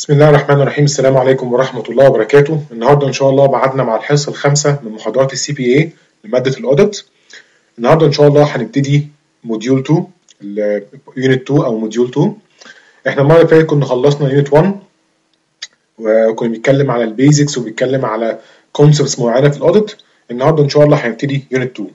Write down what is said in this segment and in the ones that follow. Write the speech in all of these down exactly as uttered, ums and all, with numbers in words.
بسم الله الرحمن الرحيم. السلام عليكم ورحمة الله وبركاته. النهارده إن شاء الله بعدنا مع الحصة الخامسة من محاضرات السي بي اي لمادة الأوديت. النهارده إن شاء الله هنبتدي موديول اتنين، يونت اتنين أو موديول اتنين. إحنا المرة اللي فاتت كنا خلصنا يونت واحد وكنا بنتكلم على البيزكس وبنتكلم على كونسبتس معينة في الأوديت. النهارده إن شاء الله هنبتدي يونت اتنين.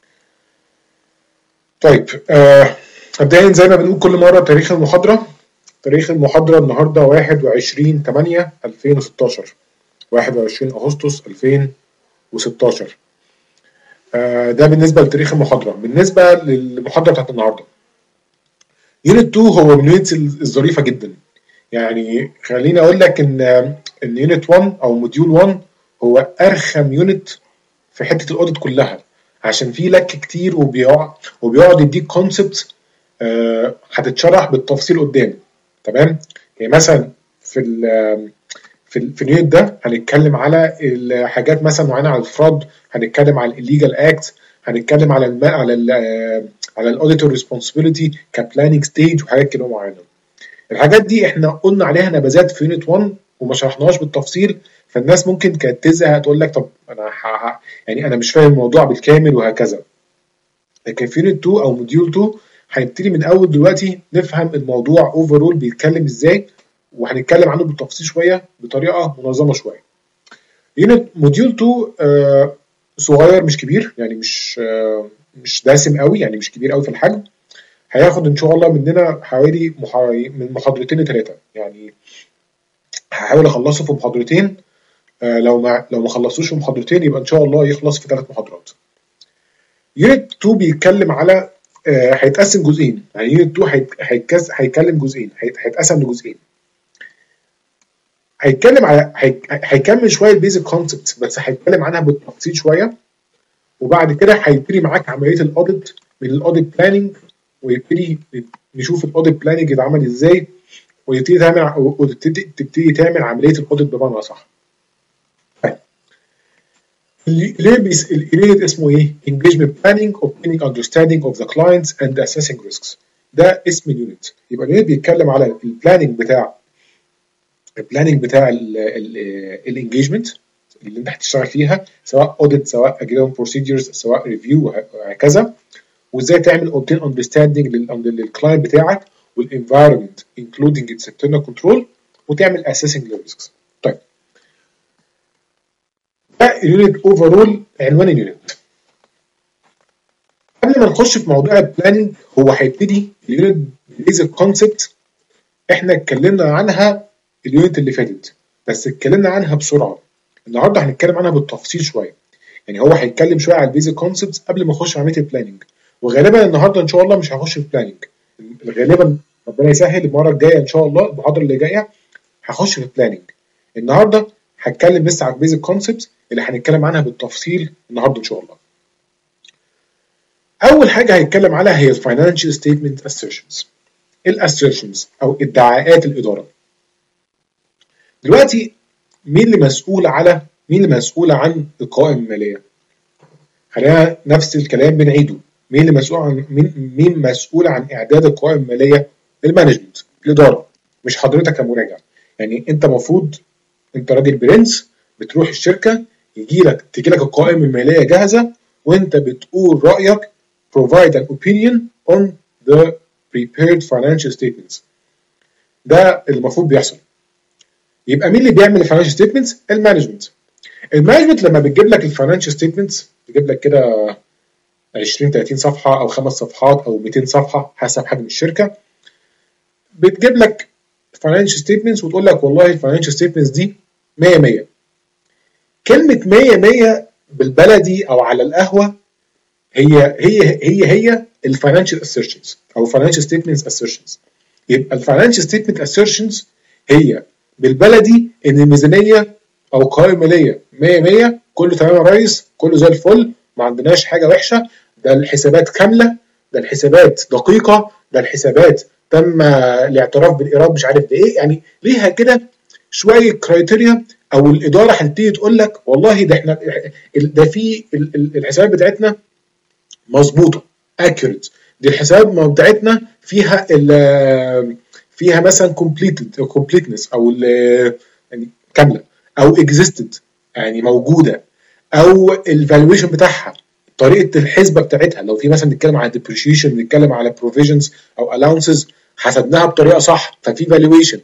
طيب آه مبدئيا زي ما بنقول كل مرة تاريخ المحاضرة. تاريخ المحاضرة النهاردة واحد وعشرين تمانية ألفين وستاشر، واحد وعشرين أغسطس ألفين وستاشر. آه ده بالنسبة لتاريخ المحاضرة. بالنسبة للمحاضرة بتاعت النهاردة، يونت اتنين هو من اليونتس الظريفة جدا. يعني خليني أقول لك إن إن يونت واحد أو موديول واحد هو أرخم يونت في حتة الأوديت كلها، عشان فيه لك كتير وبيقعد وبيقعد يديك كونسبت آه هتتشرح بالتفصيل قدام. تمام. يعني مثلا في ال في ال في اليونت ده هنتكلم على الحاجات مثلا معينه، على الفراد، هنتكلم على الليجال اكت، هنتكلم على الم... على ال على الاوديتور ريسبونسبيلتي كبلاننج ستيج وحاجات كده معينه. الحاجات دي احنا قلنا عليها نبذات في يونت واحد وما شرحناهاش بالتفصيل، فالناس ممكن كانت تزهق تقول لك طب انا ح... يعني انا مش فاهم الموضوع بالكامل وهكذا. لكن في يونت اتنين او موديول اتنين هنبتدي من اول دلوقتي نفهم الموضوع اوفرول بيتكلم ازاي، وهنتكلم عنه بالتفصيل شويه بطريقه منظمه شويه. يونت موديول اتنين آه صغير مش كبير، يعني مش آه مش دسم قوي، يعني مش كبير قوي في الحجم. هياخد ان شاء الله مننا حوالي محا... من محاضرتين لثلاثه، يعني هحاول اخلصه في محاضرتين. آه لو ما لو ما خلصتوش في محاضرتين يبقى ان شاء الله يخلص في ثلاث محاضرات. يونت اتنين بيتكلم على آه هيتقسم جزئين، يعني يونت اتنين هيتكس هيتكلم جزئين، هيتقسم لجزئين. هيتكلم على هيكمل شويه البيزك كونسبت، بس هيتكلم عنها بالتفصيل شويه، وبعد كده هيبتدي معاك عمليه الاوديت من الاوديت بلاننج، ويبتدي نشوف الاوديت بلاننج يتعمل ازاي، ويبتدي تعمل وتبتدي تبتدي تعمل عمليه الاوديت بمعنى صح. اليونت اسمه ايه؟ engagement planning, obtaining understanding of the clients and assessing risks. ده اسم اليونت. يبقى اليونت بيتكلم على البلاننج بتاع البلاننج بتاع الانجيجمنت اللي انت هتشتغل فيها، سواء اوديت، سواء اجريمنت بروسيدجرز، سواء ريفيو وهكذا، وازاي تعمل obtain understanding للكلاينت بتاعك والانفايرمنت including its internal control، وتعمل assessing للريسكس. طيب ده اليونت اوفرول، عنوان اليونت. قبل ما نخش في موضوع البلاننج، هو هيبتدي اليونت بيزك كونسبت احنا اتكلمنا عنها اليونت اللي فاتت، بس اتكلمنا عنها بسرعه. النهارده هنتكلم عنها بالتفصيل شويه. يعني هو هيتكلم شويه على البيزك كونسبتس قبل ما نخش عمليه البلاننج، وغالبا النهارده ان شاء الله مش هخش في بلاننج. غالبا ربنا يسهل المره الجايه ان شاء الله، المحاضره اللي جايه هخش في بلاننج. النهارده هتكلم لسه على البيزك كونسبتس اللي هنتكلم عنها بالتفصيل النهارده ان شاء الله. اول حاجه هيتكلم عليها هي الفاينانشال ستيتمنت assertions. الاسيرشنز او ادعاءات الاداره. دلوقتي مين اللي مسؤول على مين اللي مسؤول عن القوائم الماليه؟ خلينا نفس الكلام بنعيده. مين اللي مسؤول عن مين مين مسؤول عن اعداد القوائم الماليه؟ المانجمنت، الاداره، مش حضرتك كمراجع. يعني انت المفروض انت راجل برنس، بتروح الشركه يجي لك تجي لك القوائم الماليه جاهزه، وانت بتقول رايك provide an opinion on the prepared financial statements. ده اللي المفروض بيحصل. يبقى مين اللي بيعمل الفاينانشال ستيتمنتس؟ المانجمنت. المانجمنت لما بتجيب لك الفاينانشال ستيتمنتس بتجيب لك كده عشرين تلاتين صفحه او خمس صفحات او ميتين صفحه حسب حجم الشركه. بتجيب لك فاينانشال ستيتمنتس وتقول لك والله الفاينانشال ستيتمنتس دي مية مية. كلمه مية مية بالبلدي او على القهوه هي هي هي هي الفاينانشال assertions او financial statements assertions. يبقى الفاينانشال ستيتمنت assertions هي بالبلدي ان الميزانيه او القوائم الماليه مية مية، كله تمام يا ريس، كله زي الفل، ما عندناش حاجه وحشه، ده الحسابات كامله، ده الحسابات دقيقه، ده الحسابات تم الاعتراف بالايراد مش عارف بايه. يعني ليها كده شويه كرايتيريا، او الاداره هتبتدي تقول لك والله ده احنا ده في الحسابات بتاعتنا مظبوطه accurate، دي الحساب بتاعتنا فيها ال فيها مثلا completed او completeness او يعني كامله، او existed يعني موجوده، او الفالويشن بتاعها، طريقه الحسبه بتاعتها، لو في مثلا بنتكلم على depreciation، بنتكلم على provisions او allowances حسبناها بطريقه صح ففي valuation.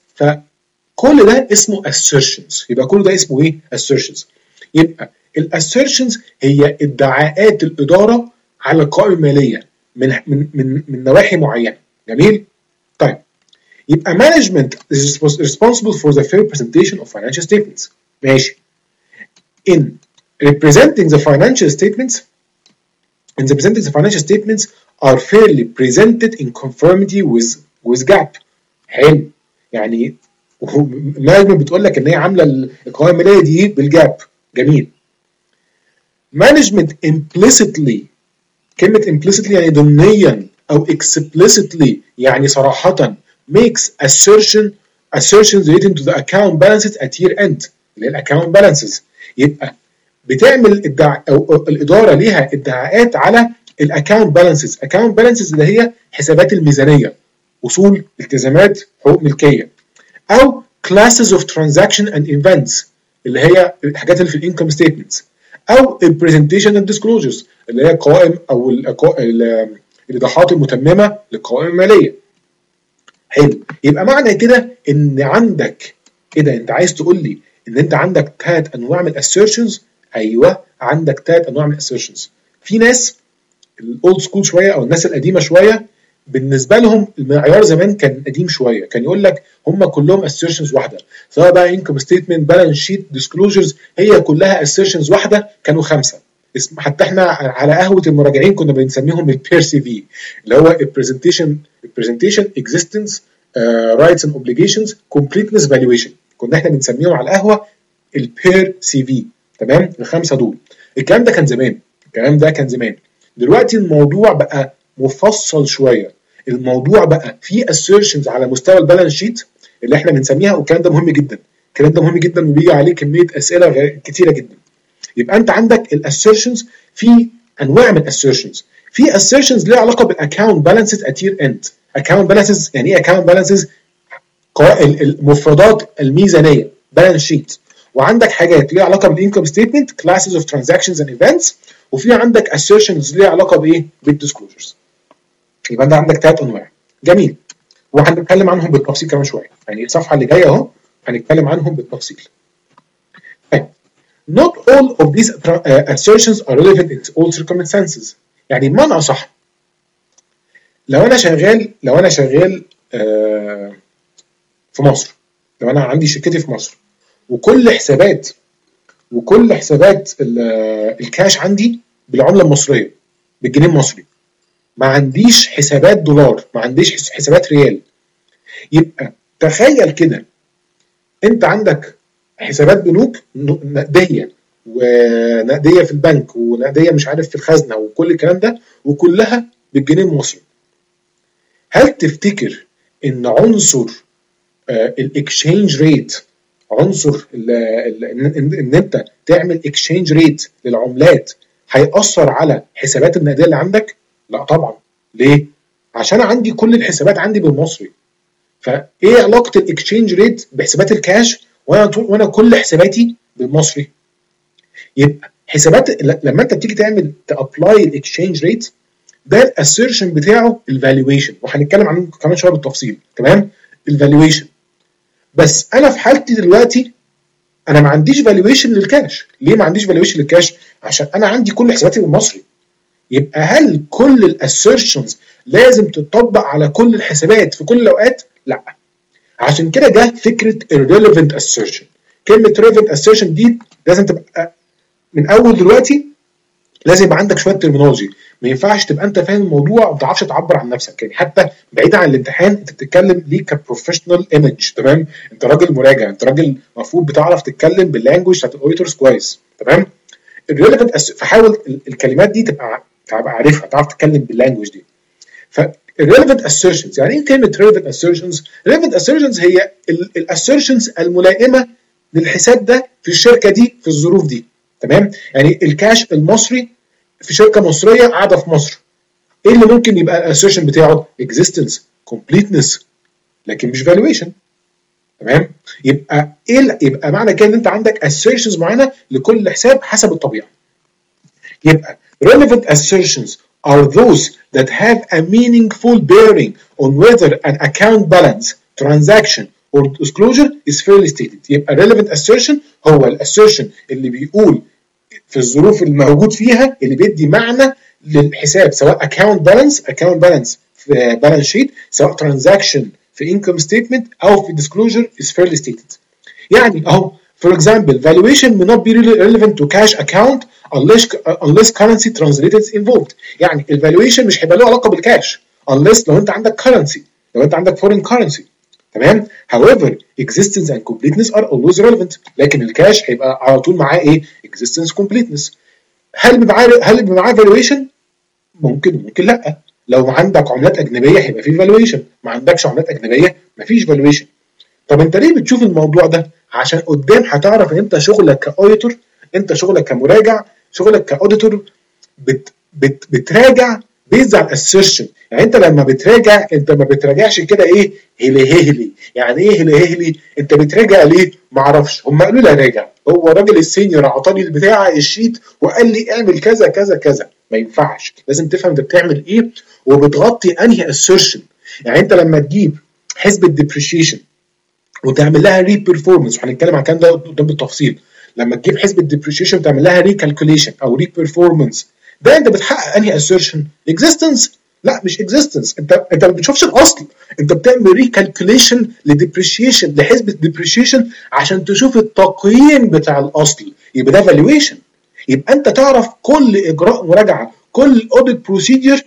فكل ده اسمه assertions. يبقى كل ده اسمه ايه؟ assertions. يبقى الاسيرشنز هي ادعاءات الاداره على القوائم الماليه من من من من نواحي معينه. جميل؟ طيب يبقى management is responsible for the fair presentation of financial statements. ماشي. In representing the financial statements in the presenting the financial statements are fairly presented in conformity with with جاب. حلو. يعني management بتقول لك ان هي عامله القوائم الماليه دي بالجاب. جميل. management implicitly، كلمة implicitly يعني ضمنيا أو explicitly يعني صراحة makes assertion assertions relating to the account balances at year end اللي هي الاكونت balances. يبقى بتعمل ادعاء أو الإدارة ليها ادعاءات على الاكونت balances. account balances اللي هي حسابات الميزانية، أصول، التزامات، حقوق ملكية، أو classes of transaction and events اللي هي الحاجات اللي في الانكم ستيتمنتس، او البرزنتيشن اند ديسكلوجرز اللي هي القوائم او الايضاحات المتممه للقوائم الماليه. حلو. يبقى معنى كده ان عندك كده انت عايز تقول لي ان انت عندك ثلاث انواع من الاسيرشنز. ايوه عندك ثلاث انواع من الاسيرشنز. في ناس الاولد سكول شويه او الناس القديمه شويه بالنسبه لهم المعيار زمان كان قديم شويه، كان يقول لك هم كلهم اسيرشنز واحده، سواء بقى انكم ستيتمنت، بالانس شيت، ديسكلوجرز، هي كلها اسيرشنز واحده. كانوا خمسه، حتى احنا على قهوه المراجعين كنا بنسميهم البير سي في اللي هو البرزنتيشن البرزنتيشن اكزيستنس رايتس اند اوبليجيشنز كومبليتنس فالويشن، كنا احنا بنسميهم على القهوه البير سي في. تمام؟ الخمسه دول. الكلام ده كان زمان، الكلام ده كان زمان. دلوقتي الموضوع بقى مفصل شويه، الموضوع بقى فيه assertions على مستوى البالانس شيت اللي احنا بنسميها، والكلام ده مهم جدا، الكلام ده مهم جدا وبيجي عليه كميه اسئله كتيره جدا. يبقى انت عندك الاسيرشنز في انواع من الاسيرشنز. في assertions ليها علاقه بالاكونت بالانسز ات يير اند. اكونت بالانسز يعني ايه؟ اكونت بالانسز المفردات الميزانيه، بالانس شيت. وعندك حاجات ليها علاقه بالانكم ستيتمنت، كلاسز اوف ترانزاكشنز اند ايفنتس. وفي عندك assertions ليها علاقه بايه؟ بالديسكلوجرز. يبقى انت عندك ثلاث انواع. جميل. وهنتكلم عنهم بالتفصيل كمان شويه، يعني الصفحه اللي جايه اهو هنتكلم عنهم بالتفصيل. طيب not all of these assertions are relevant in all circumstances. يعني بمعنى اصح لو انا شغال لو انا شغال آه في مصر، لو انا عندي شركتي في مصر وكل حسابات وكل حسابات الكاش عندي بالعمله المصريه بالجنيه المصري، ما عنديش حسابات دولار، ما عنديش حسابات ريال، يبقى تخيل كده انت عندك حسابات بنوك نقديه ونقديه في البنك ونقديه مش عارف في الخزنه وكل الكلام ده، وكلها بالجنيه المصري. هل تفتكر ان عنصر الاكسشينج ريت، عنصر ال ال ان, إن انت تعمل اكسشينج ريت للعملات هيأثر على حسابات النقديه اللي عندك؟ لا طبعا. ليه؟ عشان عندي كل الحسابات عندي بالمصري. فايه علاقه الاكسشينج ريت بحسابات الكاش وانا وانا كل حساباتي بالمصري؟ يبقى حسابات لما انت بتيجي تعمل تابلاي الاكسشينج ريت ده الاسيرشن بتاعه الفالويشن، وهنتكلم عنه كمان شويه بالتفصيل. تمام؟ الفالويشن. بس انا في حالتي دلوقتي انا ما عنديش فالويشن للكاش. ليه ما عنديش فالويشن للكاش؟ عشان انا عندي كل حساباتي بالمصري. يبقى هل كل الاسيرشنز لازم تطبق على كل الحسابات في كل الاوقات؟ لا. عشان كده جه فكره irrelevant assertion. كلمه relevant assertion دي لازم تبقى من اول دلوقتي، لازم يبقى عندك شويه ترمينولوجي. ما ينفعش تبقى انت فاهم الموضوع وما تعرفش تعبر عن نفسك، يعني حتى بعيدا عن الامتحان انت بتتكلم ليك كبروفيشنال ايمج. تمام؟ انت راجل مراجع، انت راجل المفروض بتعرف تتكلم باللانجوج بتاعت الاوديتورز كويس. تمام؟ الريليفنت فحاول الكلمات دي تبقى تبقى عارفها، تعرف تتكلم باللانجوج دي. ف relevant assertions يعني ايه كلمه relevant assertions؟ relevant assertions هي الاسيرشنز الملائمه للحساب ده في الشركه دي في الظروف دي. تمام؟ يعني الكاش المصري في شركه مصريه قاعده في مصر، ايه اللي ممكن يبقى الاسيرشن بتاعه؟ existence، completeness، لكن مش valuation. تمام؟ يبقى ايه يبقى معنى كده ان انت عندك assertions معينه لكل حساب حسب الطبيعه. يبقى relevant assertions are those that have a meaningful bearing on whether an account balance, transaction or disclosure is fairly stated. يبقى relevant assertion هو الاسيرشن اللي بيقول في الظروف الموجود فيها اللي بيدي معنى للحساب، سواء account balance account balance في balance sheet، سواء transaction في income statement او في disclosure is fairly stated. يعني اهو for example valuation may not be really relevant to cash account unless unless currency translated is involved. يعني الفالويشن مش هيبقى له علاقه بالكاش unless لو انت عندك currency، لو انت عندك foreign currency. تمام؟ however existence and completeness are always relevant. لكن الكاش هيبقى على طول معاه ايه؟ existence completeness. هل بيبقى معاه هل بيبقى معاه valuation؟ ممكن ممكن لا. لو عندك عملات اجنبيه هيبقى فيه valuation، ما عندكش عملات اجنبيه مفيش valuation. طب انت ليه بتشوف الموضوع ده؟ عشان قدام هتعرف ان انت شغلك كاوديتور، انت شغلك كمراجع، شغلك كاوديتور بت بت بتراجع بيز على الاسيرشن. يعني انت لما بتراجع انت ما بتراجعش كده ايه هلي هلي. يعني ايه هلي هلي؟ انت بتراجع ليه؟ ما اعرفش، هم قالوا لي راجع، هو الراجل السينيور عطاني البتاع الشيت وقال لي اعمل كذا كذا كذا. ما ينفعش، لازم تفهم انت بتعمل ايه وبتغطي انهي اسيرشن. يعني انت لما تجيب حسبه ديبريشيشن وتعمل لها ري بيرفورمانس، وهنتكلم عن الكلام ده قدام بالتفصيل، لما تجيب حسبه ديبريشيشن وتعمل لها ري كالكوليشن او ري بيرفورمانس، ده انت بتحقق انهي اسيرشن؟ اكزيستنس؟ لا مش اكزيستنس، انت انت ما بتشوفش الاصل، انت بتعمل ري كالكوليشن لديبريشيشن لحسبه ديبريشيشن عشان تشوف التقييم بتاع الاصل، يبقى ده فالويشن. يبقى انت تعرف كل اجراء مراجعه، كل اوديت بروسيدير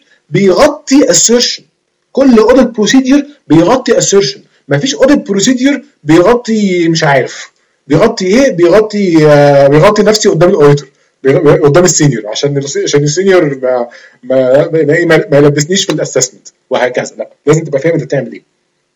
بيغطي اسيرشن، كل اوديت بروسيدير بيغطي اسيرشن. مفيش اوديت بروسيدير بيغطي مش عارف بيغطي ايه، بيغطي آه بيغطي نفسي قدام الاوديتور، قدام السينيور، عشان عشان السينيور ما ما ما, ما, ما يلبسنيش في الاسسمنت وهكذا. لا، لازم تبقى فاهم انت بتعمل ايه.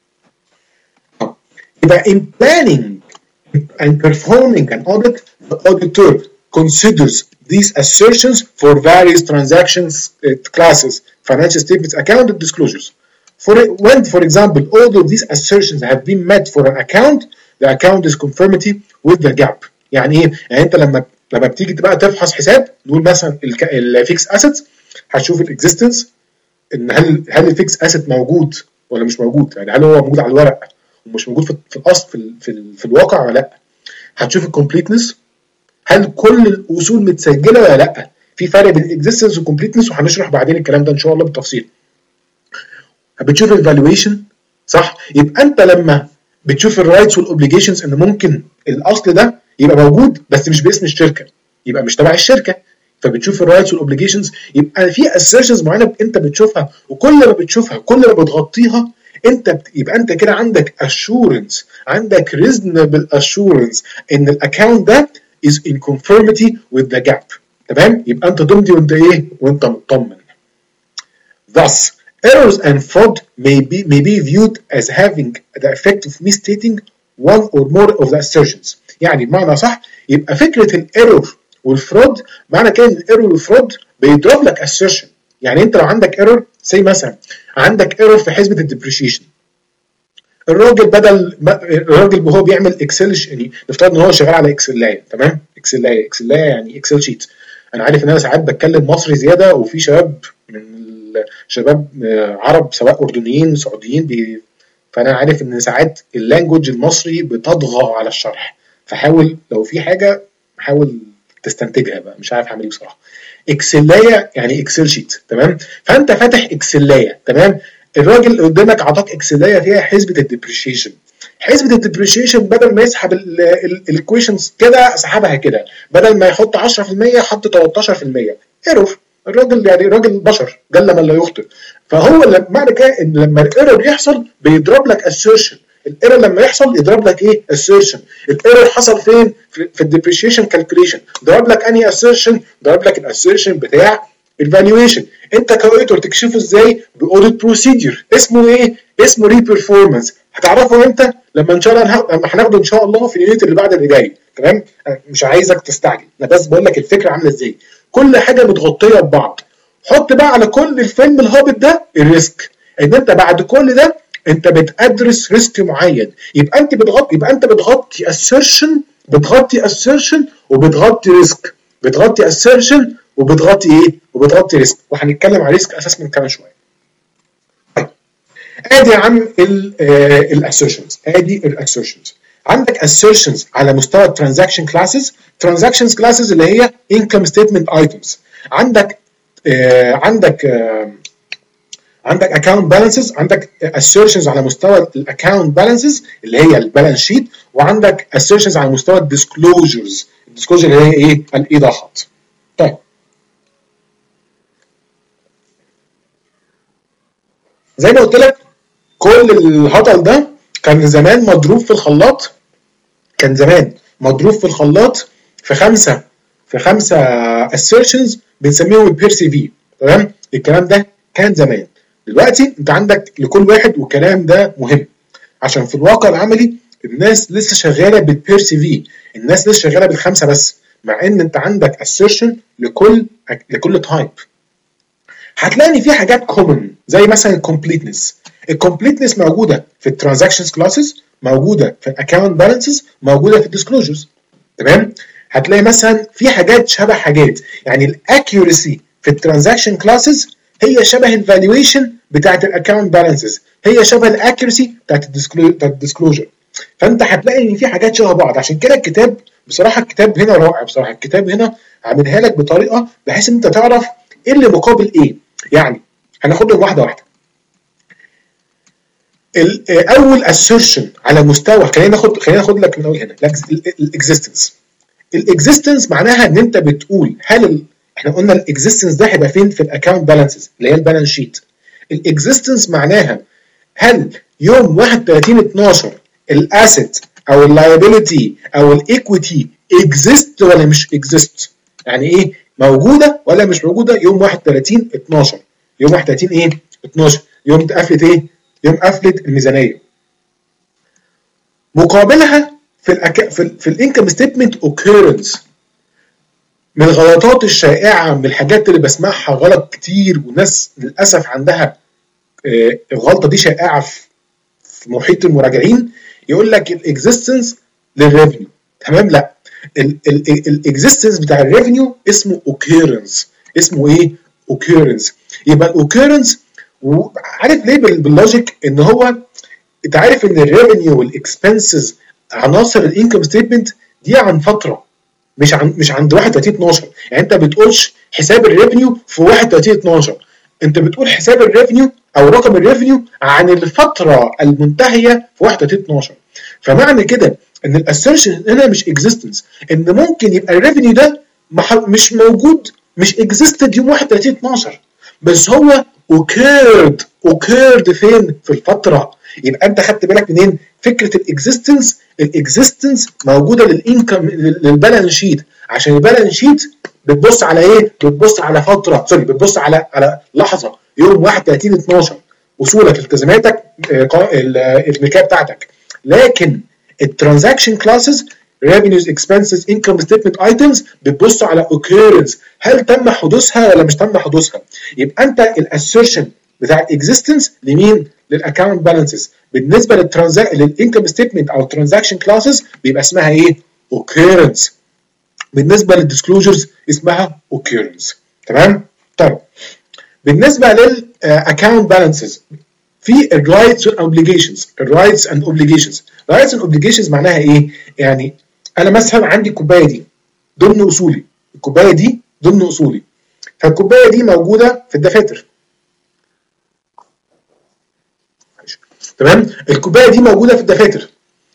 يبقى in planning and performing an audit, the auditor considers these assertions for various transactions uh, classes, financial statements, account and disclosures. For when, for example, all of these assertions have been met for an account, the account is conformity with the gap. يعني ايه؟ يعني انت لما لما بتيجي بقى تفحص حساب، نقول مثلا الفيكس اسيتس، هتشوف الاكزيستنس، ان هل هل الفيكس اسيت موجود ولا مش موجود، يعني هل هو موجود على الورق ومش موجود في, في الاصل في, في, في الواقع ولا لا. هتشوف الكومبليتنس، هل كل الاصول متسجله ولا لا. في فرق بين الاكزيستنس والكومبليتنس، وهنشرح بعدين الكلام ده ان شاء الله بالتفصيل. بتشوف الفالويشن، صح؟ يبقى انت لما بتشوف الرايتس والاوبليجيشنز، ان ممكن الاصل ده يبقى موجود بس مش باسم الشركه، يبقى مش تبع الشركه، فبتشوف الرايتس والاوبليجيشنز. يبقى في اسيرشنز معينه انت بتشوفها، وكل ما بتشوفها كل ما بتغطيها انت بت... يبقى انت كده عندك اشورنس، عندك ريزونبل اشورنس ان الاكونت ده is in conformity with the gap. تمام؟ يبقى انت تمضي وانت ايه؟ وانت مطمن. Thus errors and fraud may be may be viewed as having the effect of misstating one or more of the assertions. يعني بمعنى صح، يبقى فكره الايرور والفرود، معنى كده ان الايرور والفرود بيضرب لك assertion. يعني انت لو عندك ايرور، زي مثلا عندك ايرور في حسبه الديبريشيشن، الراجل بدل الراجل وهو بيعمل اكسل، يعني نفترض ان هو شغال على اكسلايه، تمام؟ اكسلايه اكسلايه يعني اكسل شيت. انا عارف ان انا ساعات بتكلم مصري زياده، وفي شباب من شباب عرب سواء اردنيين سعوديين بي... فانا عارف ان ساعات اللانجوج المصري بتطغى على الشرح، فحاول لو في حاجه حاول تستنتجها بقى، مش عارف اعمل ايه بصراحه. اكسلايه يعني اكسل شيت، تمام؟ فانت فاتح اكسلايه، تمام؟ الراجل اللي قدامك عطاك اكسلايه فيها حسبه الديبريشيشن، حسبه الديبريشيشن بدل ما يسحب الايكويشنز كده سحبها كده، بدل ما يحط عشرة في المية حط تلتاشر في المية. ايرور، الراجل يعني راجل بشر جل من لا يخطئ. فهو معنى كده ان لما الايرور يحصل بيضرب لك assertion، الايرور لما يحصل يضرب لك ايه؟ assertion. الايرور حصل فين؟ في الديبريشيشن كالكوليشن، ضرب لك انهي assertion؟ ضرب لك الاسيرشن بتاع الفالويشن. انت كاوديتور تكشفه ازاي؟ باوديت بروسيدير اسمه ايه؟ اسمه ري بيرفورمانس. هتعرفه امتى؟ لما ان شاء الله لما هناخده ان شاء الله في اليونت اللي بعد اللي جاي، تمام؟ مش عايزك تستعجل، انا بس بقول لك الفكره عامله ازاي. كل حاجه متغطيه ببعض. حط بقى على كل الفيلم الهابط ده الريسك، ان انت بعد كل ده انت بتدرس ريسك معين، يبقى انت بتغطي يبقى انت بتغطي assertion بتغطي assertion وبتغطي ريسك، بتغطي assertion وبتغطي ايه؟ وبتغطي ريسك، وهنتكلم على ريسك اسسمنت كمان شويه. ادي يا عم الاسيرشنز، ادي الاسيرشنز. عندك assertions على مستوى الترانزاكشن كلاسز، ترانزاكشنز كلاسز اللي هي income statement items. عندك آه عندك آه عندك account balances، عندك assertions على مستوى الاكونت balances اللي هي البالانس شيت، وعندك assertions على مستوى الديسكلوجرز، الديسكلوجر اللي هي ايه؟ الايضاحات. طيب زي ما قلت لك كل الهطل ده كان زمان مضروب في الخلاط، كان زمان مضروب في الخلاط في خمسه في خمسه assertions بنسميهم البير سي في. تمام؟ الكلام ده كان زمان. دلوقتي انت عندك لكل واحد، والكلام ده مهم عشان في الواقع العملي الناس لسه شغاله بالبير سي في، الناس لسه شغاله بالخمسه بس، مع ان انت عندك assertion لكل لكل تايب. هتلاقي في حاجات كومن زي مثلا الكومبليتنس. الكومبليتنس موجوده في الترانزاكشنز كلاسز، موجوده في الاكونت بالانسز، موجوده في الديسكلوجرز. تمام؟ هتلاقي مثلا في حاجات شبه حاجات، يعني الاكيورسي في الترانزاكشن كلاسز هي شبه الفالويشن بتاعت الاكونت بالانسز، هي شبه الاكيورسي بتاعت الديسكلوجر. فانت هتلاقي ان في حاجات شبه بعض. عشان كده الكتاب بصراحه الكتاب هنا رائع، بصراحه الكتاب هنا عاملها لك بطريقه بحيث ان انت تعرف ايه اللي مقابل ايه. يعني هناخدهم واحده واحده. اول assertion على مستوى، خلينا ناخد خلينا ناخد لك من اول هنا الاكزيستنس. الاكزيستنس معناها ان انت بتقول هل ال... احنا قلنا الاكزيستنس ده هيبقى فين؟ في الاكونت بالانسز اللي هي البالانس شيت. الاكزيستنس معناها هل يوم واحد وثلاثين اتناشر الاسيت او اللايبيليتي او الايكويتي اكزيست ولا مش اكزيست؟ يعني ايه موجوده ولا مش موجوده يوم واحد وثلاثين اتناشر؟ يوم واحد وثلاثين ايه؟ اتناشر يوم قفله ايه؟ يوم قفله الميزانيه. مقابلها في الأك... في, ال... في الانكم ستيتمنت اوكيرنس. من الغلطات الشائعه، من الحاجات اللي بسمعها غلط كتير والناس للاسف عندها آه الغلطه دي شائعه في محيط المراجعين، يقول لك الاكزيستنس للريفنيو. تمام؟ لا، الاكزيستنس بتاع الريفنيو اسمه اوكيرنس. اسمه ايه؟ اوكيرنس. يبقى الاوكيرنس، عارف ليه باللوجيك؟ ان هو انت عارف ان الريفنيو والاكسبنسز عناصر الانكم ستيتمنت دي عن فتره، مش عن مش عند واحد وثلاثين اتناشر. يعني انت ما بتقولش حساب الريفنيو في واحد وثلاثين اتناشر، انت بتقول حساب الريفنيو او رقم الريفنيو عن الفتره المنتهيه في واحد وثلاثين اتناشر. فمعنى كده ان الاسيرشن هنا مش اكزيستنس، ان ممكن يبقى الريفنيو ده مش موجود، مش اكزيستد يوم واحد وثلاثين اتناشر، بس هو اوكيرد اوكيرد فين؟ في الفتره. يبقى انت خدت بالك منين؟ فكره الاكزيستنس الاكزيستنس موجوده للانكم للبالانس شيت، عشان البالانس شيت بتبص على ايه؟ بتبص على فتره، سوري بتبص على على لحظه يوم واحد وثلاثين اتناشر وصولك التزاماتك الملكيه بتاعتك. لكن الترانزاكشن كلاسز revenues expenses income statement items بتبص على occurrence، هل تم حدوثها ولا مش تم حدوثها. يبقى انت الاسيرشن بتاع الاكزيستنس لمين؟ للاكونت بالانسز. بالنسبه للترانزاكشن للانكم ستيتمنت او الترانزاكشن كلاسز بيبقى اسمها ايه؟ occurrence. بالنسبه للديسكلوجرز اسمها occurrence. تمام؟ طيب بالنسبه للاكونت بالانسز في الرايتس والاوبليجيشنز. الرايتس اند اوبليجيشنز الرايتس اند اوبليجيشنز معناها ايه؟ يعني انا مثلا عندي الكوبايه دي ضمن اصولي، الكوبايه دي ضمن اصولي، فالكوبايه دي موجوده في الدفاتر. تمام؟ الكوبايه دي موجوده في الدفاتر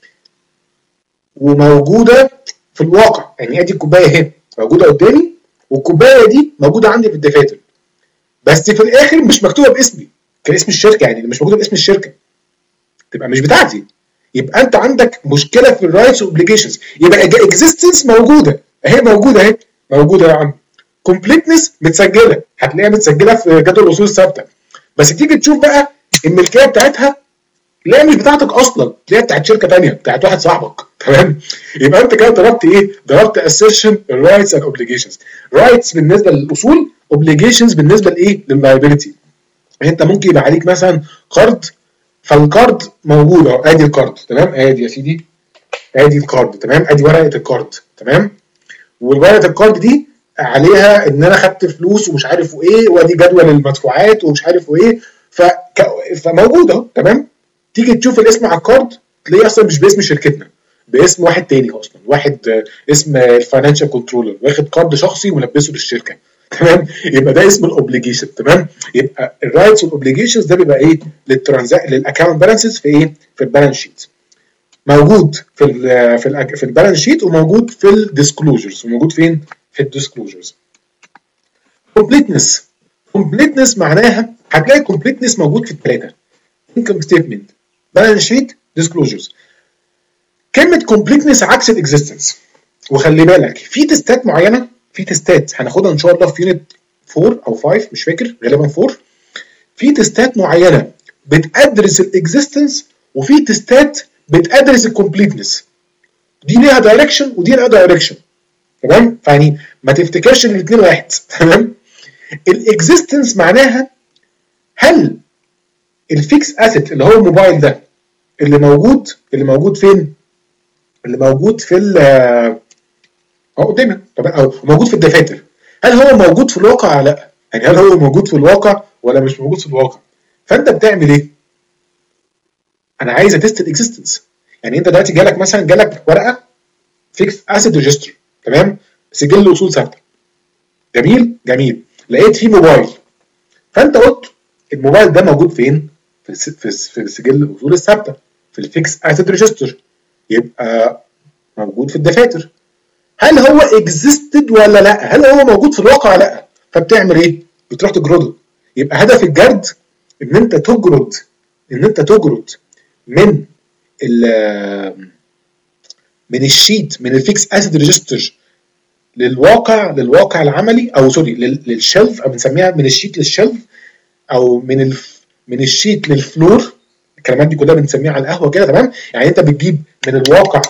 وموجوده في الواقع، يعني ادي الكوبايه اهي موجوده قدامي والكوبايه دي موجوده عندي في الدفاتر، بس في الاخر مش مكتوبه باسمي كاسم الشركه، يعني مش موجوده باسم الشركه تبقى مش بتاعتي. يبقى انت عندك مشكله في الرايتس واوبليجيشنز. يبقى اكزيستنس موجوده اهي، موجوده اهي موجوده يا عم. كومبليتنس متسجله، هتلاقيها متسجله في جدول الاصول الثابته، بس تيجي تشوف بقى الملكيه بتاعتها لا مش بتاعتك اصلا، تلاقيها بتاعت شركه ثانيه بتاعت واحد صاحبك. تمام؟ يبقى انت كده ضربت ايه؟ ضربت اسيرشن الرايتس اند اوبليجيشنز. رايتس بالنسبه للاصول، اوبليجيشنز بالنسبه لايه؟ لللايبيلتي. انت ممكن يبقى عليك مثلا قرض فالكارد موجود اهو، ادي الكارد تمام، ادي يا سيدي ادي الكارد تمام، ادي ورقه الكارد تمام، والورقه الكارد دي عليها ان انا خدت فلوس ومش عارف وايه، وادي جدول المدفوعات ومش عارف وايه، فك... فموجود اهو تمام. تيجي تشوف الاسم على الكارد تلاقيه اصلا مش باسم شركتنا، باسم واحد تاني اصلا، واحد اسم الفاينانشال كنترولر واخد كارد شخصي ولبسه للشركه تمام. يبقى ده اسم الاوبليجيشن تمام. يبقى الرايتس والاوبليجيشنز ده بيبقى ايه للترانزاك للاكونت بالانسز في ايه في البالانس شيت، موجود في ال في ال في البالانس شيت، وموجود في الديسكلوجرز، وموجود فين في الديسكلوجرز. كومبليتنس، كومبليتنس معناها هتلاقي كومبليتنس موجود في الثلاثه، انكم ستيتمنت، بالانس شيت، ديسكلوجرز. كلمه كومبليتنس عكس الاكزيستنس. وخلي بالك في تستات معينه، في تستات هناخدها ان شاء الله في يونت أربعة او خمسة مش فاكر، غالبا أربعة. في تستات معينه بتدرس الاكزيستنس، وفي تستات بتدرس الكومبليتنس. دي ليها دايركشن ودي ليها دايركشن تمام. فيعني ما تفتكرش ان الاثنين واحد تمام. الاكزيستنس معناها هل الفيكس اسيت اللي هو الموبايل ده اللي موجود اللي موجود فين؟ اللي موجود في ال اهو قدامنا طبعا، او موجود في الدفاتر، هل هو موجود في الواقع ولا لا؟ يعني هل هو موجود في الواقع ولا مش موجود في الواقع؟ فانت بتعمل ايه؟ انا عايز اتست الاكزيستنس. يعني انت دلوقتي جالك مثلا جالك ورقه فيكس اسيت ريجستر تمام، سجل اصول ثابته، جميل جميل، لقيت فيه موبايل، فانت قلت الموبايل ده موجود فين؟ في في في سجل الاصول الثابته، في الفيكس اسيت ريجستر، يبقى موجود في الدفاتر. هل هو اكزيستد ولا لا؟ هل هو موجود في الواقع ولا لا؟ فبتعمل ايه؟ بتروح تجرده. يبقى هدف الجرد ان انت تجرد ان انت تجرد من ال من الشيت، من الفيكس اسيد ريجستر للواقع للواقع العملي، او سوري للشلف، او بنسميها من الشيت للشلف، او من الف من الشيت للفلور. الكلمات دي كلها بنسميها على القهوه كده تمام. يعني انت بتجيب من الواقع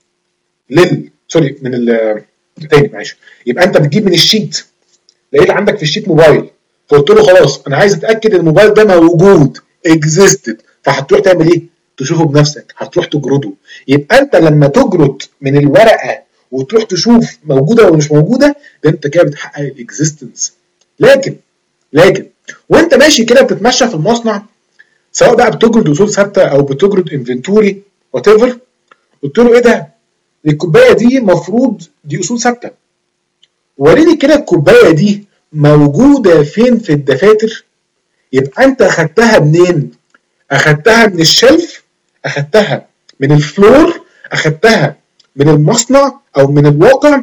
لل سوري من ال تاني معلش. يبقى انت بتجيب من الشيت، لقيت عندك في الشيت موبايل، فقلت له خلاص انا عايز اتاكد ان الموبايل ده موجود اكزيستد، فهتروح تعمل ايه؟ تشوفه بنفسك، هتروح تجرده. يبقى انت لما تجرد من الورقه وتروح تشوف موجوده ولا مش موجوده، ده انت كده بتحقق الاكزيستنس. لكن لكن وانت ماشي كده بتتمشى في المصنع، سواء بقى بتجرد اصول ثابته او بتجرد انفنتوري وات ايفر، قلت له ايه ده؟ الكوبايه دي المفروض دي اصول ثابته، وريني كده الكوبايه دي موجوده فين في الدفاتر. يبقى انت اخدتها منين؟ اخدتها من الشلف، اخدتها من الفلور، اخدتها من المصنع او من الواقع،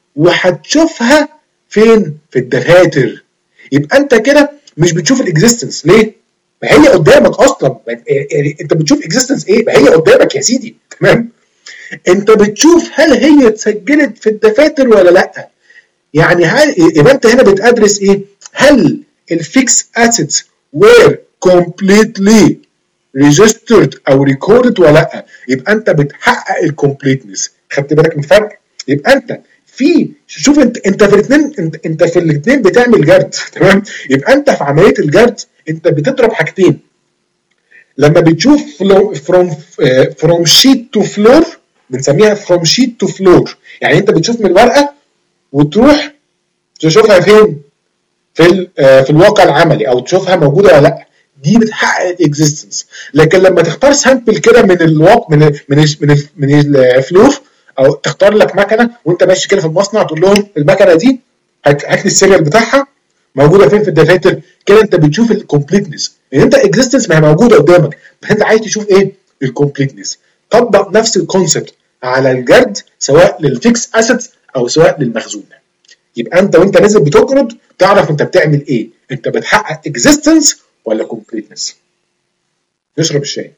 وهتشوفها فين؟ في الدفاتر. يبقى انت كده مش بتشوف الاكزيستنس. ليه؟ ما هي قدامك اصلا. يعني انت بتشوف اكزيستنس ايه؟ ما هي قدامك يا سيدي تمام. انت بتشوف هل هي اتسجلت في الدفاتر ولا لا. يعني هل يبقى انت هنا بتدرس ايه؟ هل الفيكس اسيتس were completely registered او recorded ولا لا. يبقى انت بتحقق الكومبليتنس. خدت بالك من الفرق؟ يبقى انت في شوف انت انت في الاثنين انت, انت في الاثنين بتعمل جرد تمام. يبقى انت في عمليه الجرد انت بتضرب حاجتين. لما بتشوف from from sheet to floor بنسميها from sheet to floor، يعني انت بتشوف من الورقه وتروح تشوفها فين؟ في في الواقع العملي، او تشوفها موجوده ولا لا. دي بتحقق الاكزيستنس. لكن لما تختار سامبل كده من الواقع من ال من ال من ال من الفلور، او تختار لك مكنه وانت ماشي كده في المصنع تقول لهم المكنه دي هات لي السيريال بتاعها موجوده فين في الدفاتر، كده انت بتشوف الكومبليتنس. لان انت اكزيستنس ما هي موجوده قدامك، بس انت عايز تشوف ايه؟ الكومبليتنس. طبق نفس الكونسبت على الجرد، سواء للفيكس اسيتس او سواء للمخزون. يبقى انت وانت نازل بتجرد تعرف انت بتعمل ايه؟ انت بتحقق اكزيستنس ولا كومبليتنس؟ نشرب الشاي.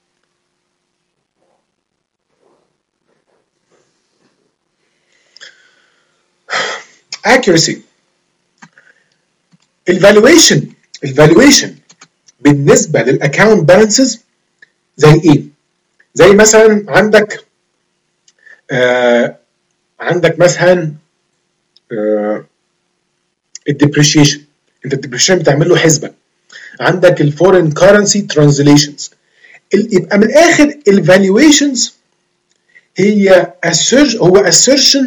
accuracy. الفالويشن الفالويشن بالنسبه للاكونت بالانسز زي ايه؟ زي مثلا عندك آه عندك مثلا آه الديبريشيشن. انت الديبريشيشن بتعمل له حسبه. عندك الفورين كارنسي ترانزليشنز، يبقى من الاخر الفالويشنز هي assertion، هو assertion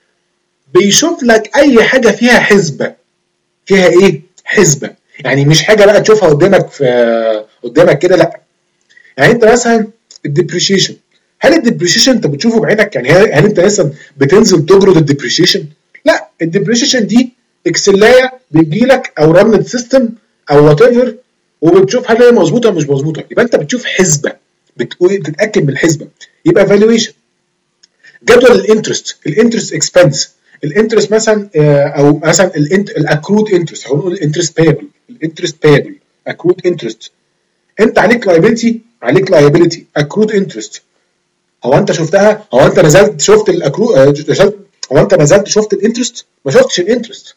بيشوف لك اي حاجه فيها حسبه، فيها ايه؟ حسبه. يعني مش حاجه بقى تشوفها قدامك في قدامك كده، لا. يعني انت مثلا الديبريشيشن، هل الديبريشيشن انت بتشوفه بعينك؟ يعني هل انت مثلا بتنزل تجرد الديبريشيشن؟ لا، الديبريشيشن دي اكسلايه بيجي لك او رمل سيستم او وات ايفر، وبتشوف هل هي مظبوطه ولا مش مظبوطه. يبقى انت بتشوف حسبه، بتقول بتتاكد من الحسبه، يبقى فالويشن. جدول الانترست، الانترست اكسبنس، الانترست مثلا او مثلا الاكرود انترست، هنقول الانترست بايبل، الانترست بايبل اكرود انترست. انت عليك لايبيلتي، عليك لايبيلتي اكرود انترست. هو انت شفتها؟ هو انت نزلت شفت الاكرود؟ هو انت نزلت شفت الانترست؟ ما شفتش الانترست.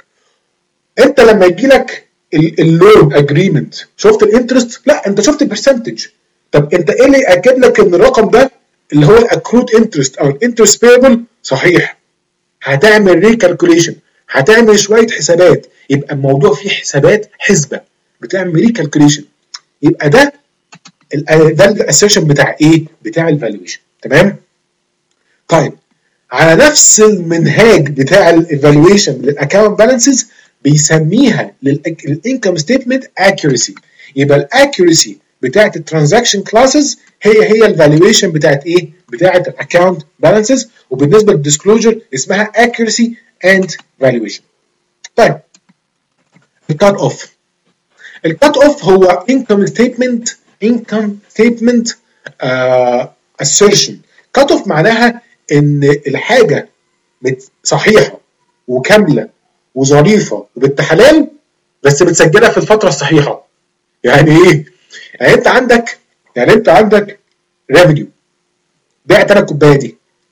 انت لما يجي لك اللون اجريمنت شفت الانترست؟ لا، انت شفت البرسنتج. طب انت ايه اللي ياكد لك ان الرقم ده اللي هو الاكرود انترست او الانترست بيبل صحيح؟ هتعمل ريكالكوليشن، هتعمل شويه حسابات. يبقى الموضوع فيه حسابات، حسبه، بتعمل ريكالكوليشن. يبقى ده ده الاسيرشن بتاع ايه؟ بتاع الفالويشن. تمام؟ طيب على نفس المنهاج بتاع الايفالويشن للاكونت بالانسز بيسميها للانكم ستيتمنت اكيورسي. يبقى الاكيورسي بتاعت الترانزاكشن كلاسز هي هي الفالويشن بتاعت ايه؟ بتاعت الاكونت بالانسز. وبالنسبه للديسكلوجر اسمها accuracy and valuation. طيب الكات اوف، الكات اوف هو income statement income statement uh, assertion. كات اوف معناها ان الحاجه صحيحه وكامله وظريفه وبنت حلال، بس بتسجلها في الفتره الصحيحه. يعني ايه؟ يعني انت عندك يعني انت عندك ريفينيو، بعت انا الكوبايه دي،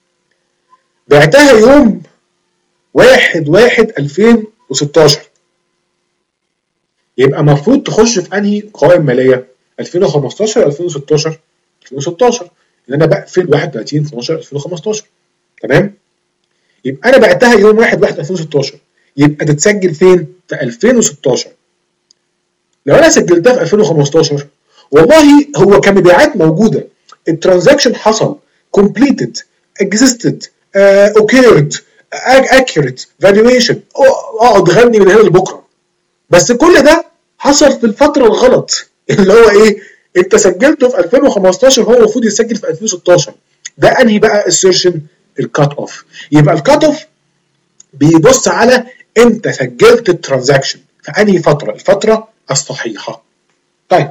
بعتها يوم واحد واحد ألفين وستاشر، يبقى المفروض تخش في انهي قوائم ماليه؟ ألفين وخمستاشر ألفين وستاشر ألفين وستاشر، لان انا بقفل واحد وتلاتين اتناشر ألفين وخمستاشر. تمام؟ يبقى انا بعتها يوم واحد واحد ألفين وستاشر، يبقى تتسجل فين؟ في ألفين وستاشر. لو انا سجلتها في ألفين وخمستاشر والله هو كمبيعات موجوده، الترانزاكشن حصل، completed existed uh, occurred accurate valuation، اقعد غني من هنا لبكره. بس كل ده حصل في الفتره الغلط اللي هو ايه؟ انت سجلته في ألفين وخمستاشر، هو المفروض يسجل في ألفين وستاشر. ده انهي بقى assertion؟ الكات اوف. يبقى الكات اوف بيبص على انت سجلت الترانزاكشن في انهي فتره، الفتره الصحيحه. طيب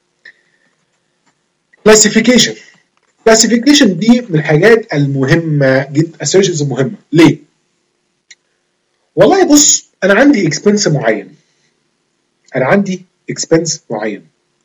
كلاسيفيكيشن، كلاسيفيكيشن دي من الحاجات المهمه جدا، assertions المهمه. ليه؟ والله بص، انا عندي اكسبنس معين، انا عندي اكسبنس معين،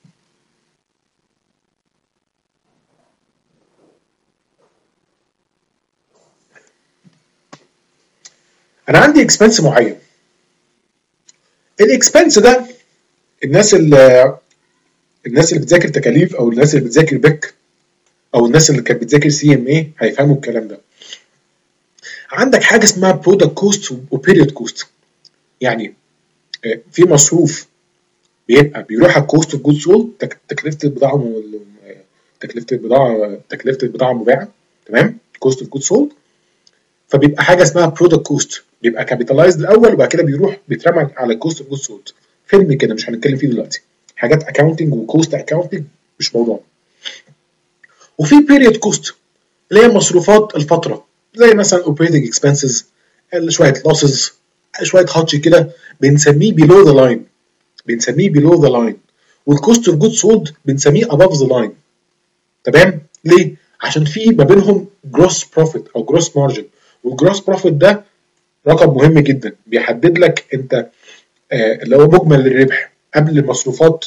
انا عندي اكسبنس معين. الاكسبنس ده الناس اللي الناس اللي بتذاكر تكاليف او الناس اللي بتذاكر بيك او الناس اللي كانت بتذاكر سي ام اي هيفهموا الكلام ده. عندك حاجه اسمها برودكت كوست وبيريود كوست. يعني في مصروف بيبقى بيروح على الكوست اوف جود سولد، تكلفه البضاعه تكلفه البضاعه تكلفه البضاعه المباعه. تمام؟ كوست اوف جود سولد. فبيبقى حاجه اسمها برودكت كوست، بيبقى كابيتالايزد الاول وبعد كده بيروح بيترمى على الكوست اوف جود سولد. فيلم كده مش هنتكلم فيه دلوقتي، حاجات اكاونتنج وكوست اكاونتنج مش موضوع. وفي بيريود كوست اللي هي مصروفات الفتره، زي مثلا اوبريتنج اكسبنسز، شويه لوسز، شويه هاتش كده، بنسميه بيلو ذا لاين، بنسميه بيلو ذا لاين. والكوست اوف جود سولد بنسميه اباف ذا لاين. تمام؟ ليه؟ عشان في ما بينهم جروس بروفيت او جروس مارجن، والجروس بروفيت ده رقم مهم جدا بيحدد لك انت آه اللي هو مجمل الربح قبل مصروفات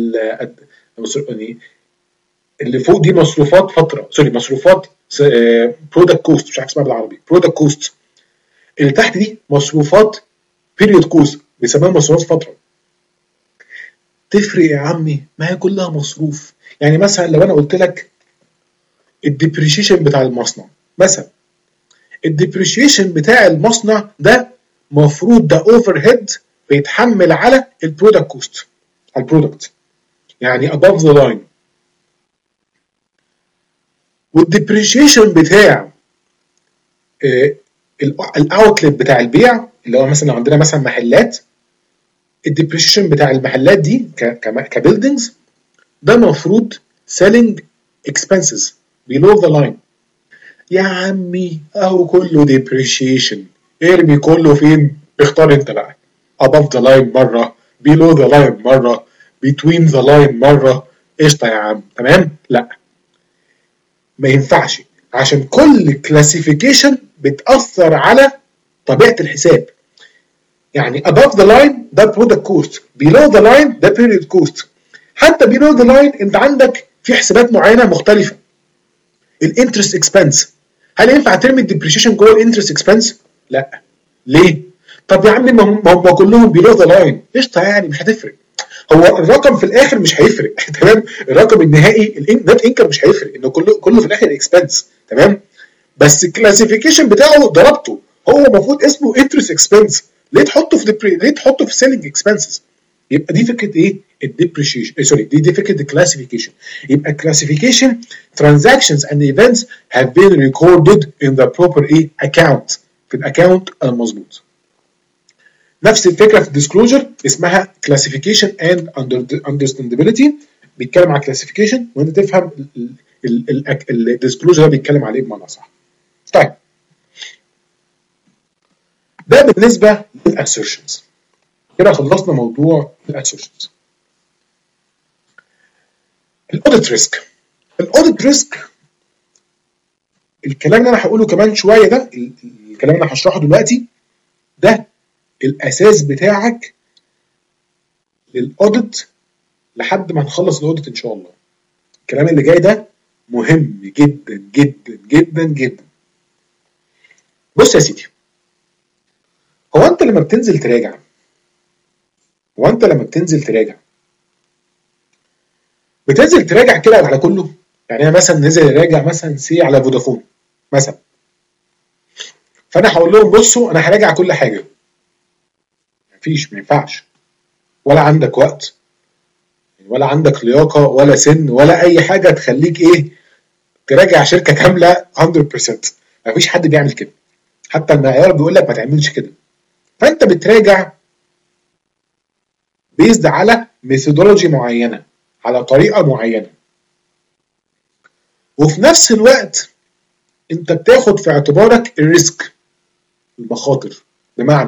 اللي فوق دي، مصروفات فتره سوري مصروفات برودكت كوست، مش عارف اسمها بالعربي، برودكت كوست. اللي تحت دي مصروفات بيريود كوست، بيسموها مصروفات فتره. تفرق يا عمي؟ ما هي كلها مصروف. يعني مثلا لو انا قلت لك الديبريشيشن بتاع المصنع مثلا، الديبريشيشن بتاع المصنع ده مفروض ده اوفر هيد بيتحمل على البرودكت كوست، على البرودكت، يعني above the line. والديبريشيشن بتاع الاوتلت بتاع البيع اللي هو مثلا لو عندنا مثلا محلات، الديبريشيشن بتاع المحلات دي كبيلدينجز ده المفروض selling expenses below the line. يا عمي اهو كله depreciation، ارمي كله فين؟ اختار انت بقى، above the line مره، below the line مره، between the line مره، قشطه يا عم تمام؟ لا ما ينفعش، عشان كل كلاسيفيكيشن بتأثر على طبيعة الحساب. يعني above the line ده product cost، below the line ده period cost. حتى below the line انت عندك في حسابات معينة مختلفة. الانترست اكسبنس، هل ينفع ترمي الديبريشيشن جوه الانترست اكسبنس؟ لا. ليه؟ طب يا عم ما هم كلهم below the line، قشطة يعني مش هتفرق. هو الرقم في الاخر مش هيفرق تمام؟ الرقم النهائي النت انكم مش هيفرق، انه كله كله في الاخر اكسبنس تمام؟ بس الكلاسيفيكيشن بتاعه ضربته، هو المفروض اسمه انترست اكسبنس، ليه تحطه في ديبري... ليه تحطه في سيلينج اكسبنسز؟ يبقى دي فكره ايه؟ الديبريشيشن سوري دي دي فكره الكلاسيفيكيشن. يبقى الكلاسيفيكيشن transactions and events have been recorded in the proper ايه account، في الاكونت المظبوط. نفس الفكره في الديسكلوجر اسمها classification and understandability، بيتكلم على classification وانت تفهم الديسكلوجر بيتكلم عليه بمعنى صح. طيب ده بالنسبه للاسيرشنز. كده خلصنا موضوع الاسيرشنز. الاوديت ريسك. الاوديت ريسك الكلام اللي انا هقوله كمان شويه ده، الكلام اللي انا هشرحه دلوقتي ده الاساس بتاعك للاوديت لحد ما نخلص الاوديت ان شاء الله. الكلام اللي جاي ده مهم جدا جدا جدا جدا. بص يا سيدي، هو انت لما بتنزل تراجع هو انت لما بتنزل تراجع بتنزل تراجع كده على كله. يعني انا مثلا نزل راجع مثلا سي على فودافون مثلا، فانا هقول لهم بصوا انا هراجع كل حاجه. مفيش، ما ينفعش، ولا عندك وقت ولا عندك لياقه ولا سن ولا اي حاجه تخليك ايه تراجع شركه كامله مية بالمية. مفيش حد بيعمل كده، حتى المعيار بيقول لك ما تعملش كده. فانت بتراجع بيزد على ميثودولوجي معينه، على طريقه معينه، وفي نفس الوقت انت بتاخد في اعتبارك الريسك، المخاطر. بمعنى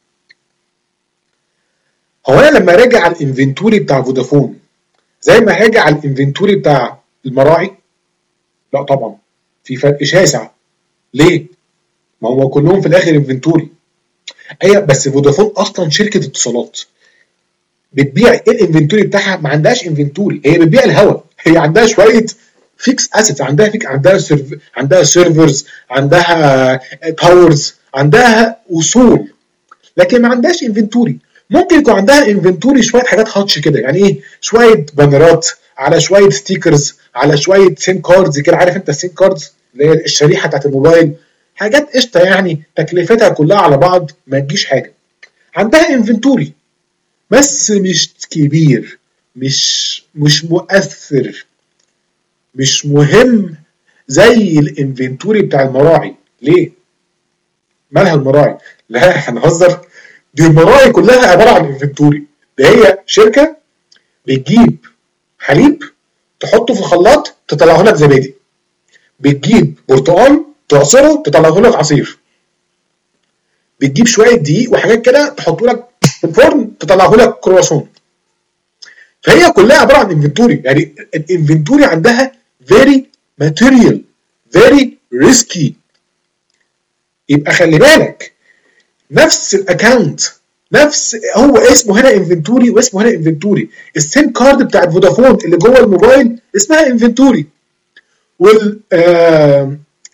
هو انا لما راجع على الانفنتوري بتاع فودافون زي ما راجع على الانفنتوري بتاع المراعي؟ لا طبعا، في فرق شاسع. ليه؟ ما هو كلهم في الاخر انفنتوري. ايوه بس فودافون اصلا شركه اتصالات، بتبيع ايه الانفنتوري بتاعها؟ ما عندهاش انفنتوري، هي بتبيع الهواء. هي عندها شويه فيكس اسيتس، عندها فيك عندها سيرف عندها سيرفرز، عندها باورز، عندها اصول، لكن ما عندهاش انفنتوري. ممكن يكون عندها انفنتوري شويه حاجات هاتش كده، يعني ايه؟ شويه بانرات على شويه ستيكرز على شويه سيم كاردز كده، عارف انت السيم كاردز اللي هي الشريحه بتاعت الموبايل، حاجات قشطه يعني تكلفتها كلها على بعض ما تجيش حاجه. عندها انفنتوري بس مش كبير، مش مش مؤثر، مش مهم زي الانفنتوري بتاع المراعي. ليه؟ مالها المراعي؟ لا هنهزر، دي المراعي كلها عباره عن انفنتوري. ده هي شركه بتجيب حليب تحطه في الخلاط تطلعه لك زبادي، بتجيب برتقال تعصره تطلعه لك عصير، بتجيب شويه دقيق وحاجات كده تحطه لك في الفرن تطلعه لك كرواسون. فهي كلها عباره عن انفنتوري. يعني الانفنتوري عندها very material very risky. يبقى خلي بالك نفس الاكونت، نفس هو اسمه هنا انفنتوري واسمه هنا انفنتوري. السيم كارد بتاع فودافون اللي جوه الموبايل اسمها انفنتوري، وال آه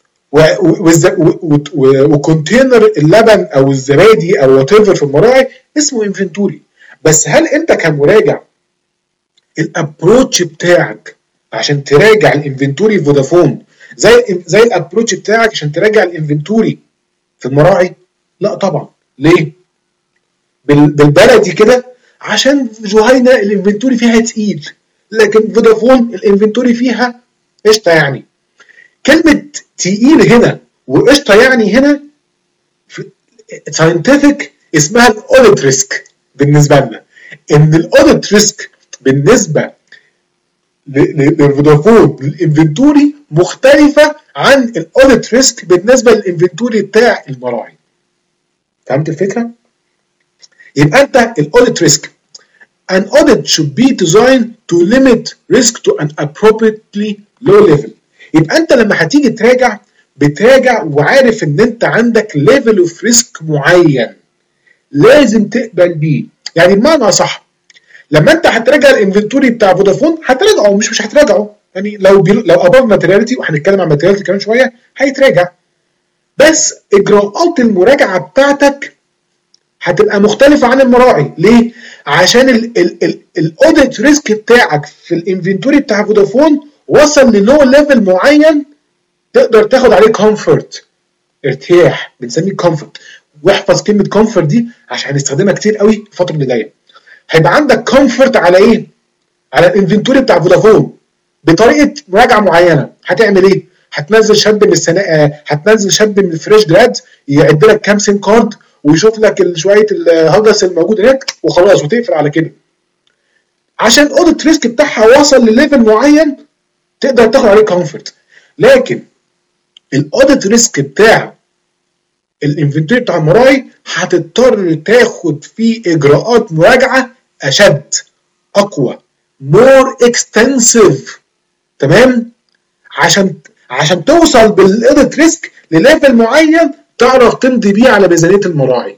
وكونتينر اللبن او الزبادي او وات ايفر في المراعي اسمه انفنتوري. بس هل انت كمراجع الابروتش بتاعك عشان تراجع الانفنتوري في فودافون زي زي الابروتش بتاعك عشان تراجع الانفنتوري في المراعي؟ لا طبعا. ليه؟ بالبلدي كده عشان جهينه الانفنتوري فيها تقيل، لكن فودافون الانفنتوري فيها قشطه يعني. كلمه تقيل هنا وقشطه يعني هنا ساينتفك اسمها الاوديت ريسك بالنسبه لنا. ان الاوديت ريسك بالنسبه لفودافون الانفنتوري مختلفه عن الاوديت ريسك بالنسبه للانفنتوري بتاع المراعي. فهمت الفكره؟ يبقى انت الاوديت ريسك an audit should be designed to limit risk to an appropriately low level. يبقى انت لما هتيجي تراجع بتراجع وعارف ان انت عندك ليفل اوف ريسك معين لازم تقبل بيه. يعني بمعنى صح لما انت هتراجع الانفنتوري بتاع فودافون هتراجعه مش مش هتراجعه، يعني لو بي... لو اباف ماتيرياليتي وهنتكلم عن ماتيرياليتي كمان شويه هيتراجع، بس اجراءات المراجعه بتاعتك هتبقى مختلفه عن المراعي. ليه؟ عشان الاوديت ريسك بتاعك في الانفنتوري بتاع فودافون وصل للو ليفل معين تقدر تاخد عليه كومفورت، ارتياح، بنسميه كومفورت. واحفظ كلمه كومفورت دي عشان هنستخدمها كتير قوي الفتره اللي جايه. هيبقى عندك كومفورت على ايه؟ على الانفنتوري بتاع فودافون بطريقه مراجعه معينه. هتعمل ايه؟ هتنزل شاب من السنه هتنزل شاب من الفريش جراد يعد لك كام سين كارد ويشوف لك شويه الهجس الموجود هناك وخلاص وتقفل على كده. عشان الاوديت ريسك بتاعها وصل لليفل معين تقدر تاخد عليه كومفورت. لكن الاوديت ريسك بتاع الانفنتوري بتاع المراعي هتضطر تاخد فيه اجراءات مراجعه اشد، اقوى، مور اكستنسيف، تمام؟ عشان عشان توصل بالاوديت ريسك لليفل معين تعرف تمضي بيه على ميزانيه المراعي.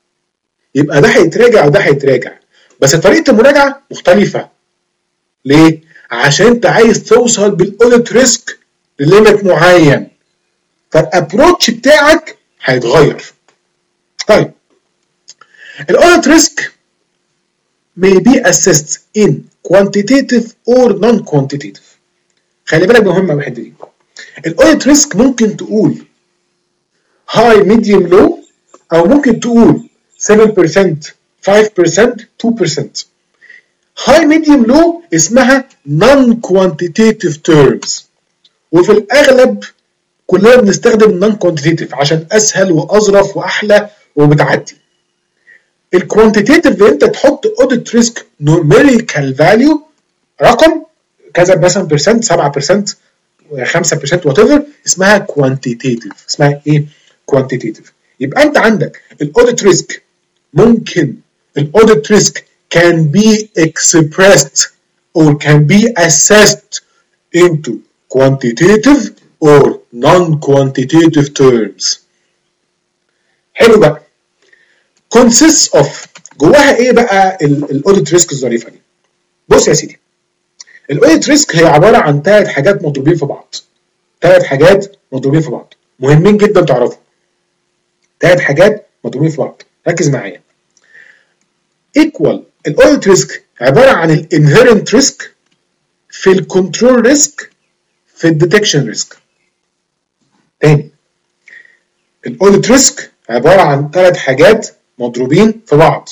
يبقى ده هيتراجع وده هيتراجع، بس طريقه المراجعه مختلفه. ليه؟ عشان انت عايز توصل بالاوديت ريسك لليميت معين، فالابروتش بتاعك هيتغير. طيب الاوديت ريسك may be assessed in quantitative or non-quantitative. خلي بالك مهمه الحته دي. الاوديت ريسك ممكن تقول high medium low او ممكن تقول seven percent five percent two percent. high medium low اسمها non-quantitative terms، وفي الاغلب كلنا بنستخدم non quantitative عشان اسهل واظرف واحلى وبتعدي. الكوانتيتيف انت تحط اوديت ريسك نوميريكال فاليو، رقم كذا مثلا برسنت، سبعة برسنت، خمسة برسنت، وات ايفر، اسمها كوانتيتيف. اسمها ايه؟ كوانتيتيف. يبقى انت عندك الاوديت ريسك ممكن الاوديت ريسك can be expressed or can be assessed into quantitative or non-quantitative terms. حلو بقى. consists of جواها ايه بقى الاوديت ريسك الظريفه دي؟ بص يا سيدي، الاوديت ريسك هي عباره عن ثلاث حاجات مضروبين في بعض. ثلاث حاجات مضروبين في بعض مهمين جدا تعرفوا. ثلاث حاجات مضروبين في بعض، ركز معايا. equal الاوديت ريسك عباره عن الانهيرنت ريسك في الكنترول ريسك في الديتكشن ريسك. تاني، الاوديت ريسك عباره عن ثلاث حاجات مضروبين في بعض.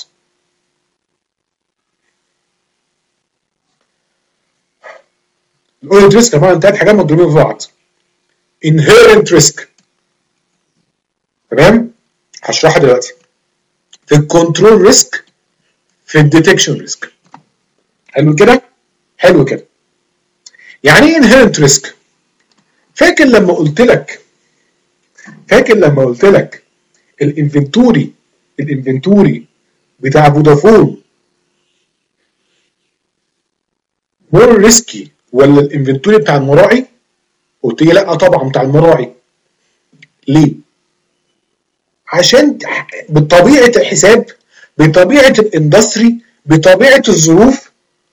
الاوديت ريسك عباره عن ثلاث حاجات مضروبين في بعض. inherent risk، تمام؟ هشرحها دلوقتي. في الكنترول ريسك في الديتكشن ريسك. حلو كده؟ حلو كده. يعني ايه inherent risk؟ فاكر لما قلت لك فاكر لما قلت لك الانفنتوري الانفنتوري بتاع فودافون مور ريسكي ولا الانفنتوري بتاع المراعي؟ قلت لي لا طبعا بتاع المراعي. ليه؟ عشان بطبيعه الحساب، بطبيعه الاندستري، بطبيعه الظروف،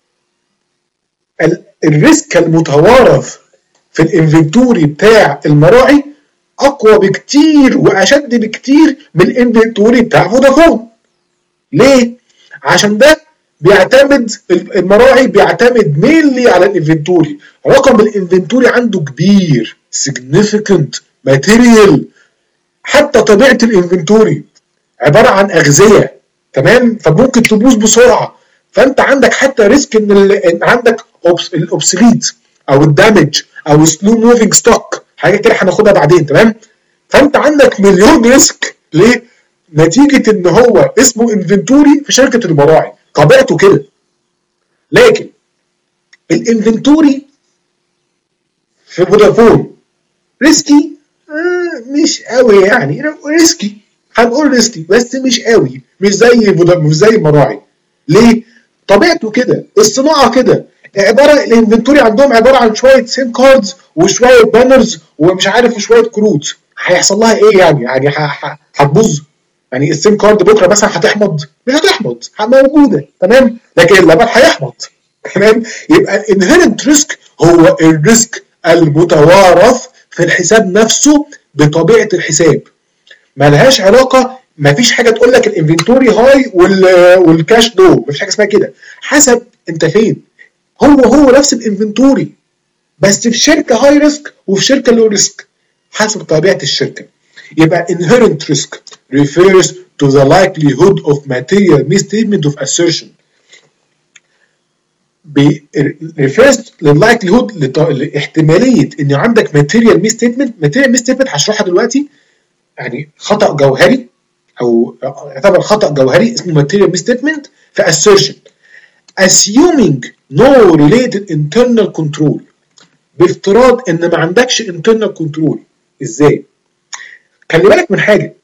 الريسك المتوارث في الانفنتوري بتاع المراعي اقوى بكتير واشد بكتير من الانفنتوري بتاع فودافون. ليه؟ عشان ده بيعتمد المراعي بيعتمد مينلي على الانفنتوري، رقم الانفنتوري عنده كبير، significant material. حتى طبيعه الانفنتوري عباره عن اغذيه، تمام؟ فممكن تبوظ بسرعه، فانت عندك حتى ريسك ان عندك الاوبسليت او الدامج او سلو موفينج ستوك حاجه كده هناخدها بعدين. تمام؟ فانت عندك مليون ريسك. ليه؟ نتيجه ان هو اسمه انفنتوري في شركه المراعي، طبيعته كده. لكن الانفنتوري في فودافون ريسكي؟ آه مش قوي يعني، ريسكي، هنقول ريسكي بس مش قوي، مش زي فودا مش زي المراعي. ليه؟ طبيعته كده، الصناعه كده، عباره الانفنتوري عندهم عباره عن شويه سيم كاردز وشويه بانرز ومش عارف وشويه كروت. هيحصل لها ايه يعني؟ يعني هتبوظ يعني. السيم كارد بكره مثلا هتحمض؟ مش هتحمض، موجوده. تمام؟ لكن اللبن هيحمض. تمام؟ يبقى الانهيرنت ريسك هو الريسك المتوارث في الحساب نفسه بطبيعه الحساب. مالهاش علاقه، مفيش حاجه تقول لك الانفنتوري هاي والكاش لو، مفيش حاجه اسمها كده. حسب انت فين. هو هو نفس الانفنتوري بس في شركه هاي ريسك وفي شركه لو ريسك حسب طبيعه الشركه. يبقى inherent risk refers to the likelihood of material misstatement of assertion. refers للlikelihood لاحتماليه ان عندك material misstatement. material misstatement هشرحها دلوقتي، يعني خطا جوهري او يعتبر خطا جوهري اسمه material misstatement في assertion. assuming no related internal control، بافتراض ان ما عندكش internal control. ازاي؟ خلي بالك من حاجه،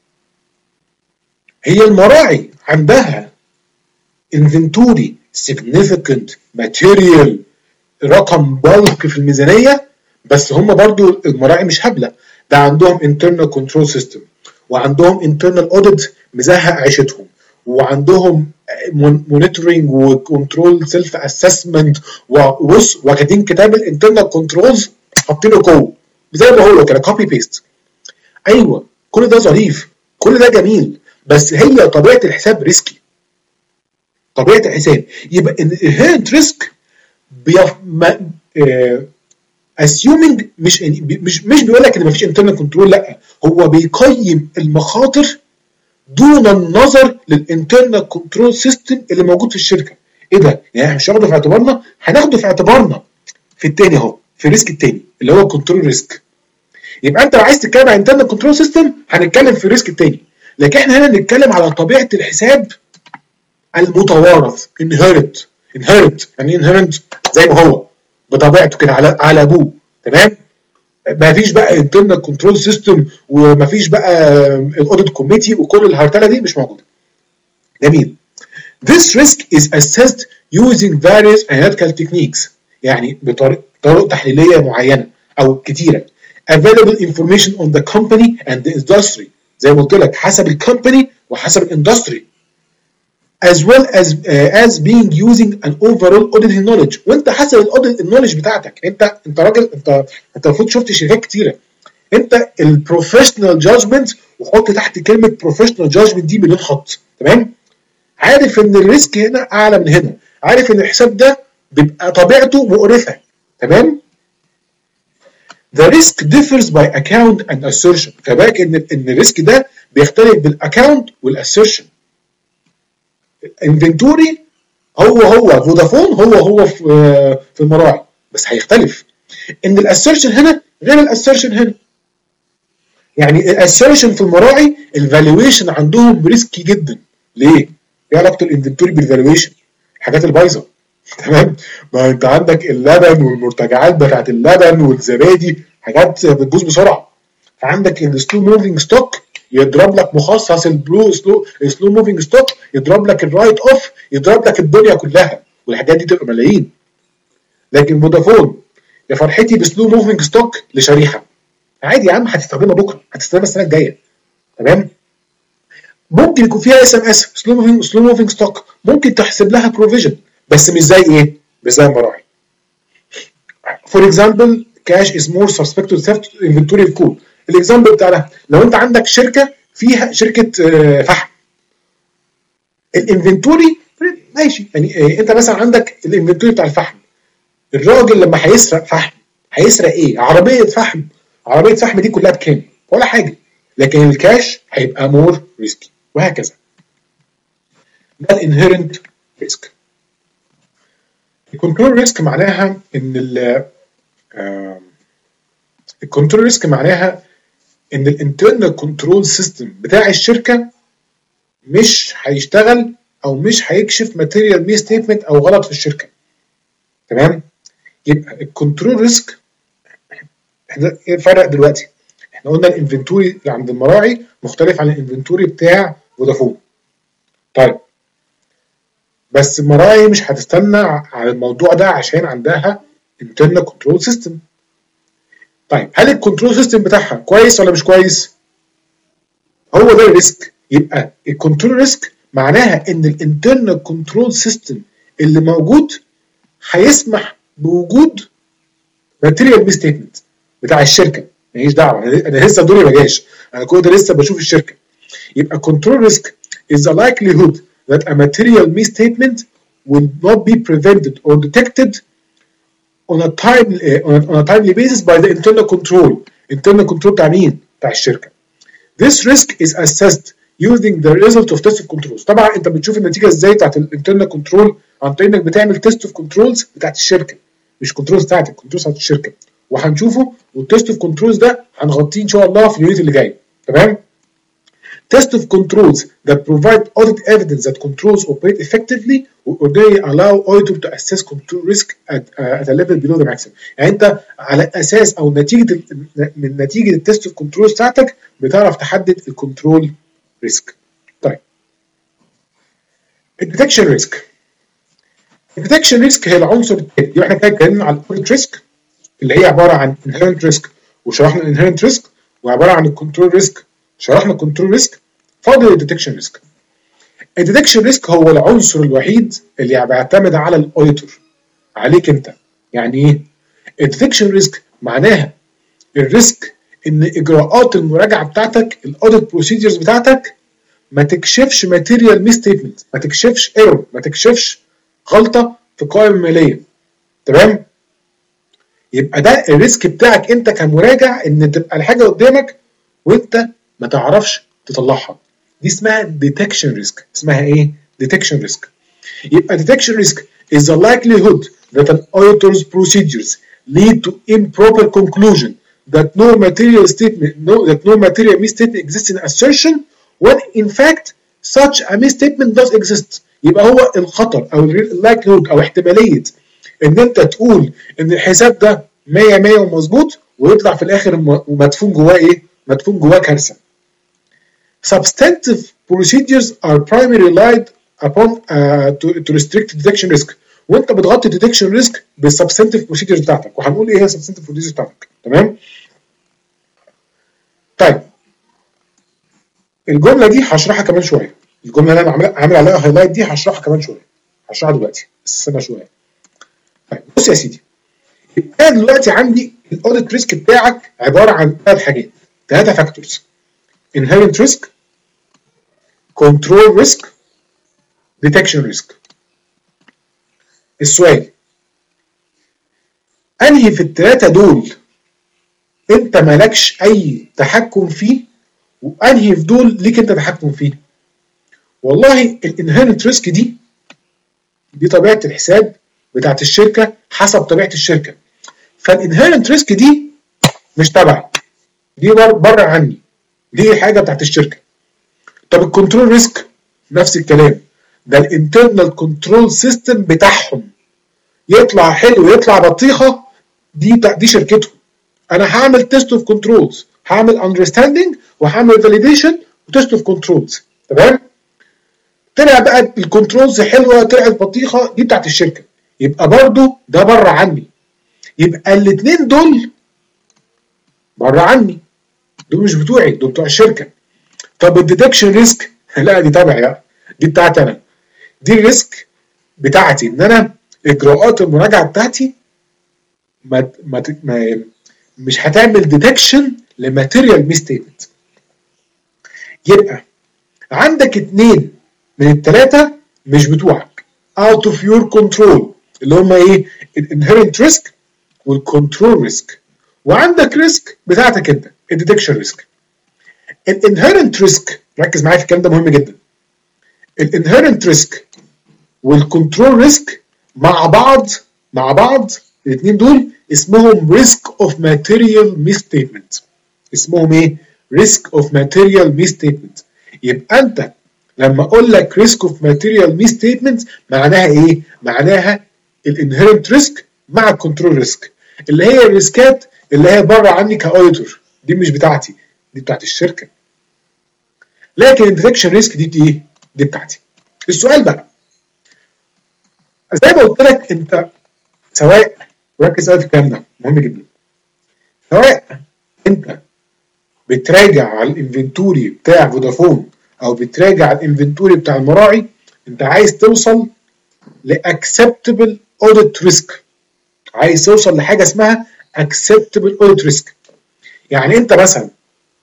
هي المراعي عندها inventory significant material رقم بالك في الميزانيه، بس هم برضو المراعي مش هبله، ده عندهم internal control system وعندهم internal audit مزهق عيشتهم، وعندهم monitoring وكنترول سيلف اسسمنت، وبص واخدين كتاب الانترنال كنترولز حاطينه جوه زي ما هو كده كوبي بيست. ايوه كل ده ظريف، كل ده جميل، بس هي طبيعه الحساب ريسكي. طبيعه الحساب يبقى inherent risk بيف... ما... آه... assuming مش مش مش بيقول لك ان مفيش internal كنترول، لا، هو بيقيم المخاطر دون النظر للانترنال كنترول سيستم اللي موجود في الشركه. ايه ده؟ يعني احنا مش هناخده في اعتبارنا؟ هناخده في اعتبارنا في الثاني اهو، في الريسك الثاني اللي هو كنترول ريسك. يبقى انت لو عايز تتكلم عن انترنال كنترول سيستم هنتكلم في الريسك الثاني، لكن احنا هنا بنتكلم على طبيعه الحساب المتوارث. انهيرنت انهيرنت يعني انهيرنت زي ما هو بطبيعته كده على على ابوه. تمام؟ ما فيش بقى انترنال كنترول سيستم وما فيش بقى الاوديت كوميتي وكل الهرتله دي مش موجوده. جميل. This risk is assessed using various analytical techniques، يعني بطرق طرق تحليليه معينه او كتيره. Available information on the company and the industry، زي ما قلت لك حسب الكومباني وحسب الاندستري. as well as uh, as being using an overall auditing knowledge، وانت حسب الاوديت النولج بتاعتك. انت انت راجل، انت انت المفروض شفت شركات كتيره. انت البروفيشنال جادجمنت، وحط تحت كلمه بروفيشنال جادجمنت دي مليون خط. تمام؟ عارف ان الريسك هنا اعلى من هنا، عارف ان الحساب ده بيبقى طبيعته مقرفه. تمام؟ The risk differs by account and assertion. فبالك ان ان الريسك ده بيختلف بالاكونت والاسيرشن. انفنتوري هو هو فودافون هو هو في في المراعي، بس هيختلف ان الاسيرشن هنا غير الاسيرشن هنا. يعني الاسيرشن في المراعي الفالويشن عندهم ريسكي جدا. ليه؟ ايه علاقه الانفنتوري بالفالويشن؟ الحاجات البايظه. تمام؟ ما انت عندك اللبن والمرتجعات بتاعت اللبن والزبادي حاجات بتبوظ بسرعه، فعندك السلو موفينج ستوك يضرب لك مخصص البلو سلو سلو موفينج ستوك، يضرب لك الرايت اوف، يضرب لك الدنيا كلها، والحاجات دي تبقى ملايين. لكن فودافون يا فرحتي بسلو موفينج ستوك لشريحه عادي يا عم، هتستخدمها بكره، هتستخدمها السنه الجايه. تمام؟ ممكن يكون فيها اس ام اس سلو موفينج سلو موفينج ستوك، ممكن تحسب لها بروفيجن، بس مش زي ايه؟ مش زي المراعي. فور اكزامبل كاش از مور سسبكتد ثيفت انفنتوري كود. الاكزامبل بتاع ده لو انت عندك شركه فيها شركه فحم، الانفنتوري ماشي، يعني انت مثلا عندك الانفنتوري بتاع الفحم، الراجل لما هيسرق فحم هيسرق ايه؟ عربيه فحم. عربيه فحم دي كلها بكام؟ ولا حاجه. لكن الكاش هيبقى مور ريسكي، وهكذا. ده الانهيرنت ريسك. الكنترول ريسك معناها ان ال الكنترول ريسك معناها ان الانترنال كنترول سيستم بتاع الشركه مش هيشتغل او مش هيكشف ماتيريال مي ستيتمنت او غلط في الشركه. تمام؟ يبقى الكنترول ريسك احنا ايه الفرق دلوقتي؟ احنا قلنا الانفنتوري اللي عند المراعي مختلف عن الانفنتوري بتاع فودافون. طيب بس المراعي مش هتستنى على الموضوع ده عشان عندها internal control system. طيب هل الكنترول سيستم بتاعها كويس ولا مش كويس؟ هو ده الريسك. يبقى الكنترول ريسك معناها ان الانترنال كنترول سيستم اللي موجود هيسمح بوجود ماتيريال مي ستيتمنت بتاع الشركه. ماليش دعوه، انا لسه دوري ما جاش، انا كل ده لسه بشوف الشركه. يبقى control risk is the likelihood that a material misstatement will not be prevented or detected on a timely on a, on a timely basis by the internal control. internal control بتاع مين؟ بتاع الشركه. This risk is assessed using the result of test of controls. طبعا انت بتشوف النتيجه ازاي بتاعت الانترنال كنترول عن طريق انك بتعمل تيست اوف كنترولز بتاعت الشركه، مش كنترولز بتاعتك، كنترولز بتاعت الشركه، وهنشوفه. والتيست اوف كنترولز ده هنغطيه ان شاء الله في اليونت اللي جاي. تمام؟ Test of controls that provide audit evidence that controls operate effectively will ordinarily allow auditor to assess control risk at, uh, at a level below the maximum. يعني انت على اساس او نتيجه من نتيجه التست اوف كنترولز بتاعتك بتعرف تحدد الكنترول ريسك. طيب الديتكشن ريسك. الديتكشن ريسك هي العنصر الثاني. يبقى احنا كده اتكلمنا على الاوديت ريسك اللي هي عباره عن inherent risk وشرحنا الانهيرنت ريسك، وعباره عن الكنترول ريسك شرحنا الكنترول ريسك. فاضل الديتكشن ريسك. الديتكشن ريسك هو العنصر الوحيد اللي بيعتمد على الاوديتور، عليك انت. يعني ايه؟ الديتكشن ريسك معناها الريسك ان اجراءات المراجعه بتاعتك، الاوديت بروسيدرز بتاعتك ما تكشفش ماتيريال مي ستيتمنت، ما تكشفش ايرور، ما تكشفش غلطه في القوائم الماليه. تمام؟ يبقى ده الريسك بتاعك انت كمراجع، ان تبقى الحاجه قدامك وانت ما تعرفش تطلعها. دي اسمها ديتكشن ريسك. اسمها ايه؟ ديتكشن ريسك. يبقى ديتكشن ريسك is the likelihood that an auditor's procedures lead to improper conclusion that no material statement no that no material misstatement exists in assertion when in fact such a misstatement does exist. يبقى هو الخطر او اللايكليهود او احتماليه ان انت تقول ان الحساب ده مية مية ومظبوط ويطلع في الاخر مدفون جواه ايه؟ مدفون جواه كارثه. Substantive procedures are primarily relied upon uh, to, to restrict detection risk. وانت بتغطي detection risk بالsubstantive procedures بتاعتك، وهنقول ايه هي substantive procedures بتاعتك. تمام؟ طيب الجمله دي هشرحها كمان شويه. الجمله اللي انا عامل عامل عليها هايلايت دي هشرحها كمان شويه. هشرحها دلوقتي بس استنى شويه. طيب بص يا سيدي، انا دلوقتي عندي الاوديت ريسك بتاعك عباره عن ثلاث حاجات، ثلاثه فاكتورز: inherent risk، control risk، detection risk. السؤال انهي في الثلاثه دول انت مالكش اي تحكم فيه، وانهي في دول ليك انت تحكم فيه؟ والله الانهيرنت ريسك دي دي طبيعه الحساب بتاعت الشركه حسب طبيعه الشركه. فالانهيرنت ريسك دي مش تبعي، دي بره عني، دي حاجه بتاعت الشركه. طب الكنترول ريسك نفس الكلام، ده الانترنال كنترول سيستم بتاعهم، يطلع حلو يطلع بطيخه، دي دي شركتهم. انا هعمل تيست اوف كنترولز، هعمل اندرستاندينج وهعمل فاليديشن وتيست اوف كنترولز. تمام؟ طلع بقى الكنترولز حلوه طلعت بطيخه، دي بتاعت الشركه، يبقى برضو ده بره عني. يبقى الاثنين دول بره عني، دول مش بتوعي، دول بتوع الشركه. طب الديتكشن ريسك لا دي تبعي بقى، دي بتاعتي انا، دي الريسك بتاعتي ان انا اجراءات المراجعه بتاعتي ما, ما, ما مش هتعمل ديتكشن لماتيريال ميستيتمنت. يبقى عندك اثنين من الثلاثه مش بتوعك، out of your control، اللي هم ايه؟ الانهيرنت ريسك والكنترول ريسك. وعندك ريسك بتاعتك انت، الديتكشن ريسك. الانهيرنت ريسك، ركز معايا في الكلام ده مهم جدا. الانهيرنت ريسك والكنترول ريسك مع بعض مع بعض الاثنين دول اسمهم ريسك اوف ماتيريال ميستيتمنت. اسمهم ايه؟ ريسك اوف ماتيريال ميستيتمنت. يبقى انت لما اقول لك ريسك اوف ماتيريال ميستيتمنت معناها ايه؟ معناها الانهيرنت ريسك مع الكنترول ريسك، اللي هي الريسكات اللي هي بره عني كاوديتور، دي مش بتاعتي، دي بتاعت الشركه. لكن الديتكشن ريسك دي, دي ايه؟ دي بتاعتي. السؤال بقى زي ما قلت لك، انت سواء، ركز قوي في الكلام ده مهم جدا، سواء انت بتراجع على الانفنتوري بتاع فودافون او بتراجع الانفنتوري بتاع المراعي، انت عايز توصل لاكسبتبل اوديت ريسك، عايز توصل لحاجه اسمها acceptable audit risk. يعني انت مثلا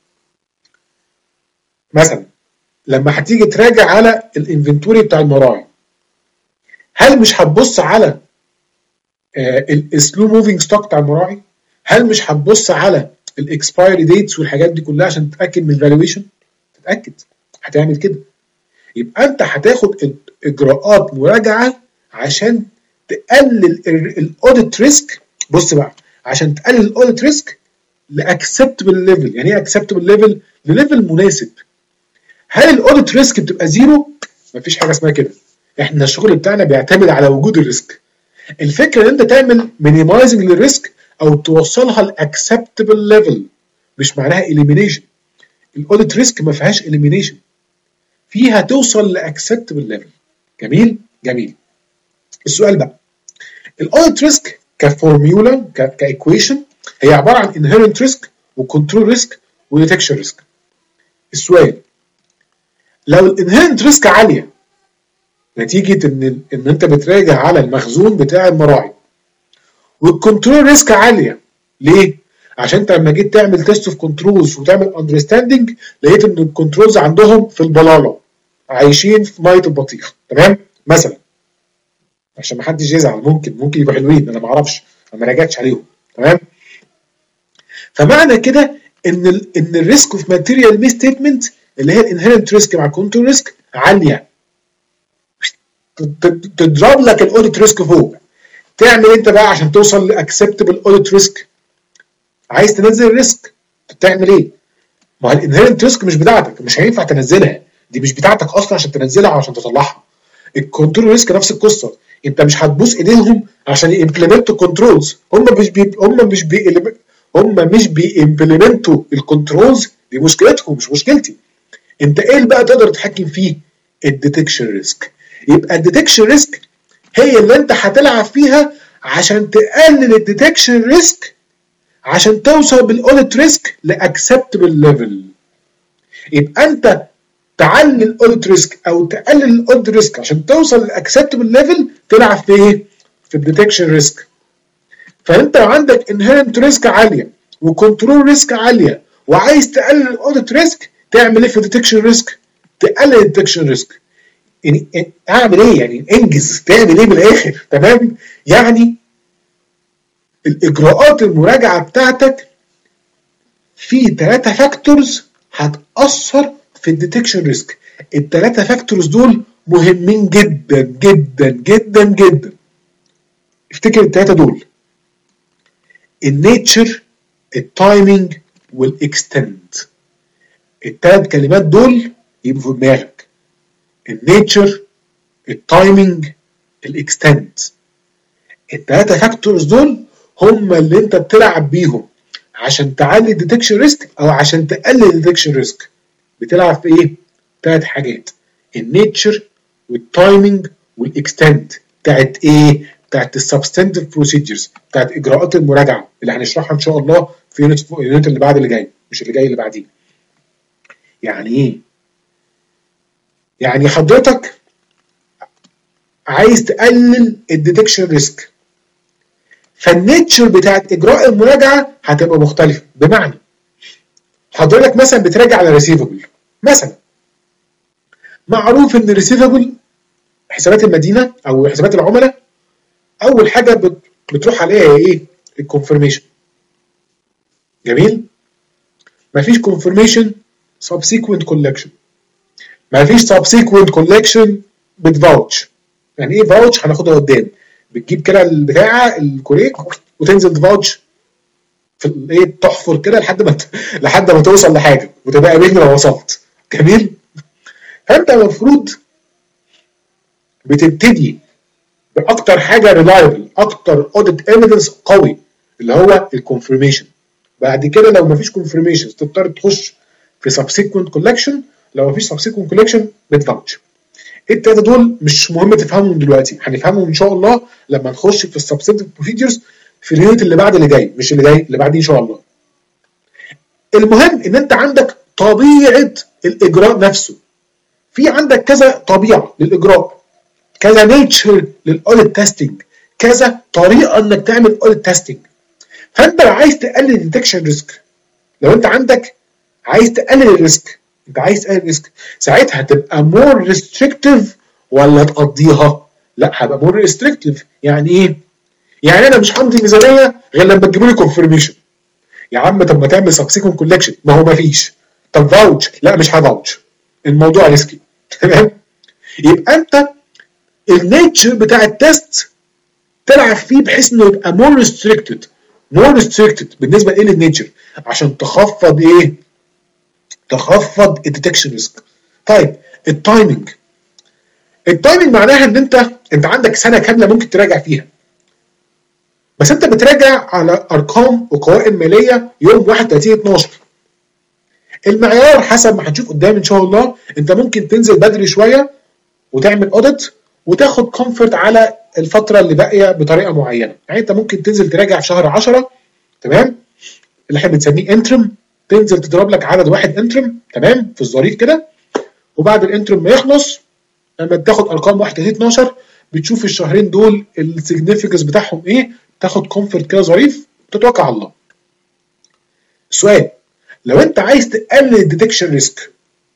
مثلا لما هتيجي تراجع على الانفنتوري بتاع المراعي، هل مش هتبص على السلو موفينج ستوك بتاع المراعي؟ هل مش هتبص على الاكسبايري ديتس والحاجات دي كلها عشان تتاكد من الفالويشن؟ تتاكد، هتعمل كده. يبقى انت هتاخد اجراءات مراجعه عشان تقلل الاوديت ريسك. بص بقى، عشان تقلل الاوديت ريسك لاكسبتبل ليفل. يعني ايه اكسبتبل ليفل؟ لليفل مناسب. هل الاوديت ريسك بتبقى زيرو؟ مفيش حاجه اسمها كده. احنا الشغل بتاعنا بيعتمد على وجود الريسك. الفكره ان انت تعمل مينيمايزنج للريسك او توصلها لاكسبتبل ليفل، مش معناها اليمينيشن. الاوديت ريسك ما فيهاش اليمينيشن، فيها توصل لاكسبتبل ليفل. جميل جميل. السؤال بقى، الاوديت ريسك كفورميولا كايكويشن هي عباره عن انهيرنت ريسك وكنترول ريسك وديتكشن ريسك. السؤال، لو الانهيرنت ريسك عاليه نتيجه ان ان انت بتراجع على المخزون بتاع المراعي، والكنترول ريسك عاليه، ليه؟ عشان انت لما جيت تعمل تيست اوف كنترولز وتعمل اندرستاندنج لقيت ان الكنترولز عندهم في البلاله، عايشين في ميه البطيخ، تمام؟ مثلا عشان ما حدش يزعل، ممكن ممكن يبقوا حلوين، انا ما اعرفش، انا ما راجعتش عليهم، تمام؟ فمعنى كده ان ال ان الريسك اوف ماتيريال مي ستيتمنت اللي هي الانهيرنت ريسك مع الكنترول ريسك عاليه، تضرب لك الاوديت ريسك فوق. تعمل انت بقى عشان توصل لاكسبتبل اوديت ريسك؟ عايز تنزل الريسك، تعمل ايه؟ ما هو الانهيرنت ريسك مش بتاعتك، مش هينفع تنزلها، دي مش بتاعتك اصلا عشان تنزلها او عشان تطلعها. الكنترول ريسك نفس القصه، انت مش هتبوس ايديهم عشان يمبلمنتوا كنترولز، هم مش بي هم مش بي هم مش بيمبلمنتوا الكنترولز، دي مشكلتهم مش مشكلتي. انت ايه اللي بقى تقدر تتحكم فيه؟ الديتكشن ريسك. يبقى الديتكشن ريسك هي اللي انت هتلعب فيها عشان تقلل الديتكشن ريسك عشان توصل بالاوديت ريسك لاكسبتبل ليفل. يبقى انت تعلي الاوديت ريسك او تقلل الاوديت ريسك عشان توصل لاكسبتبل ليفل، تلعب في ايه؟ في الديتكشن ريسك. فانت لو عندك انهيرنت ريسك عاليه وكنترول ريسك عاليه وعايز تقلل الاوديت ريسك، تعمل ايه في الديتكشن ريسك؟ تقلل الديتكشن ريسك. يعني اعمل ايه؟ يعني انجز، تعمل ايه بالاخر؟ تمام؟ يعني الاجراءات المراجعه بتاعتك في ثلاثه فاكتورز هتاثر في الديتكشن ريسك. الثلاثه فاكتورز دول مهمين جدا جدا جدا جدا. افتكر الثلاثه دول: النيتشر، التايمينج، والاكستنت. الثلاث كلمات دول يبقوا في دماغك: النيتشر، التايمينج، الاكستنت. الثلاثه فاكتورز دول هم اللي انت بتلعب بيهم عشان تعلي الديتكشن ريسك او عشان تقلل الديتكشن ريسك. بتلعب في ايه؟ ثلاث حاجات: النيتشر والتايمينج والاكستنت. بتاعت ايه؟ بتاعت السبستنتيف بروسيدجرز، بتاعت اجراءات المراجعه اللي هنشرحها ان شاء الله في اليونت اللي بعد اللي جاي، مش اللي جاي اللي بعديه. يعني ايه؟ يعني حضرتك عايز تقلل الديتكشن ريسك، فالنيتشر بتاعت اجراء المراجعه هتبقى مختلفه. بمعنى حضرتك مثلا بتراجع على ريسيفبل مثلا، معروف ان الريسيفبل حسابات المدينه او حسابات العملاء اول حاجه بتروح عليها ايه؟ الكونفirmation. جميل؟ مفيش confirmation subsequent collection، مفيش subsequent collection بتفاوتش. يعني ايه فاوتش؟ هناخدها قدام. بتجيب كده البتاعه الكوريك وتنزل تفاوتش في الايه تحفر كده لحد ما لحد ما توصل لحاجه وتبقى قابلني لو وصلت. جميل. فانت المفروض بتبتدي باكتر حاجه ريلايبل، اكتر اوديت ايفيدنس قوي اللي هو الكونفirmation. بعد كده لو مفيش كونفirmation تضطر تخش في subsequent collection، لو مفيش subsequent collection بتفاوتش. التلاته دول مش مهم تفهمهم دلوقتي، هنفهمهم ان شاء الله لما نخش في السبسيتيف بروسيدجرز في اليونت اللي بعد اللي جاي، مش اللي جاي اللي بعديه ان شاء الله. المهم ان انت عندك طبيعه الاجراء نفسه، في عندك كذا طبيعه للاجراء، كذا نيتشر للاوديت تيستنج، كذا طريقه انك تعمل اوديت تيستنج. فانت لو عايز تقلل الديتكشن ريسك، لو انت عندك عايز تقلل الريسك، انت عايز تقلل الريسك، ساعتها تبقى مور ريستريكتيف ولا تقضيها؟ لا، هبقى مور ريستريكتيف. يعني ايه؟ يعني انا مش همضي ميزانيه غير لما تجيبوا لي كونفirmation. يا عم طب ما تعمل سبسيكون كولكشن، ما هو ما فيش. طب فاوتش، لا مش هفاوتش، الموضوع ريسكي. تمام؟ يبقى انت النيتشر بتاع التست تلعب فيه بحيث انه يبقى مور ريستريكتد، مور ريستريكتد بالنسبه لايه للنيتشر، عشان تخفض ايه؟ تخفض الديتكشن ريسك. طيب التايمنج، التايمنج معناها ان انت انت عندك سنه كامله ممكن تراجع فيها، بس انت بتراجع على ارقام وقوائم ماليه يوم واحد وثلاثين اتناشر. المعيار حسب ما هنشوف قدام ان شاء الله، انت ممكن تنزل بدري شويه وتعمل اوديت وتاخد كومفورت على الفتره اللي باقيه بطريقه معينه. يعني انت ممكن تنزل تراجع في شهر عشرة، تمام، اللي احنا بنسميه انترم، تنزل تضرب لك عدد واحد انترم، تمام، في الظريف كده، وبعد الانترم ما يخلص لما تاخد ارقام واحد وثلاثين اتناشر بتشوف الشهرين دول السيجنيفيكانس بتاعهم ايه، تاخد كومفورت كده ظريف وتتوكل على الله. السؤال، لو انت عايز تقلل الديتكشن ريسك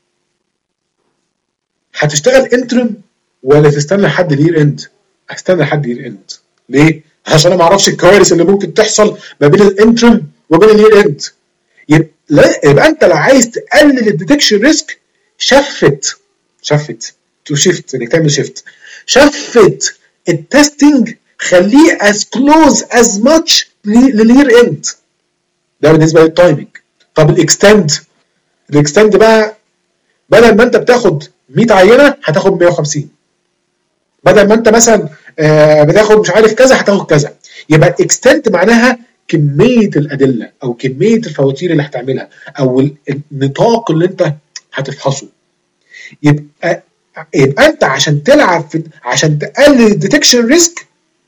هتشتغل انترم ولا تستنى لحد الير اند؟ هستنى لحد الير اند. ليه؟ عشان انا ما اعرفش الكوارث اللي ممكن تحصل ما بين الانترم وبين الير اند. يبقى, يبقى انت لو عايز تقلل الديتكشن ريسك شفت شفت تو شيفت انك تعمل شيفت شفت التستنج، خليه as close as much للير اند. ده بالنسبه للتايمنج. طب الاكستند، الاكستند بقى بدل ما انت بتاخد مية عينه هتاخد مية وخمسين، بدل ما انت مثلا آه بتاخد مش عارف كذا هتاخد كذا. يبقى الاكستند معناها كميه الادله او كميه الفواتير اللي هتعملها او النطاق اللي انت هتفحصه. يبقى يبقى انت عشان تلعب في عشان تقلل الديتكشن ريسك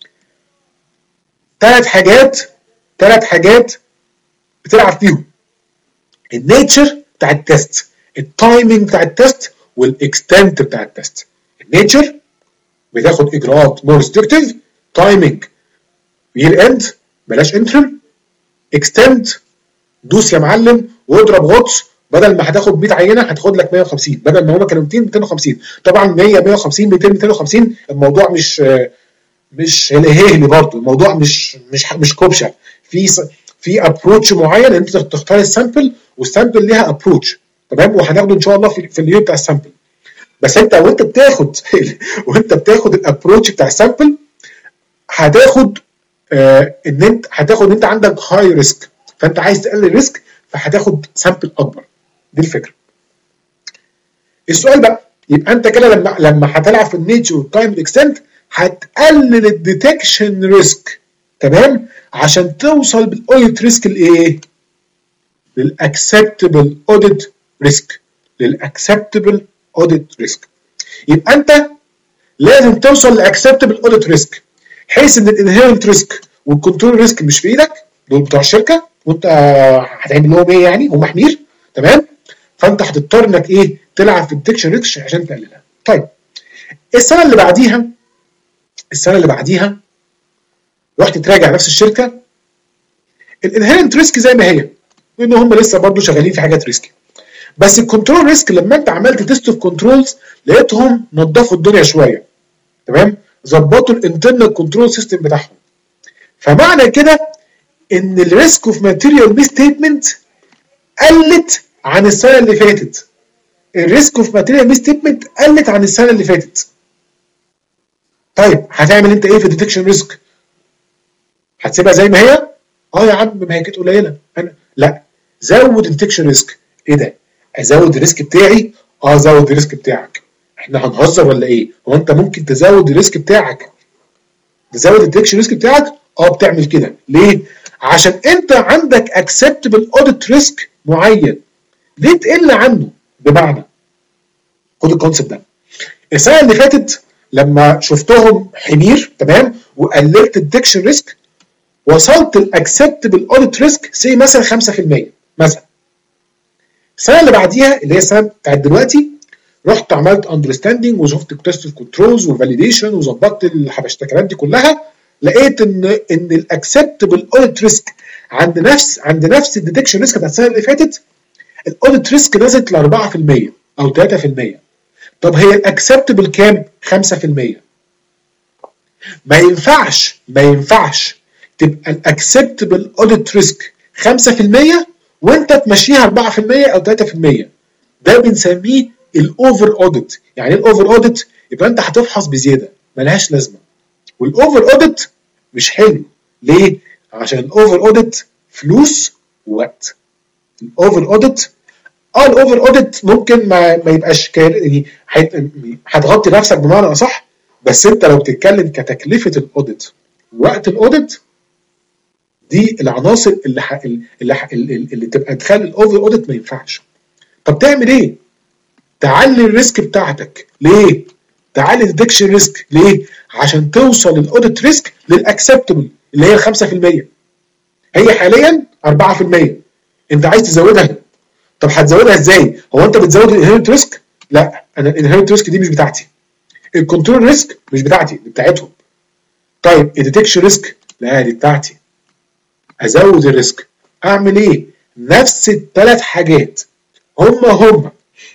ثلاث حاجات ثلاث حاجات بتلعب فيهم: النيتشر بتاع التست، التايمنج بتاع التست، والاكستنت بتاع التست. النيتشر بتاخد اجراءات مور ريستريكتيف، تايمنج يير اند بلاش انترم، اكستنت دوس يا معلم واضرب غطس، بدل ما هتاخد مية عينه هتاخد لك مية وخمسين، بدل ما هما كانوا ميتين ميتين وخمسين. طبعا مية مية وخمسين ميتين ميتين وخمسين الموضوع مش مش هلهلي برضه، الموضوع مش مش مش كوبشه. في في ابروتش معين انت تختار السامبل والسامبل ليها ابروتش، تمام، وهناخده ان شاء الله في, في اليوم بتاع السامبل. بس انت وانت بتاخد وانت بتاخد الابروتش بتاع السامبل هتاخد آه ان انت هتاخد انت عندك هاي ريسك، فانت عايز تقلل الريسك فهتاخد سامبل اكبر. دي الفكره. السؤال بقى، يبقى انت كده لما لما هتلعب في النيتشر والتايم اكستنت هتقلل الديتكشن ريسك، تمام، عشان توصل بالاوديت ريسك لايه؟ للاكسبتبل اوديت ريسك، للاكسبتبل اوديت ريسك. يبقى انت لازم توصل لاكسبتبل اوديت ريسك، حيث ان الانهيرنت ريسك والكنترول ريسك مش في ايدك، دول بتوع الشركه وانت هتعمل لهم ايه يعني؟ هم حمير، تمام، فانت هتضطر انك ايه؟ تلعب في الديتكشن ريسك عشان تقللها. طيب السنه اللي بعديها السنه اللي بعديها رحت تراجع نفس الشركه، الانهيرنت ريسك زي ما هي، لان هم لسه برضه شغالين في حاجات ريسكي، بس الكنترول ريسك لما انت عملت تيست اوف كنترولز لقيتهم نظفوا الدنيا شويه، تمام، ظبطوا الانترنال كنترول سيستم بتاعهم. فمعنى كده ان الريسك اوف ماتيريال ميس ستيتمنت قلت عن السنه اللي فاتت. الريسك اوف ماتيريال ميس ستيتمنت قلت عن السنه اللي فاتت. طيب هتعمل انت ايه في الديتكشن ريسك؟ هتسيبها زي ما هي؟ اه يا عم ما هي كانت قليله. انا لا، زود الديتكشن ريسك. ايه ده؟ ازود الريسك بتاعي؟ اه زود الريسك بتاعك. احنا هنهزر ولا ايه؟ هو انت ممكن تزود الريسك بتاعك، تزود الديتكشن ريسك بتاعك؟ اه بتعمل كده ليه؟ عشان انت عندك اكسبتبل اوديت ريسك معين، ليه تقل عنه؟ بمعنى، خد الكونسيبت ده. السنه اللي فاتت لما شفتهم حمير تمام وقللت الديتكشن ريسك، وصلت الاكسبتبل اوديت ريسك سي مثلا خمسة في المية مثلا. السنه اللي بعديها اللي هي السنه بتاعت دلوقتي، رحت عملت اندرستاندنج وشفت تيست كنترولز وفاليديشن وظبطت الحبشتكنات دي كلها، لقيت ان ان الاكسبتبل اوديت ريسك عند نفس عند نفس الديتكشن ريسك بتاعت السنه اللي فاتت، الاوديت ريسك نزلت ل أربعة في المية او ثلاثة في المية. طب هي الاكسبتبل كام؟ خمسة في المية. ما ينفعش ما ينفعش تبقى الاكسبتبل اوديت ريسك خمسة في المية وانت تمشيها أربعة في المية او ثلاثة في المية. ده بنسميه الاوفر اوديت. يعني ايه الاوفر اوديت؟ يبقى انت هتفحص بزياده ملهاش لازمه. والاوفر اوديت مش حلو. ليه؟ عشان الاوفر اوديت فلوس ووقت. الاوفر اوديت اه الاوفر اوديت ممكن ما, ما يبقاش يعني هتغطي نفسك بمعنى اصح، بس انت لو بتتكلم كتكلفه الاوديت ووقت الاوديت، دي العناصر اللي ح... اللي ح... اللي, اللي تبقى تخلي الاوفر اوديت ما ينفعش. طب تعمل ايه؟ تعلي الريسك بتاعتك. ليه؟ تعلي الديتكشن ريسك. ليه؟ عشان توصل الاوديت ريسك للاكسبتبل اللي هي خمسة في المية. هي حاليا أربعة في المية، انت عايز تزودها. طب هتزودها ازاي؟ هو انت بتزود الانهيرنت ريسك؟ لا، انا الانهيرنت ريسك دي مش بتاعتي. الكنترول ريسك مش بتاعتي، دي بتاعتهم. طيب الديتكشن ريسك؟ لا دي بتاعتي. ازود الريسك. اعمل ايه؟ نفس الثلاث حاجات هم هم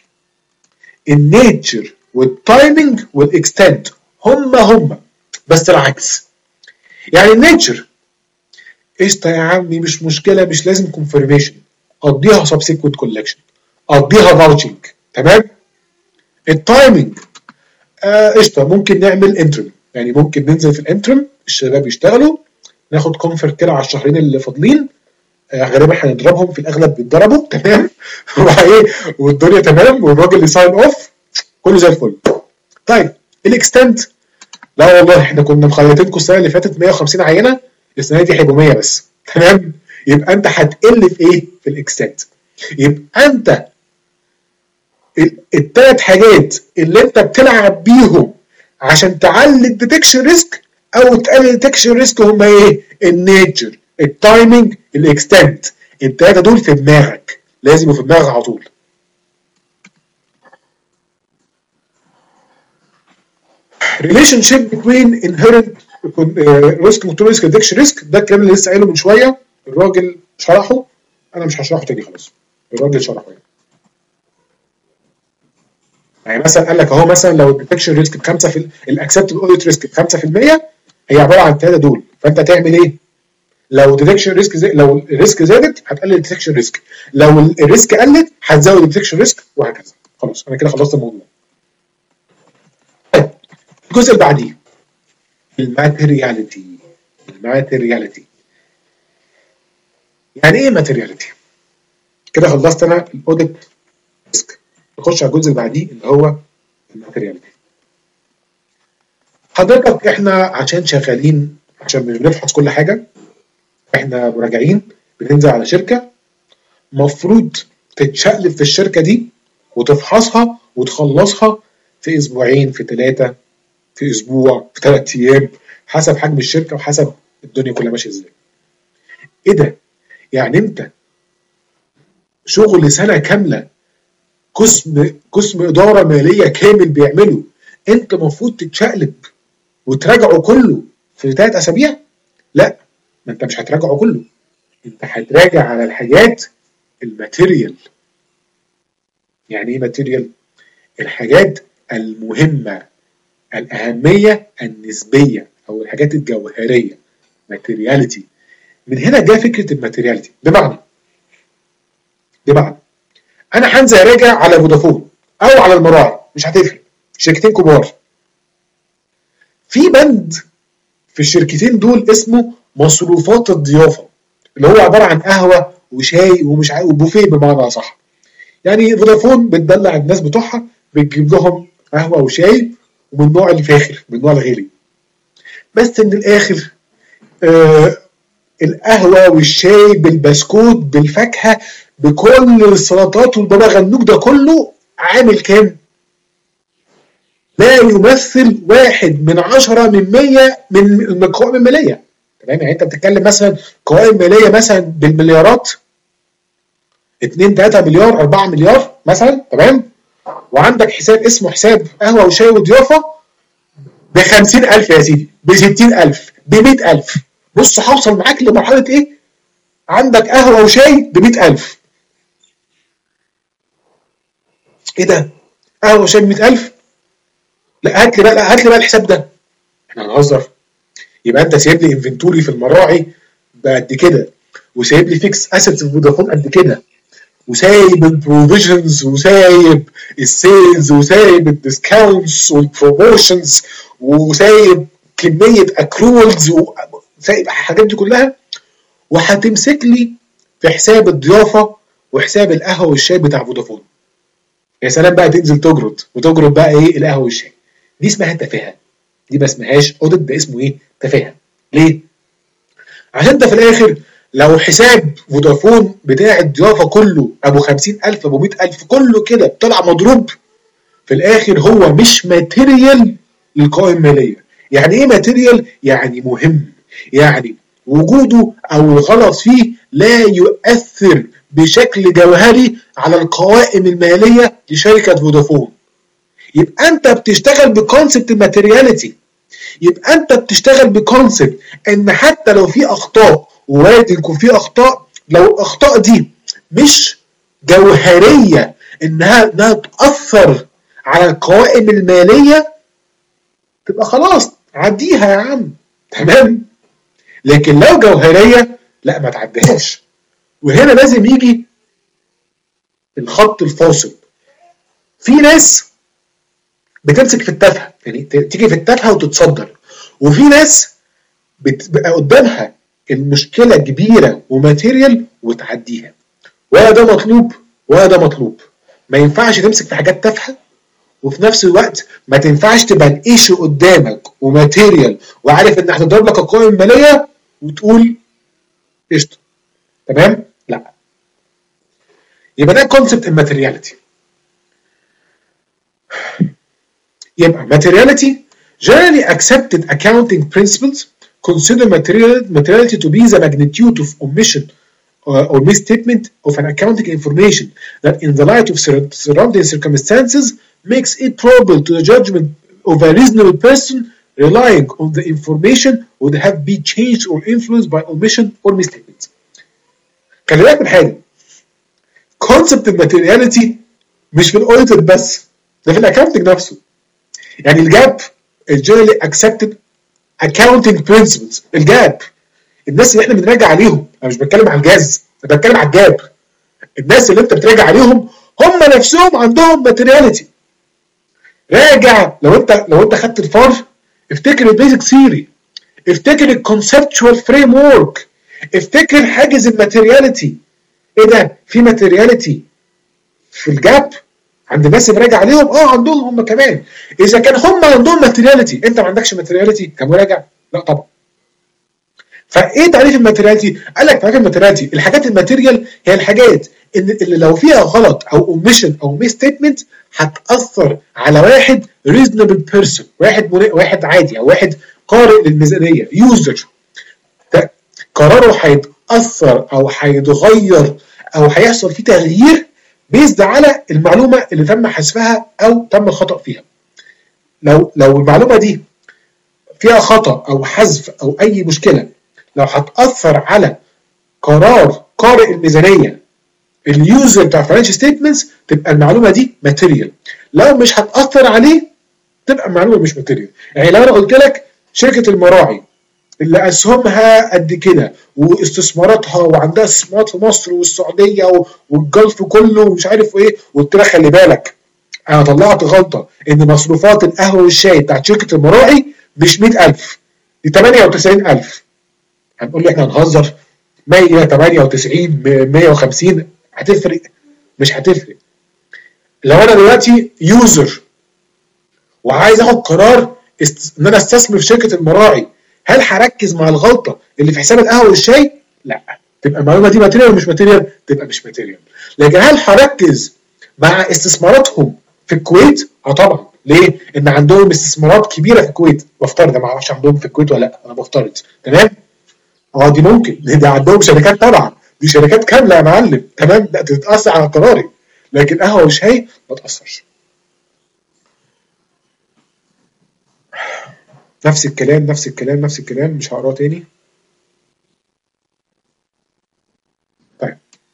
النيتشر والتايمنج والاكستنت، هم هم بس العكس. يعني النيتشر قشطه يا عمي مش مشكله، مش لازم كونفirmation، قضيها سبسيكوينت كولكشن، قضيها فاوتشنج تمام. التايمنج قشطه، آه ممكن نعمل انترم، يعني ممكن ننزل في الانترم الشباب يشتغلوا، ناخد كونفرت كده على الشهرين اللي فاضلين، آه غالبا هنضربهم، في الاغلب بيتضربوا تمام وايه والدنيا تمام والراجل يساين اوف كله زي الفل. طيب الاكستنت، لا والله احنا كنا مخيطينكم السنه اللي فاتت مية وخمسين عينه، السنه دي هيبقوا مية بس تمام. يبقى انت هتقل في ايه؟ في الاكستنت. يبقى انت الثلاث حاجات اللي انت بتلعب بيهم عشان تعلي الديتكشن ريسك او تقلل الديتكشن ريسك هم ايه؟ النيتشر، التايمنج، الاكستنت. الثلاثه دول في دماغك، لازم يبقوا في دماغك على طول. relationship between inherent risk control risk detection risk، ده الكلام اللي لسه قايله من شويه الراجل شرحه، انا مش هشرحه تاني خلاص، الراجل شرحه يعني. يعني مثلا قال لك اهو، مثلا لو الديتكشن ريسك ب خمسة في الاكسبتد اوديت ريسك ب خمسة في المية، هي عباره عن الثلاثه دول، فانت تعمل ايه؟ لو الديتكشن ريسك زي... لو الريسك زادت هتقلل الديتكشن ريسك، لو الريسك قلت هتزود الديتكشن ريسك، وهكذا. خلاص انا كده خلصت الموضوع. طيب الجزء اللي بعديه الماتيرياليتي. الماتيرياليتي يعني ايه ماتيرياليتي؟ كده خلصت انا الاوديت ريسك، نخش على الجزء اللي بعديه اللي هو الماتيرياليتي. حضرتك احنا عشان شغالين، عشان مش بنفحص كل حاجه، احنا مراجعين بننزل على شركه، مفروض تتشقلب في الشركه دي وتفحصها وتخلصها في اسبوعين، في ثلاثه، في اسبوع، في ثلاث ايام، حسب حجم الشركه وحسب الدنيا كلها ماشيه ازاي. ايه ده؟ يعني انت شغل سنه كامله قسم قسم اداره ماليه كامل بيعمله، انت المفروض تتشقلب وتراجعه كله في ثلاث اسابيع؟ لا، ما انت مش هتراجعه كله، انت هتراجع على الحاجات الماتيريال. يعني ايه ماتيريال؟ الحاجات المهمه، الاهميه النسبيه او الحاجات الجوهريه، ماتيرياليتي. من هنا جاء فكره الماتيرياليتي. بمعنى بمعنى انا هنزل اراجع على فودافون او على المراعي، مش هتفرق، شركتين كبار. في بند في الشركتين دول اسمه مصروفات الضيافه اللي هو عباره عن قهوه وشاي ومش عارف وبوفيه بمعنى اصح. يعني فودافون بتدلع الناس بتوعها، بتجيب لهم قهوه وشاي ومن النوع الفاخر من النوع الغالي. بس من الاخر آه القهوه والشاي بالبسكوت بالفاكهه بكل السلطات والبابا غنوج ده كله عامل كام؟ لا يمثل واحد من عشرة من مية من القوائم الماليه. تمام؟ يعني انت بتتكلم مثلا قوائم ماليه مثلا بالمليارات، اتنين تلاتة مليار أربعة مليار مثلا، تمام؟ وعندك حساب اسمه حساب قهوه وشاي وضيافه ب خمسين ألف يا سيدي، ب ستين ألف، ب مية ألف. بص هوصل معاك لمرحله ايه؟ عندك قهوه وشاي ب مية ألف. ايه ده؟ قهوه وشاي ب مية ألف؟ لا هات لي بقى، لا هات لي بقى الحساب ده. احنا هنهزر؟ يبقى انت سايب لي انفنتوري في المراعي بقد كده، وسايب لي فيكس اسيتس في فودافون قد كده، وسايب البروفيجنز وسايب السيلز وسايب الديسكاونتس والبروموشنز وسايب كميه اكرولز وسايب الحاجات دي كلها، وهتمسك لي في حساب الضيافه وحساب القهوه والشاي بتاع فودافون. يا سلام بقى، تنزل تجرد وتجرد بقى ايه القهوه والشاي. دي اسمها تفاهه، دي ما اسمهاش اوديت، ده اسمه ايه؟ تفاهه. ليه؟ عشان انت في الاخر لو حساب فودافون بتاع الضيافه كله ابو خمسين ألف ابو مية ألف كله كده طلع مضروب، في الاخر هو مش ماتيريال للقوائم الماليه. يعني ايه ماتيريال؟ يعني مهم، يعني وجوده او الغلط فيه لا يؤثر بشكل جوهري على القوائم الماليه لشركه فودافون. يبقى انت بتشتغل بكونسبت الماتيرياليتي، يبقى انت بتشتغل بكونسبت ان حتى لو في اخطاء، وارد يكون في اخطاء، لو الاخطاء دي مش جوهريه انها انها تاثر على القوائم الماليه، تبقى خلاص عديها يا عم، تمام؟ لكن لو جوهريه لا ما تعديهاش. وهنا لازم يجي الخط الفاصل. في ناس بتمسك في التافهه، يعني تيجي في التافهه وتتصدر، وفي ناس بتبقى قدامها المشكله كبيره وماتيريال وتعديها. ولا ده مطلوب ولا ده مطلوب. ما ينفعش تمسك في حاجات تافهه وفي نفس الوقت ما تنفعش تبقى الايشو قدامك وماتيريال وعارف ان هتضرب لك القوائم الماليه وتقول قشطه. تمام؟ لا. يبقى ده كونسبت الماتيرياليتي. يبقى materiality generally accepted accounting principles consider materiality to be the magnitude of omission uh, or misstatement of an accounting information that in the light of surrounding circumstances makes it probable to the judgment of a reasonable person relying on the information would have been changed or influenced by omission or misstatement. خلي بالك من حاجه، concept الماتيرياليتي مش في الاوديتد بس، ده في الاكاونتنج نفسه. يعني الجاب الجنرالي اكسبتد اكاونتنج برنسبلز، الجاب الناس اللي احنا بنراجع عليهم، انا مش بتكلم على الجاز، انا بتكلم على الجاب. الناس اللي انت بتراجع عليهم هم نفسهم عندهم ماتيرياليتي. راجع، لو انت لو انت خدت الفار افتكر البيزك ثيوري، افتكر الكونسبتشوال فريم ورك، افتكر حاجز الماتيرياليتي. ايه ده؟ في ماتيرياليتي في الجاب عند الناس اللي راجع عليهم؟ اه عندهم هم كمان. اذا كان هم عندهم ماتيرياليتي انت ما عندكش ماتيرياليتي كمراجع؟ لا طبعا. فايه تعريف الماتيرياليتي؟ قال لك تعريف الماتيرياليتي الحاجات الماتيريال هي الحاجات اللي لو فيها غلط او اوميشن او ميس ستيتمنت هتاثر على واحد ريزونبل بيرسون، واحد واحد عادي او واحد قارئ للميزانيه، يوزر، قراره هيتاثر او هيتغير او هيحصل فيه تغيير بيزد على المعلومه اللي تم حذفها او تم الخطا فيها. لو لو المعلومه دي فيها خطا او حذف او اي مشكله، لو هتاثر على قرار قارئ الميزانيه اليوزر بتاع فاينانشال ستيتمنتس تبقى المعلومه دي ماتيريال. لو مش هتاثر عليه تبقى المعلومه مش ماتيريال. يعني لو انا قلت لك شركه المراعي اللي اسهمها قد كده واستثماراتها وعندها استثمارات في مصر والسعوديه والجلف كله ومش عارف ايه، وقلت لك خلي بالك انا طلعت غلطه ان مصروفات القهوه والشاي بتاعت شركه المراعي مش مية ألف، دي تمانية وتسعين ألف. هنقول لي احنا هنهزر مية وتمانية وتسعين مية وخمسين هتفرق؟ مش هتفرق. لو انا دلوقتي يوزر وعايز اخد قرار است... ان انا استثمر في شركه المراعي، هل هركز مع الغلطه اللي في حساب القهوه والشاي؟ لا. تبقى المعلومه دي ماتيريال ومش ماتيريال؟ تبقى مش ماتيريال. لكن هل هركز مع استثماراتهم في الكويت؟ اه طبعا. ليه؟ ان عندهم استثمارات كبيره في الكويت، بفترض، ما اعرفش عندهم في الكويت ولا لا، انا بفترض. تمام؟ اه دي ممكن، ده عندهم شركات طبعا، دي شركات كامله يا معلم. تمام؟ لا تتاثر على قراري، لكن قهوه وشاي ما تاثرش. نفس الكلام نفس الكلام نفس الكلام، مش هقراه تاني. طيب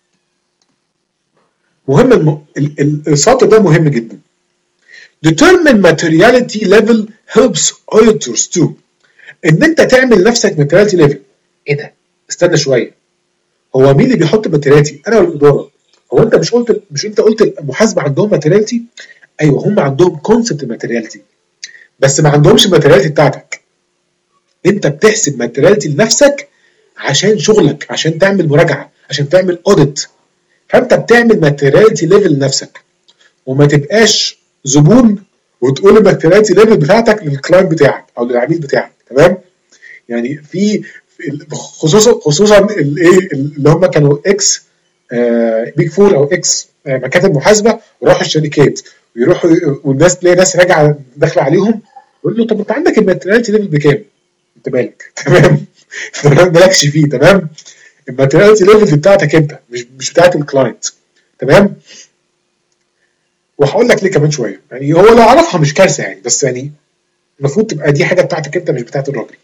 مهم الم... ال... ال... السطر ده مهم جدا. Determine materiality level helps auditors too. ان انت تعمل نفسك materiality level. ايه ده؟ استنى شويه، هو مين اللي بيحط materiality؟ انا ولا الاداره؟ هو انت مش قلت مش انت قلت المحاسبه عندهم materiality؟ ايوه هم عندهم concept materiality، بس ما عندهمش materiality بتاعتك. انت بتحسب materiality لنفسك عشان شغلك، عشان تعمل مراجعه، عشان تعمل audit. فانت بتعمل materiality level لنفسك، وما تبقاش زبون وتقول الماتيرياليتي ليفل بتاعتك للكلاينت بتاعك او للعميل بتاعك. تمام؟ يعني في خصوصا خصوصا الايه اللي هم كانوا اكس بيج فور او اكس آه مكاتب محاسبه، وراحوا الشركات ويروحوا والناس تلاقي ناس راجعه داخله عليهم يقول له طب انت عندك الماتيرياليتي ليفل بكام؟ انت مالك؟ تمام؟ مالكش فيه. تمام؟ الماتيرياليتي ليفل بتاعتك انت، مش مش بتاعت الكلاينت. تمام؟ وهقول لك ليه كمان شويه. يعني هو لو عرفها مش كارثه يعني، بس يعني المفروض تبقى دي حاجه بتاعتك انت مش بتاعت الراجل.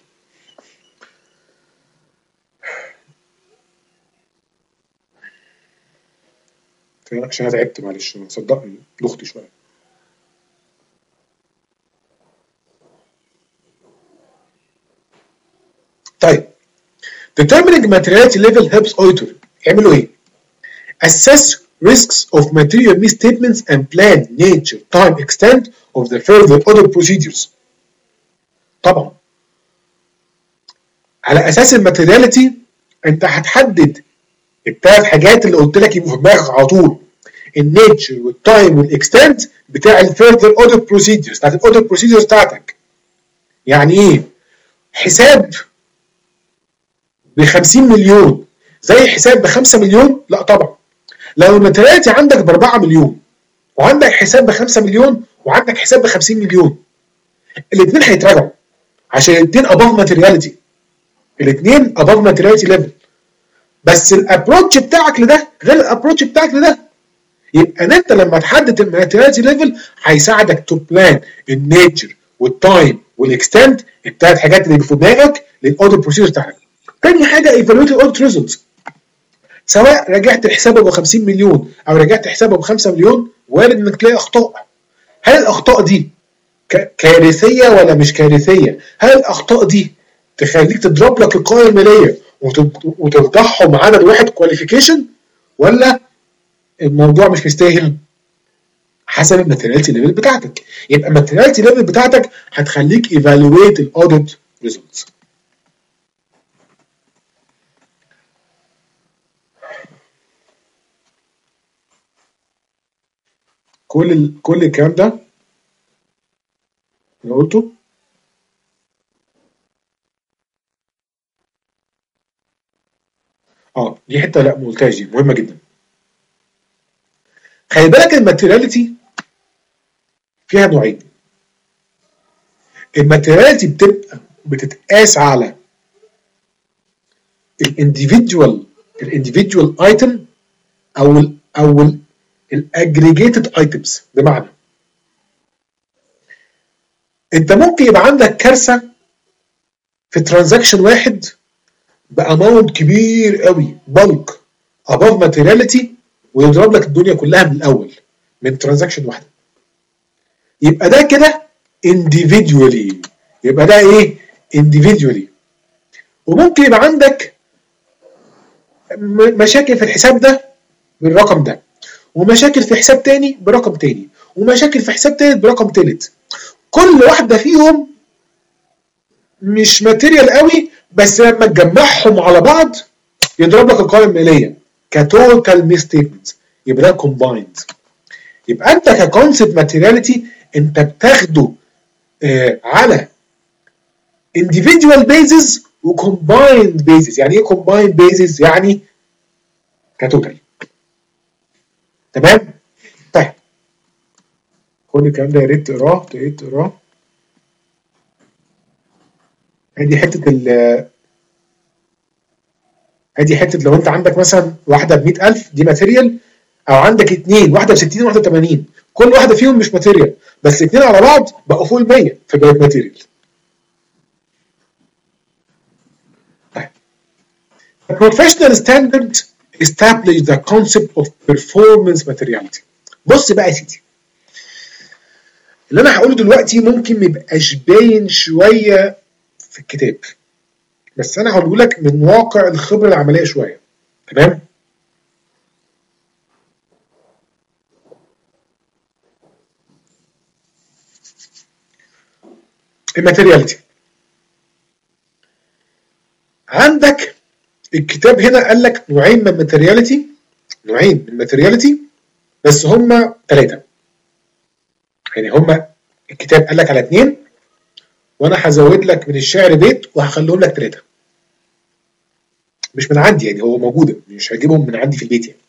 عشان انا تعبت معلش، صدقني ضغطي شويه. طيب determining materiality level helps auditor يعملوا ايه؟ assess risks of material misstatements and plan nature time extent of the further audit procedures. طبعا على اساس الماتيرياليتي انت هتحدد الثلاث حاجات اللي قلت لك يبقوا في دماغك على طول، النيتشر والتايم والاكستنت بتاع الفيرذر اوديت بروسيدرز، بتاعت الاوديت بروسيدرز بتاعتك. يعني ايه؟ حساب ب خمسين مليون زي حساب ب خمسة مليون؟ لا طبعا. لو الماتيرياليتي عندك ب أربعة مليون وعندك حساب ب خمسة مليون وعندك حساب ب خمسين مليون، الاثنين هيتراجعوا عشان الاثنين اباف ماتيرياليتي، الاثنين اباف ماتيرياليتي ليفل، بس الابروتش بتاعك لده غير الابروتش بتاعك لده. يبقى انت لما تحدد الماتيرياليتي ليفل هيساعدك تو بلان النيتشر والتايم والاكستنت، الثلاث حاجات اللي في دماغك للاوديت بروسيجر بتاعك. تاني حاجه ايفالويت الاوديت ريزلتس، سواء رجعت حسابه ب خمسين مليون او رجعت حسابه ب خمسة مليون، وارد انك تلاقي اخطاء. هل الاخطاء دي كارثيه ولا مش كارثيه؟ هل الاخطاء دي تخليك تضرب لك القوائم الماليه وتفضحهم عدد واحد كواليفيكيشن، ولا الموضوع مش مستاهل؟ حسب الماتيرياليتي ليفل بتاعتك. يبقى الماتيرياليتي ليفل بتاعتك هتخليك ايفالويت الاوديت ريزلتس. كل ال... كل الكلام ده انا قلته اه دي حته لا ما قلتهاش، دي مهمه جدا. خلي بالك الماتيرياليتي فيها نوعين. الماتيرياليتي بتبقى بتتقاس على الانديفيدوال الانديفيدوال ايتم او ال او الاجريجيتد ايتمز. بمعنى انت ممكن يبقى عندك كارثه في ترانزاكشن واحد باماونت كبير قوي بلك اباف ماتيرياليتي ويضرب لك الدنيا كلها من الاول من ترانزاكشن واحده. يبقى ده كده individually، يبقى ده ايه؟ individually. وممكن يبقى عندك مشاكل في الحساب ده بالرقم ده، ومشاكل في حساب تاني برقم تاني، ومشاكل في حساب تالت برقم تالت. كل واحده فيهم مش ماتيريال قوي، بس لما تجمعهم على بعض يضرب لك القوائم الماليه كتوتال ميستيتمنت، يبقى ده كومبايند. يبقى انت ككونسبت ماتيرياليتي انت بتاخده آه على individual basis وcombined basis. يعني ايه combined basis؟ يعني كتوتال. تمام؟ طيب خد الكلام ده يا ريت تقراه، يا ريت تقراه. ادي حته ال ادي حته لو انت عندك مثلا واحده ب مية ألف دي ماتيريال، او عندك اثنين واحده ب ستين وواحده ب ثمانين، كل واحده فيهم مش ماتيريال بس الاثنين على بعض بقوا فوق ال مية فبقت ماتيريال. طيب The professional standard establish the concept of performance materiality. بص بقى يا سيدي، اللي انا هقوله دلوقتي ممكن ما يبقاش باين شويه في الكتاب، بس انا هقوله لك من واقع الخبره العمليه شويه. تمام؟ الماتيرياليتي عندك الكتاب هنا قال لك نوعين من الماتيرياليتي، نوعين من الماتيرياليتي بس هم ثلاثه. يعني هم الكتاب قال لك على اثنين وانا هزود لك من الشعر بيت وهخليهم لك ثلاثه. مش من عندي يعني، هو موجوده، مش هجيبهم من عندي في البيت يعني.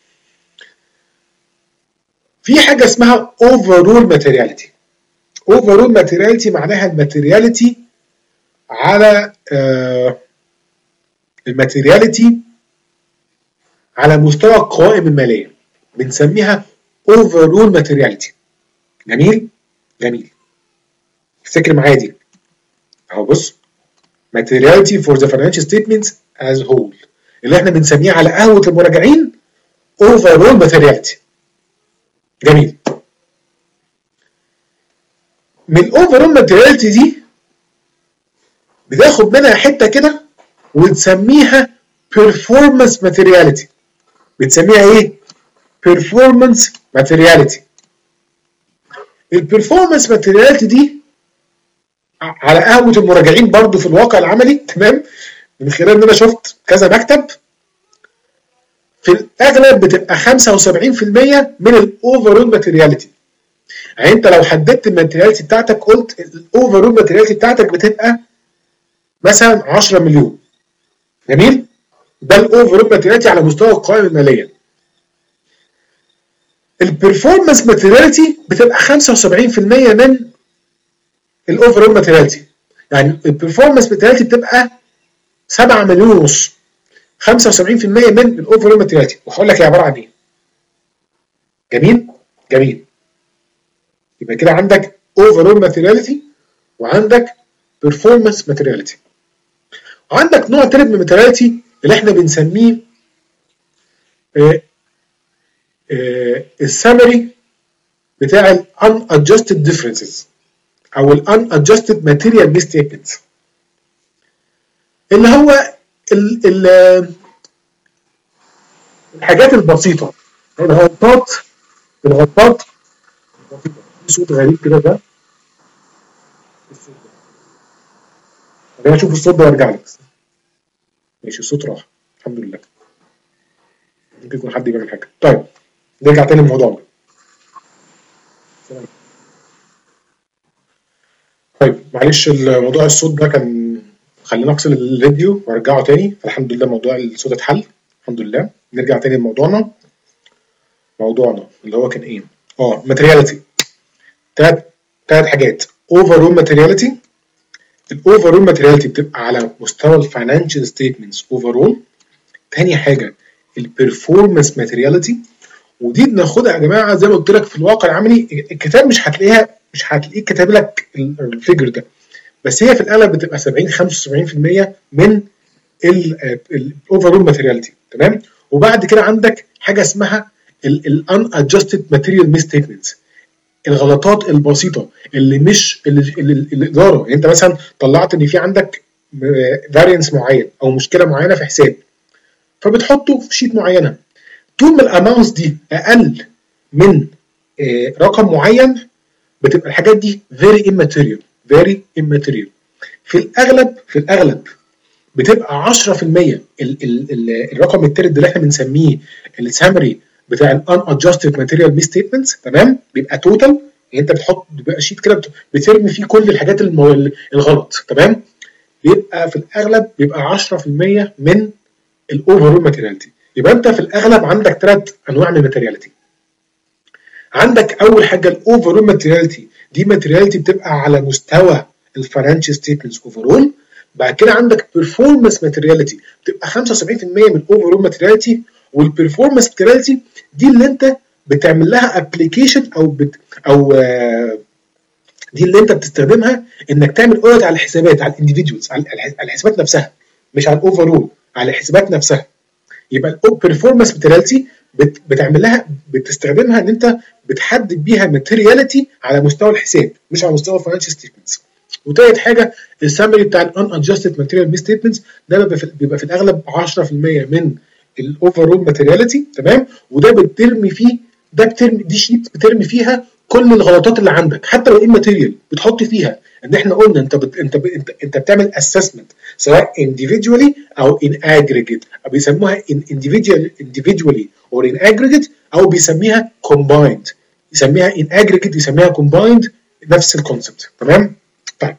في حاجه اسمها overall materiality. overall materiality معناها الماتيرياليتي على آه الماتيرياليتي على مستوى القوائم الماليه، بنسميها overall materiality. جميل؟ جميل. افتكر معايا دي اهو. بص، materiality for the financial statements as whole اللي احنا بنسميه على قهوه المراجعين overall materiality. جميل. من الاوفرول ماتيرياليتي دي بتاخد منها حته كده وتسميها performance materiality. بتسميها ايه؟ performance materiality. البرفورمانس ماتيرياليتي دي على قهوه المراجعين برضو في الواقع العملي، تمام، من خلال ان انا شفت كذا مكتب، في الاغلب بتبقى خمسة وسبعين في المية من الاوفرول ماتيرياليتي. يعني انت لو حددت الماتيرياليتي بتاعتك قلت الاوفرول ماتيرياليتي بتاعتك بتبقى مثلا عشرة مليون. جميل؟ ده الاوفرول ماتيرياليتي على مستوى القوائم الماليه. البرفورمانس ماتيرياليتي بتبقى خمسة وسبعين في المية من الاوفرول ماتيرياليتي. يعني البرفورمانس ماتيرياليتي بتبقى سبعة مليون ونص، خمسة وسبعين في المية من الاوفرول ماتيرياليتي. وهقول لك هي عباره عن ايه. جميل؟ جميل. يبقى كده عندك overall materiality وعندك performance materiality. وعندك نوع تالت من materiality اللي احنا بنسميه السمري بتاع ال unadjusted differences او ال unadjusted material misstatements، اللي هو ال ال الحاجات البسيطه، الغلطات الغلطات البسيطه. في صوت غريب كده، ده خلينا نشوف الصوت ده وارجع لك. ماشي، الصوت راح الحمد لله. ممكن يكون حد بيعمل حاجه. طيب نرجع تاني لموضوعنا. طيب معلش الموضوع الصوت ده كان، خلينا افصل الفيديو وارجعه تاني. فالحمد لله موضوع الصوت اتحل الحمد لله. نرجع تاني لموضوعنا. موضوعنا اللي هو كان ايه؟ اه ماتيرياليتي. تلات تلات حاجات. اوفرول ماتيرياليتي. الاوفرول ماتيرياليتي بتبقى على مستوى الفاينانشال ستيتمنتس اوفرول. تاني حاجه البرفورمانس ماتيرياليتي، ودي بناخدها يا جماعه زي ما قلت لك في الواقع العملي. الكتاب مش هتلاقيها مش هتلاقيه كاتب لك الفيجر ده، بس هي في الاغلب بتبقى سبعين خمسة وسبعين في المية من الاوفرول ماتيرياليتي. تمام. وبعد كده عندك حاجه اسمها الان ادجستد ماتيريال ميستيتمنتس، الغلطات البسيطه اللي مش اللي الاداره. يعني انت مثلا طلعت ان في عندك فارينس معين او مشكله معينه في حساب، فبتحطه في شيت معينه. طول ما الاماونتس دي اقل من رقم معين بتبقى الحاجات دي very immaterial very immaterial. في الاغلب في الاغلب بتبقى عشرة في المية ال ال ال الرقم الثالث اللي احنا بنسميه السامري بتاع ال unadjusted material misstatements، تمام؟ بيبقى توتال، يعني انت بتحط بيبقى شيت كده بترمي فيه كل الحاجات المو... الغلط، تمام؟ بيبقى في الاغلب بيبقى عشرة في المية من الاوفرول ماتيرياليتي. يبقى انت في الاغلب عندك ثلاث انواع من الماتيرياليتي. عندك اول حاجه الاوفرول ماتيرياليتي، دي ماتيرياليتي بتبقى على مستوى الفاينانشال ستيتمنتس اوفرول. بعد كده عندك بيرفورمانس ماتيرياليتي بتبقى خمسة وسبعين في المية من الاوفرول ماتيرياليتي، والبيرفورمانس ماتيرياليتي دي اللي انت بتعمل لها ابلكيشن او بت او آه دي اللي انت بتستخدمها انك تعمل اوديت على الحسابات، على الانديفيدوالز، على الحسابات نفسها، مش على الاوفرول، على الحسابات نفسها. يبقى البرفورمانس ماتيرياليتي بتعمل لها بتستخدمها ان انت بتحدد بيها ماتيرياليتي على مستوى الحساب مش على مستوى الفاينانشال ستيتمنتس. وتالت حاجه السامري بتاع الان ادجستد ماتيريال مي ستيتمنتس، ده بيبقى في الاغلب عشرة في المية من الاوفرول ماتيرياليتي، تمام؟ وده بترمي فيه ده بترمي دي شيت بترمي فيها كل الغلطات اللي عندك، حتى لو ايه ماتيريال بتحط فيها ان احنا قلنا انت بت... انت ب... انت انت بتعمل اسسمنت سواء individually او in aggregate، او بيسموها in individual individually or in aggregate، او بيسميها combined، يسميها in aggregate يسميها combined، نفس الكونسبت، تمام؟ طيب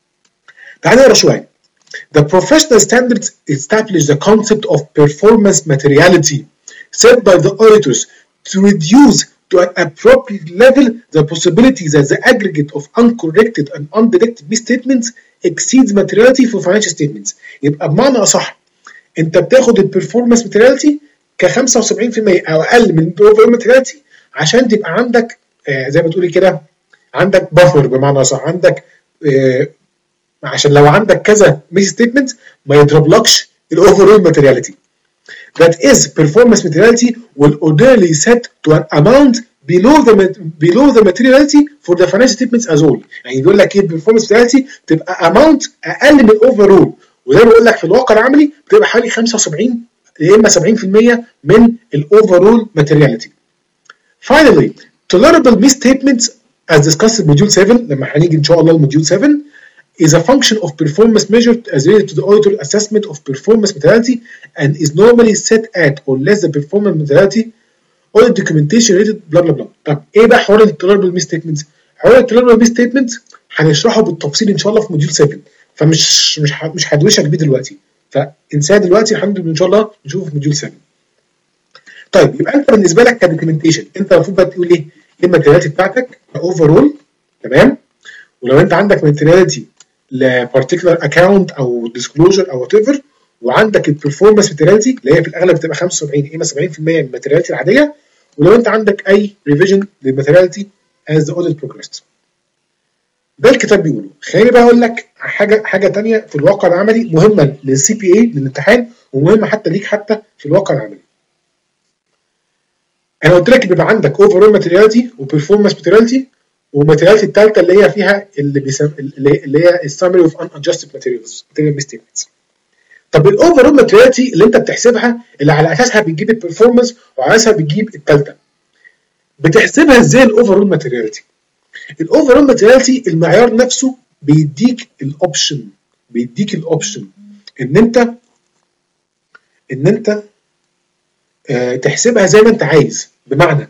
تعالى نقرا شويه. The professional standards establish the concept of performance materiality set by the auditors to reduce to an appropriate level the possibility that the aggregate of uncorrected and undetected misstatements exceeds materiality for financial statements. يبقى بمعنى اصح انت بتاخد البرفورمانس ماتيرياليتي ك خمسة وسبعين في المية او اقل من الاوفر ماتيرياليتي عشان تبقى عندك آه زي ما تقولي كده عندك بافر، بمعنى اصح عندك آه عشان لو عندك كذا ميس ستيتمنت ما يضربلكش الاوفرول ماتيرياليتي. That is performance materiality will ordinarily set to an amount below the below the materiality for the financial statements as whole. يعني بيقول لك ايه performance materiality تبقى amount اقل من الاوفرول، وده بيقول لك في الواقع العملي بتبقى حوالي خمسة وسبعين يا اما سبعين في المية من الاوفرول materiality. Finally, tolerable misstatements as discussed in module seven لما هنيجي ان شاء الله لموديول سبعة is a function of performance measured as related to the auditor assessment of performance materiality and is normally set at or less than performance materiality audit documentation related blah blah blah. طب ايه بقى حوار التولربل misstatements؟ حوار التولربل misstatements هنشرحه بالتفصيل ان شاء الله في موديول سبعة، فمش مش مش هدوشك بيه دلوقتي، فانساه دلوقتي، الحمد لله ان شاء الله نشوفه في موديول سبعة. طيب يبقى انت بالنسبه لك كدوكيومنتيشن انت المفروض بقى تقول ايه؟ ايه الماتيرياليتي بتاعتك اوفرول، تمام؟ ولو انت عندك ماتيرياليتي لبارتيكولار اكونت او ديسكلوجر او وات ايفر، وعندك البرفورمانس ماتيرياليتي اللي هي في الاغلب بتبقى خمسة وسبعين يا اما سبعين في المية من الماتيرياليتي العاديه، ولو انت عندك اي ريفيجن للماتيرياليتي as the audit progressed. ده الكتاب بيقوله. خليني بقى اقول لك حاجه حاجه ثانيه في الواقع العملي مهمه للسي بي اي للامتحان، ومهمه حتى ليك حتى في الواقع العملي. انا قلت لك بيبقى عندك اوفرول ماتيرياليتي وبرفورمانس ماتيرياليتي، والماتيرياليتي الثالثه اللي هي فيها اللي بيسم اللي هي السامري اوف ان ادجستد ماتيريالز ماتيريال ستيتمنتس. طب الاوفرول ماتيرياليتي اللي انت بتحسبها اللي على اساسها بتجيب البرفورمانس وعلى اساسها بتجيب الثالثه، بتحسبها ازاي الاوفرول ماتيرياليتي؟ الاوفرول ماتيرياليتي المعيار نفسه بيديك الاوبشن بيديك الاوبشن ان انت ان انت اه تحسبها زي ما انت عايز. بمعنى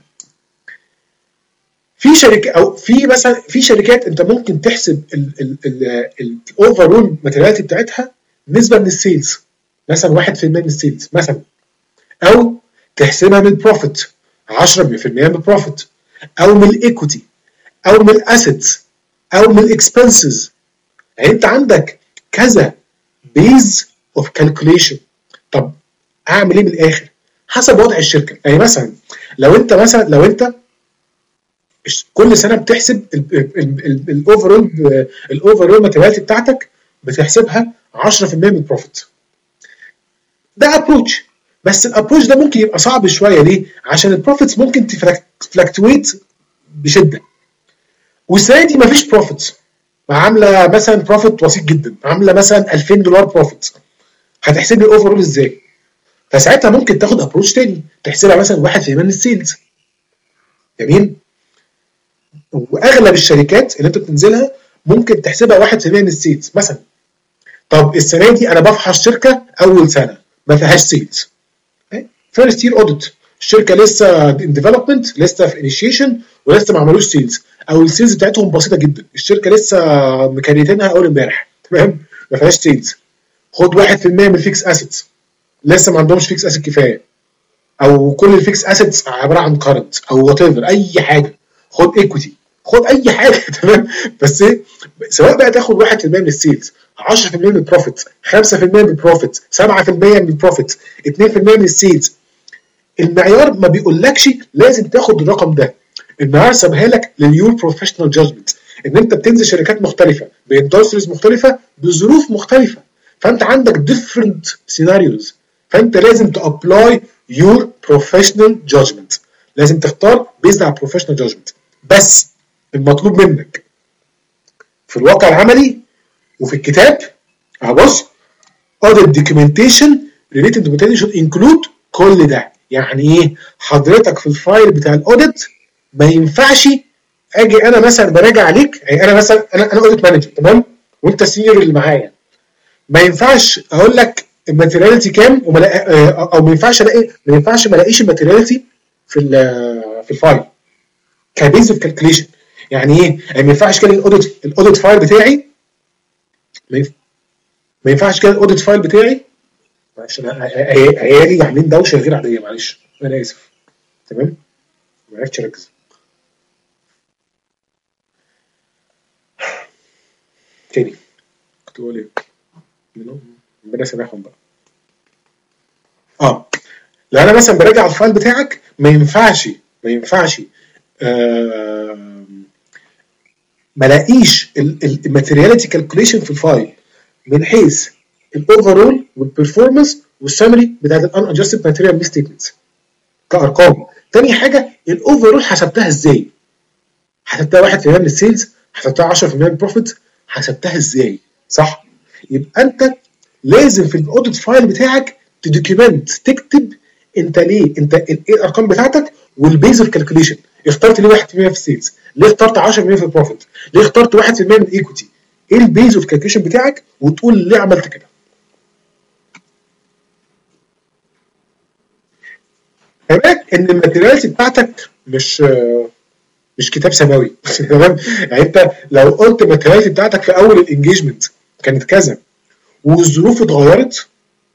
في شركه او في مثلا في شركات انت ممكن تحسب الاوفرول ماتيرياليتي بتاعتها نسبه من السيلز، مثلا واحد في المية من السيلز مثلا، او تحسبها من البروفيت عشرة في المية من البروفيت، او من الايكوتي، او من الاسيتس، او من الاكسبنسز. يعني انت عندك كذا بيز اوف كالكوليشن. طب اعمل ايه من الاخر؟ حسب وضع الشركه. يعني مثلا لو انت مثلا لو انت كل سنه بتحسب الاوفرول الاوفرول ماتيرياليتي بتاعتك بتحسبها عشرة في المية من البروفيت، ده ابروتش. بس الابروتش ده ممكن يبقى صعب شويه. ليه؟ عشان البروفيتس ممكن تفلكتويت بشده، والسنه دي مفيش بروفيتس، عامله مثلا بروفيت بسيط جدا، عامله مثلا ألفين دولار بروفيت، هتحسب لي الاوفرول ازاي؟ فساعتها ممكن تاخد ابروتش تاني تحسبها مثلا واحد في المية من السيلز. جميل؟ واغلب الشركات اللي انت بتنزلها ممكن تحسبها واحد في المية من السيلز مثلا. طب السنه دي انا بفحص شركه اول سنه ما فيهاش سيلز، فيرست يير اوديت، الشركه لسه ان ديفلوبمنت، لسه في انيشيشن، ولسه ما عملوش سيلز، او السيلز بتاعتهم بسيطه جدا، الشركه لسه مكريتينها اول امبارح، تمام، ما فيهاش سيلز. خد واحد في المية من الفيكس اسيتس، لسه ما عندهمش فيكس اسيت كفايه، او كل الفيكس اسيتس عباره عن كارنت او وات ايفر، اي حاجه، خد ايكويتي، خد اي حاجه تمام. بس ايه، سواء بقى تاخد واحد في المية من السيلز، عشرة في المية من البروفيت، خمسة في المية من البروفيت، سبعة في المية من البروفيت، اتنين في المية من السيلز، المعيار ما بيقولكش لازم تاخد الرقم ده. المعيار سابها لك لليور بروفيشنال جادجمنت، ان انت بتنزل شركات مختلفه باندستريز مختلفه بظروف مختلفه، فانت عندك ديفرنت سيناريوز، فانت لازم تابلاي يور بروفيشنال جادجمنت، لازم تختار بيزد على بروفيشنال جادجمنت. بس المطلوب منك في الواقع العملي وفي الكتاب، هبص audit documentation related to potential include كل ده. يعني ايه؟ حضرتك في الفايل بتاع الاوديت ما ينفعش اجي انا مثلا براجع عليك، يعني انا مثلا انا انا اوديت مانجر، تمام، وانت السينيور اللي معايا، ما ينفعش اقول لك الماتيرياليتي كام وما او ما ينفعش الاقي ما ينفعش ما الاقيش الماتيرياليتي في في الفايل كبيز اوف كالكوليشن. يعني ايه؟ يعني ما ينفعش كده الاوديت الاوديت فايل بتاعي، ما ينفعش كده الاوديت فايل بتاعي، معلش انا عيالي عاملين دوشه غير عاديه، معلش انا اسف، تمام، ما عرفتش اركز. تاني كنت بقول ايه؟ ربنا يسامحهم بقى. اه لو انا مثلا براجع الفايل بتاعك ما ينفعش ما ينفعش آه ما الاقيش الماتيرياليتي كالكوليشن في الفايل من حيث الاوفرول والبرفورمانس والسمري بتاعت الان ادجستد ماتيريال ستيتمنتس كارقام. تاني حاجه الاوفرول حسبتها ازاي؟ حسبتها واحد في المية من السيلز، حسبتها عشرة في المية من البروفيت، حسبتها ازاي؟ صح؟ يبقى انت لازم في الاوديت فايل بتاعك تدوكيمنت، تكتب انت ليه، انت ايه الارقام بتاعتك والبيز اوف كالكوليشن، اخترت ليه واحد في المية في السيلز، ليه اخترت عشرة في المية في البروفيت، ليه اخترت واحد في المية من الايكويتي، ايه البيز اوف كالكوليشن بتاعك، وتقول ليه عملت كده. كمان ان الماتيريالز بتاعتك مش مش كتاب سماوي تمام، يعني انت لو قلت الماتيريالز بتاعتك في اول الانجيجمنت كانت كذا والظروف اتغيرت،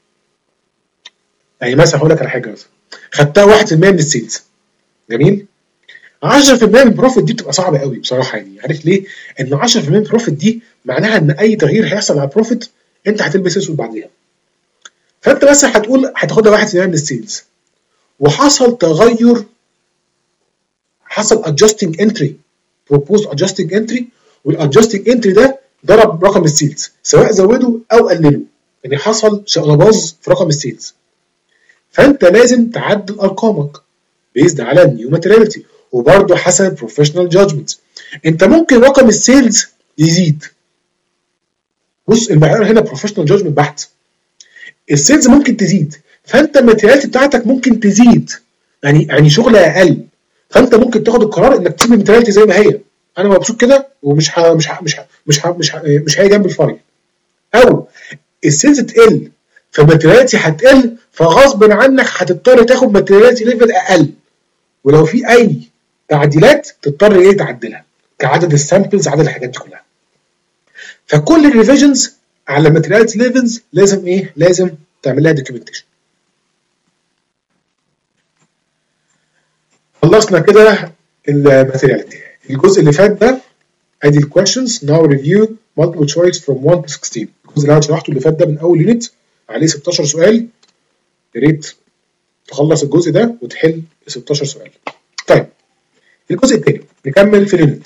يعني مثلا هقول لك على حاجه، مثلا خدتها واحد في المية من السيلز، جميل، عشرة في المية من البروفيت دي بتبقى صعبه قوي بصراحه، يعني عارف ليه؟ ان عشرة في المية من البروفيت دي معناها ان اي تغيير هيحصل على البروفيت انت هتلبس اسود بعديها. فانت مثلا هتقول هتاخدها واحد في المية من السيلز وحصل تغير، حصل adjusting entry proposed adjusting entry، والadjusting entry ده ضرب رقم السيلز سواء زوده او قلله، يعني حصل شقلباظ في رقم السيلز، فانت لازم تعدل ارقامك بيزد على النيو ماتيرياليتي وبرده حسب بروفيشنال جادجمنت. انت ممكن رقم السيلز يزيد، بص المعيار هنا بروفيشنال جادجمنت بحت، السيلز ممكن تزيد، فانت الماتيرياليتي بتاعتك ممكن تزيد، يعني يعني شغل اقل، فانت ممكن تاخد القرار انك تسيب الماتيرياليتي زي ما هي، انا مبسوط كده ومش ح... مش ح... مش ح... مش ح... مش ح... مش هاجي جنب الفايل، او السيلز تقل فالماتيرياليتي هتقل، فغصب عنك هتضطر تاخد ماتيرياليتي ليفل اقل، ولو في اي تعديلات تضطر ايه تعدلها كعدد السامبلز، عدد الحاجات دي كلها. فكل الريفيجنز على ماتيرياليتي ليفلز لازم ايه؟ لازم تعمل لها دوكيومنتيشن. خلصنا كده الماتيرياليتي. الجزء اللي فات ده ادي الكويشنز، ناو ريفيو مالتيبل تشويس فروم واحد تو ستاشر. الجزء اللي انا شرحته اللي فات ده من اول يونت عليه ستاشر سؤال، يا ريت تخلص الجزء ده وتحل ستاشر سؤال. طيب الجزء الثاني نكمل في اليونت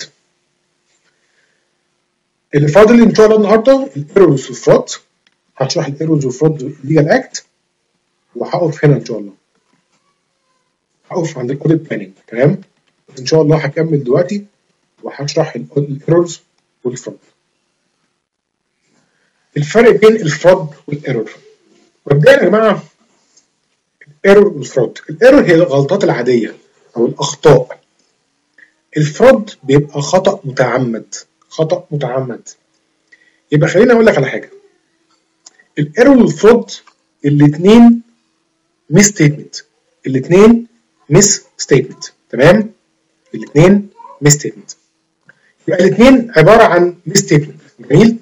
اللي فاضل ان شاء الله النهارده، الايرورز والفراد. هشرح الايرورز والفراد ليجال اكت، وهقف هنا ان شاء الله، هقف عند الاوديت بلاننج، تمام. ان شاء الله هكمل دلوقتي وهشرح الايرورز والفراد. الفرق بين الفراد والايرور، مبدئيا يا جماعه الايرور والفراد، الايرور هي الغلطات العاديه او الاخطاء، الفراد بيبقى خطا متعمد، خطا متعمد. يبقى خليني اقول لك على حاجه، الايرور والفرود الاثنين ميس ستيتمنت، الاثنين ميس ستيتمنت، تمام؟ الاثنين ميس ستيتمنت، يبقى الاثنين عباره عن ميس ستيتمنت. جميل.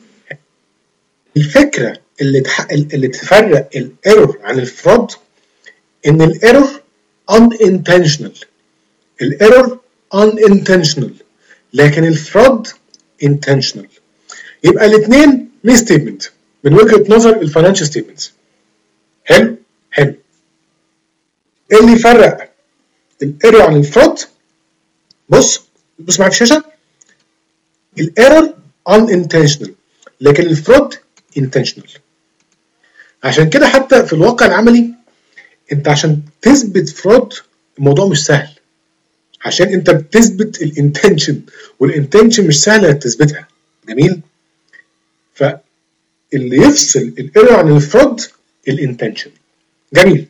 الفكره اللي تح... اللي تفرق الايرور عن الفرود ان الايرور unintentional، الايرور unintentional، لكن الفرود intentional. يبقى الاثنين ميس ستيتمنت من وجهه نظر الفاينانشال ستيتمنتس. حلو حلو. ايه اللي يفرق الايرور عن الفرود؟ بص بص معايا في الشاشه. الايرور unintentional لكن الفرود intentional. عشان كده حتى في الواقع العملي انت عشان تثبت فرود الموضوع مش سهل، عشان انت بتثبت الانتنشن، والانتنشن مش سهله تثبتها. جميل. فاللي يفصل الايرور عن الفرود الانتنشن. جميل.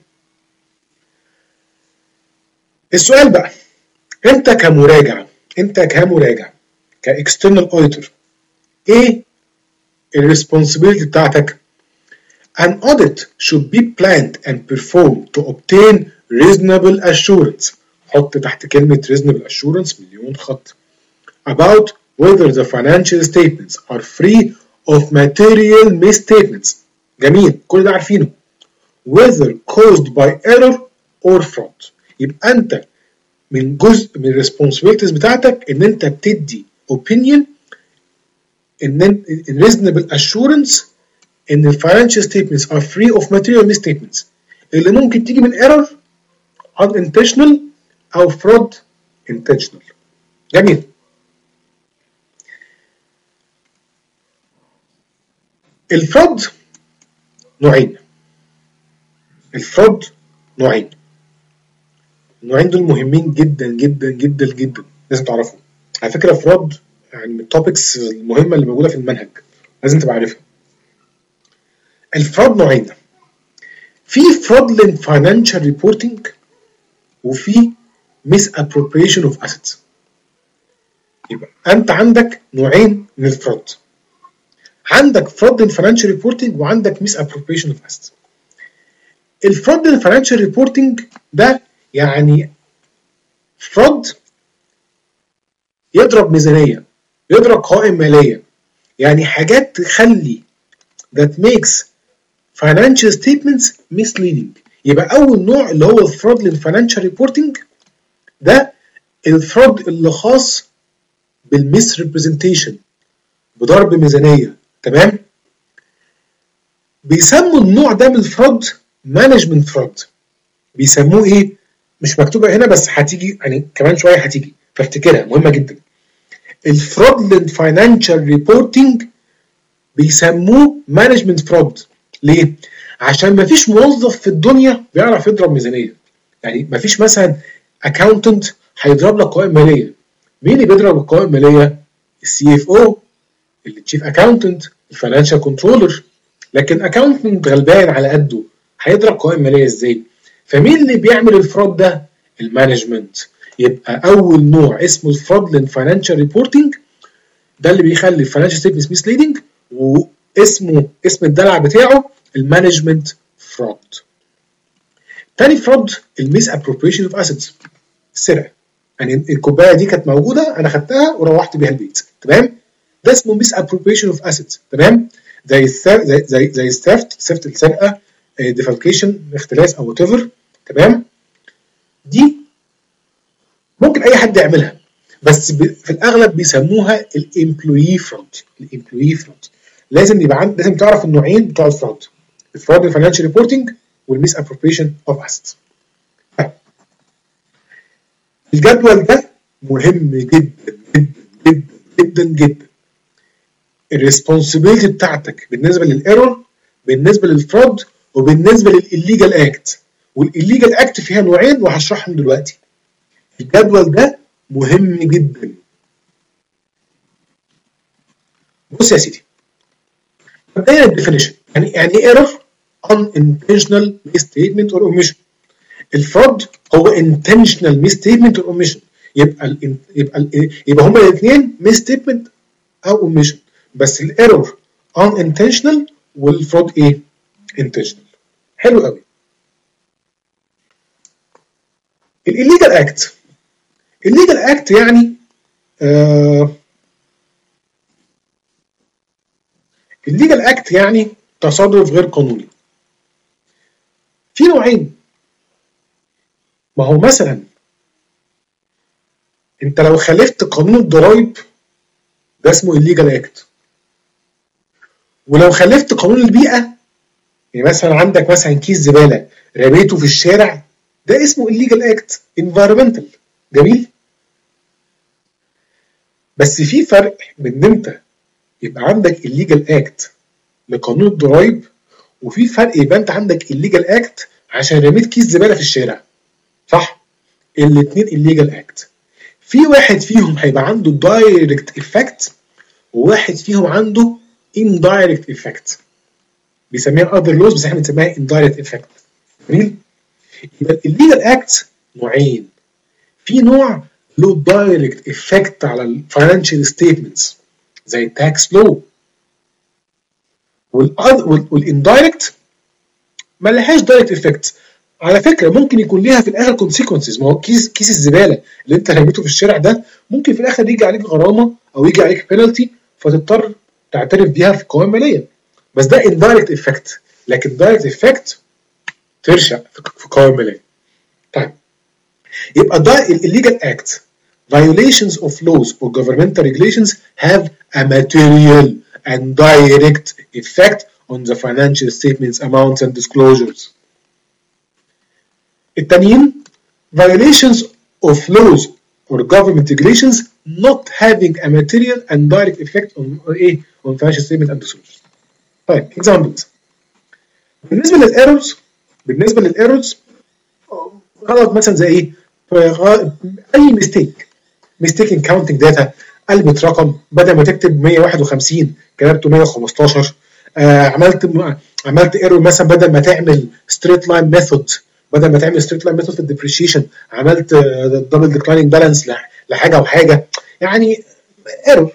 السؤال بقى، انت كمراجع انت كمراجع كاكسترنال اوديتور ايه الريسبونسبيلتي بتاعتك؟ An audit should be planned and performed to obtain reasonable assurance. حط تحت كلمة reasonable assurance مليون خط. About whether the financial statements are free of material misstatements. جميل، كل ده عارفينه. Whether caused by error or fraud. يبقى أنت من جزء من الريسبونسبيلتيز بتاعتك إن أنت بتدي opinion إن reasonable assurance ان الفاينانشال ستيتمنتس are free of material misstatements اللي ممكن تيجي من error unintentional او fraud intentional. جميل. الفرود نوعين. الفرود نوعين. النوعين دول مهمين جدا جدا جدا جدا، لازم تعرفهم. على فكره فرود يعني من التوبكس المهمه اللي موجوده في المنهج، لازم تبقى عارفها. الفرود نوعين، في fraudulent financial reporting وفي misappropriation of assets. يبقى انت عندك نوعين من الفرود، عندك fraudulent financial reporting وعندك misappropriation of assets. الفraudulent financial reporting ده يعني فرود يضرب ميزانيه، يضرب قوائم ماليه، يعني حاجات تخلي that makes financial statements misleading. يبقى اول نوع اللي هو الفرودلنت financial reporting ده الفرود اللي خاص بالميس ريبريزنتيشن، بضرب ميزانيه، تمام؟ بيسموا النوع ده من الفرود مانجمنت فرود. بيسموه ايه؟ مش مكتوبه هنا بس هتيجي يعني كمان شويه هتيجي، فافتكرها مهمه جدا. الفرودلنت financial reporting بيسموه مانجمنت فرود. ليه؟ عشان مفيش موظف في الدنيا بيعرف يضرب ميزانيه. يعني مفيش مثلا اكاونتنت هيضرب لك قوائم ماليه. مين اللي بيضرب القوائم الماليه؟ السي اف او، التشيف اكاونتنت، الفاينانشال كنترولر. لكن اكاونتنت غلبان على قده هيضرب قوائم ماليه ازاي؟ فمين اللي بيعمل الفرود ده؟ المانجمنت. يبقى اول نوع اسمه الفرودلنت فاينانشال ريبورتنج، ده اللي بيخلي الفاينانشال ستيتمنتس ميسليدنج، واسمه اسم الدلع بتاعه المانجمنت فرود. تاني فرود الميس ابروبريشن اوف اسيتس، السرقه. يعني الكوبايه دي كانت موجوده انا خدتها وروحت بيها البيت، تمام؟ ده اسمه ميس ابروبريشن اوف اسيتس، تمام؟ زي زي زي زي الثفت، ثفت السرقه، ديفالكيشن، اختلاس او وات ايفر، تمام؟ دي ممكن اي حد يعملها، بس في الاغلب بيسموها الامبلوي فرود. الامبلوي فرود لازم يبقى عند لازم تعرف النوعين بتوع الفرود، الفرود الفاينانشال ريبورتنج والميس ابروبريشن اوف اسيتس. الجدول ده مهم جدا جدا جدا جدا جدا. الريسبونسبيلتي بتاعتك بالنسبه للايرور، بالنسبه للفرود، وبالنسبه للإليجال اكت. والإليجال اكت فيها نوعين وهشرحهم دلوقتي. الجدول ده مهم جدا. بص يا سيدي، مبدئيا الديفينيشن يعني يعني ايه ايرور؟ unintentional misstatement or omission. الفرود هو intentional misstatement or omission. يبقى ال يبقى ال يبقى هما الاثنين misstatement او omission، بس الايرور unintentional والفرود ايه؟ انتشنال. حلو قوي. الليجال اكت، الليجال اكت يعني آه الليجال اكت يعني تصرف غير قانوني. في نوعين، ما هو مثلا انت لو خالفت قانون الضرايب ده اسمه الليجال اكت، ولو خالفت قانون البيئه يعني مثلا عندك مثلا كيس زباله رميته في الشارع ده اسمه الليجال اكت انفايرمنتال. جميل. بس في فرق بين ان انت يبقى عندك الليجال اكت لقانون الضرايب، وفي فرق يبقى انت عندك الليجال اكت عشان رميت كيس زباله في الشارع. صح؟ الاثنين الليجال اكت. في واحد فيهم هيبقى عنده دايركت افكت، وواحد فيهم عنده indirect effect بيسميها other laws، بس احنا بنسميها indirect effect. جميل؟ يبقى الليجال اكت نوعين، في نوع له دايركت افكت على الفاينانشال ستيتمنتس زي التاكس لو، والاندايركت ما لهاش دايركت افكت. على فكره ممكن يكون ليها في الاخر كونسيكونسز، ما هو كيس كيس الزباله اللي انت رميته في الشارع ده ممكن في الاخر يجي عليك غرامه او يجي عليك بينالتي فتضطر تعترف بيها في قوائم ماليه، بس ده اندايركت افكت. لكن دايركت افكت ترشق في قوائم ماليه. طيب يبقى ده الليجال اكت violations of laws or governmental regulations have a material and direct effect on the financial statements, amounts and disclosures. التانيين violations of laws or government regulations not having a material and direct effect on ايه on financial statement and disclosures. طيب examples. بالنسبه للايرورز بالنسبه للايرورز غلط مثلا زي ايه؟ اي ميستيك ميستيك ان كاونتنج داتا، قلبت رقم بدل ما تكتب مية وواحد وخمسين كتبته مية وخمستاشر. آه عملت عملت ايرور مثلا بدل ما تعمل ستريت لاين ميثود بدل ما تعمل ستريت لاين ميثود في الديبريشيشن عملت دبل ديكلايننج بالانس لحاجه وحاجه، يعني ايرور.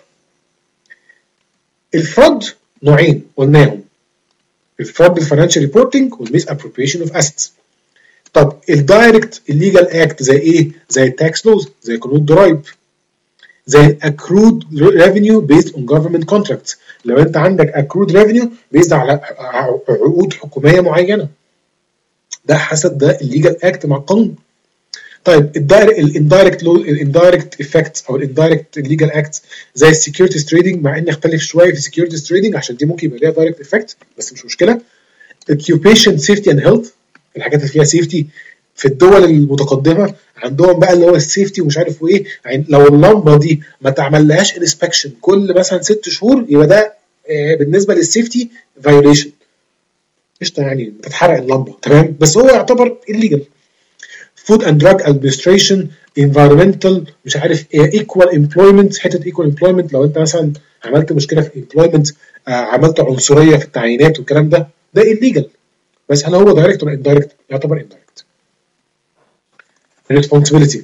الفراد نوعين قلناهم، الفراد بالفاينانشال ريبورتنج والميس ابروبريشن اوف اسيتس. طب الدايركت الليجال اكت زي ايه؟ زي التاكس لوز، زي قانون الضرايب، زي الاكرود ريفينيو بيزد اون جفرمنت كونتراكتس. لو انت عندك اكرود ريفينيو بيزد على عقود حكوميه معينه، ده حسب ده الليجال اكت مع القانون. طيب الاندايركت لو الاندايركت افكت او الاندايركت ليجال اكت زي السكيورتيز تريدنج، مع اني اختلف شويه في السكيورتيز تريدنج عشان دي ممكن يبقى ليها دايركت افكت بس مش مشكله. occupation safety and health، الحاجات اللي فيها سيفتي في الدول المتقدمه عندهم بقى اللي هو السيفتي ومش عارف ايه، يعني لو اللمبه دي ما تعملهاش انسبكشن كل مثلا ست شهور يبقى ده آه بالنسبه للسيفتي فايوليشن. قشطه يعني بتتحرق اللمبه تمام، بس هو يعتبر illegal. food and drug administration، environmental مش عارف ايه، equal employment، حته equal employment لو انت مثلا عملت مشكله في employment آه عملت عنصريه في التعيينات والكلام ده ده illegal. بس هل هو دايركت ولا اندايركت؟ يعتبر اندايركت. responsibility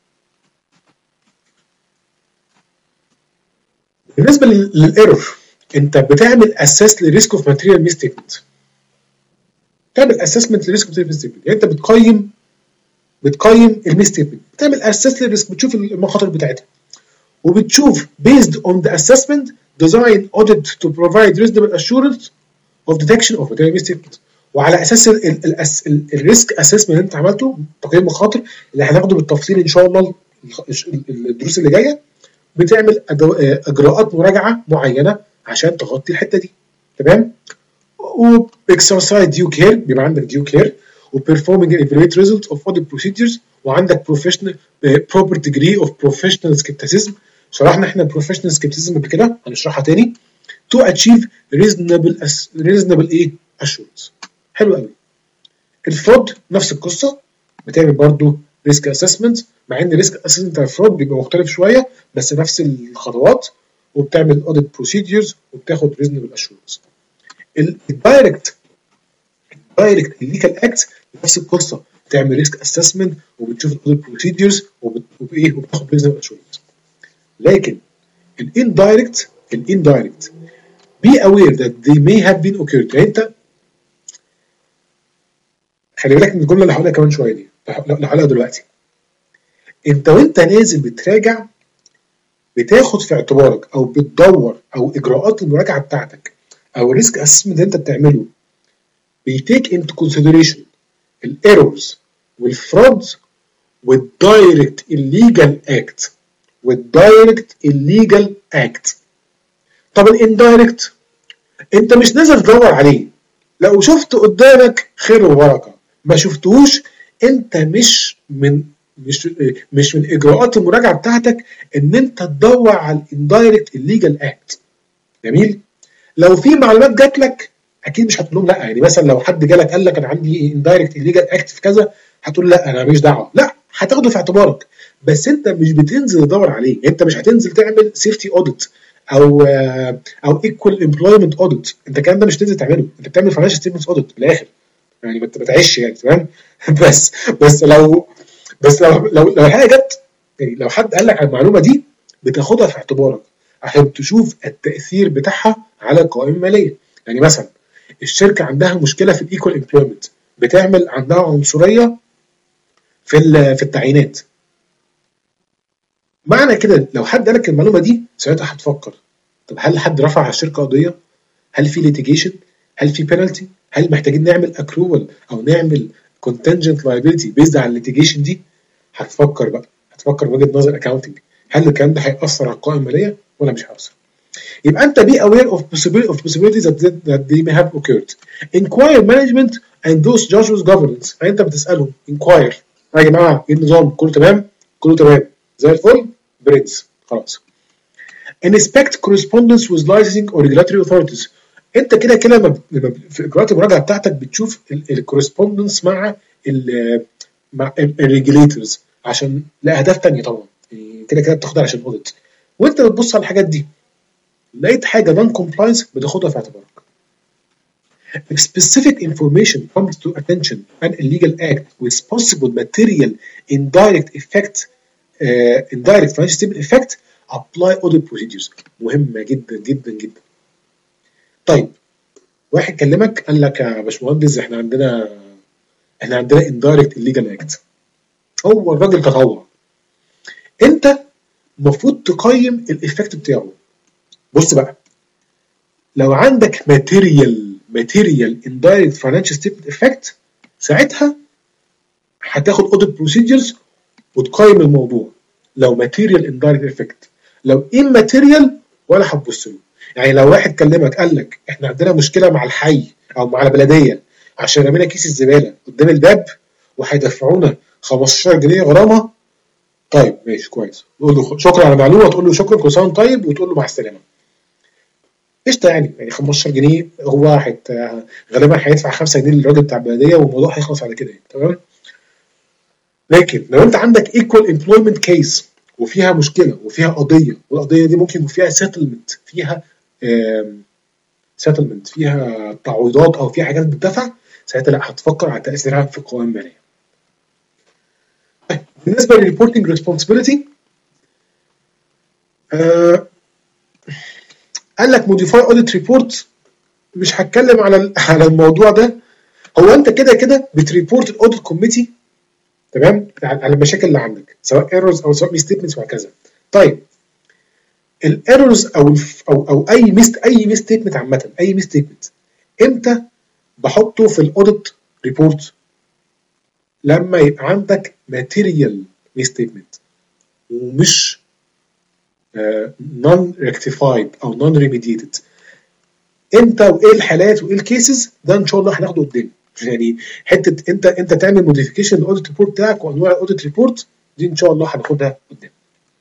بالنسبه للايرور انت بتعمل اساس لريسك اوف ماتيريال ميستيكمنت، تعمل اسسمنت لريسك اوف ماتيريال ميستيكمنت، يعني انت بتقيم بتقيم الميستيكمنت، بتعمل اساس للريسك، بتشوف المخاطر بتاعتها وبتشوف based on the assessment design audit to provide reasonable assurance of detection of material misstatement. وعلى اساس الريسك اسسمنت اللي انت عملته تقييم مخاطر اللي هناخده بالتفصيل ان شاء الله الدروس اللي جايه، بتعمل اجراءات مراجعه معينه عشان تغطي الحته دي. تمام؟ واكسرسايز ديو كير، بيبقى عندك ديو كير، وبرفورمينج ايفالويت ريزلتس اوف اوديت بروسيدجرز، وعندك بروفيشنال بروبر ديجري اوف بروفيشنال سكيبتيسيزم. شرحنا احنا البروفيشنال سكيبتيسيزم قبل كده، هنشرحها تاني. to achieve reasonable reasonable ايه assurance. حلو قوي. الفرود نفس القصه، بتعمل برضو ريسك اسسمنت، مع ان ريسك اسسمنت بتاع الفرود بيبقى مختلف شويه بس نفس الخطوات، وبتعمل اوديت بروسيدجرز وبتاخد ريزونبل اشورنس. الدايركت الدايركت الليجال اكت نفس القصه، بتعمل ريسك اسسمنت وبتشوف الاوديت بروسيدجرز وبايه وبتاخد ريزونبل اشورنس. لكن الاندايركت الاندايركت be aware that they may have been occurred. يعني انت خلي بالك من الجمله اللي هقولها كمان شويه دي، اللي هقولها دلوقتي. انت وانت نازل بتراجع بتاخد في اعتبارك او بتدور او اجراءات المراجعه بتاعتك او الريسك اسسمنت اللي انت بتعمله بيتيك انتو كونسيدريشن الايرورز والفرودز والدايركت الليجال اكت والدايركت الليجال اكت. طب الاندايركت انت مش نازل تدور عليه، لو شفت قدامك خير وبركه، ما شفتهوش انت مش من مش مش من اجراءات المراجعه بتاعتك ان انت تدور على الاندايركت الليجال اكت. جميل. لو في معلومات جات لك اكيد مش هتقول لهم لا. يعني مثلا لو حد جالك قال لك انا عندي اندايركت الليجال اكت في كذا، هتقول لا انا ماليش دعوه، لا هتاخده في اعتبارك، بس انت مش بتنزل تدور عليه. انت مش هتنزل تعمل سيفتي اوديت او او ايكوال امبلويمنت اوديت، انت الكلام ده مش تنزل تعمله، انت بتعمل فاينانشال ستيتمنتس اوديت من الاخر، يعني ما تعيش يعني تمام. بس بس لو بس لو لو لو الحاجه جت، يعني لو حد قال لك على المعلومه دي بتاخدها في اعتبارك عشان تشوف التاثير بتاعها على القوائم الماليه. يعني مثلا الشركه عندها مشكله في الايكوال امبلويمنت، بتعمل عندها عنصريه في في التعيينات. معنى كده لو حد قال لك المعلومه دي ساعتها هتفكر، طب هل حد رفع على الشركه قضيه؟ هل في ليتيجيشن؟ هل في بينالتي؟ هل محتاجين نعمل اكرول او نعمل contingent liability based على الليتيجيشن دي؟ هتفكر بقى، هتفكر من وجهه نظر اكاونتنج، هل الكلام ده هيأثر على القوائم الماليه ولا مش هيأثر؟ يبقى انت be aware of possibilities of possibilities that, that they may have occurred. Inquire management and those charged with governance. يعني انت بتسالهم inquire، يا جماعه ايه النظام؟ كله تمام؟ كله تمام زي الفل؟ برنس خلاص. Inspect correspondence with licensing or regulatory authorities. انت كده كده لما في اجراءات المراجعه بتاعتك بتشوف الكورسبوندنس مع ال مع الريجليتورز عشان لاهداف تانية طبعا، كده كده بتاخدها عشان اوديت، وانت بتبص على الحاجات دي لقيت حاجه نون كومبلاينس بتاخدها في اعتبارك. If specific information comes to attention an illegal act with possible material indirect effect uh, indirect financial statement effect, apply audit procedures. مهمه جدا جدا جدا. طيب واحد كلمك قال لك يا باشمهندس احنا عندنا احنا عندنا indirect illegal act، هو الراجل تطوع، انت المفروض تقيم الايفكت بتاعه. بص بقى، لو عندك material material indirect financial statement effect ساعتها هتاخد audit procedures وتقيم الموضوع. لو material indirect effect، لو immaterial ولا هتبص له. يعني لو واحد كلمك قال لك احنا عندنا مشكله مع الحي او مع البلديه عشان رمينا كيس الزباله قدام الباب وهيدفعونا خمستاشر جنيه غرامه، طيب ماشي كويس، تقول له شكرا على المعلومه، تقول له شكرا كل سنه طيب، وتقول له مع السلامه. قشطه يعني يعني خمستاشر جنيه هو حت... غالبا هيدفع خمسة جنيه للراجل بتاع البلديه والموضوع هيخلص على كده، تمام. لكن لو انت عندك equal employment case وفيها مشكله وفيها قضيه، والقضيه دي ممكن يكون فيها settlement، فيها سيتلمنت، فيها تعويضات او فيها حاجات بتدفع، ساعتها لا هتفكر على تاثيرها في القوائم الماليه. بالنسبه للريبورتنج ريسبونسبيلتي، آه قال لك موديفاي اوديت ريبورت، مش هتكلم على على الموضوع ده. هو انت كده كده بتريبورت الاوديت كوميتي تمام على المشاكل اللي عندك، سواء ايرورز او سواء ميستيتمنتس وهكذا. طيب الايرورز او او او اي ميست اي ميستيتمنت عامه، اي ميستيتمنت امتى بحطه في الاوديت ريبورت؟ لما يبقى عندك ماتيريال ميستيتمنت ومش نون ريكتيفايد او نون ريميديتد. امتى وايه الحالات وايه الكيسز؟ ده ان شاء الله هناخده قدام. يعني حته انت انت تعمل موديفيكيشن للاوديت ريبورت بتاعك وانواع الاوديت ريبورت دي ان شاء الله هناخدها قدام.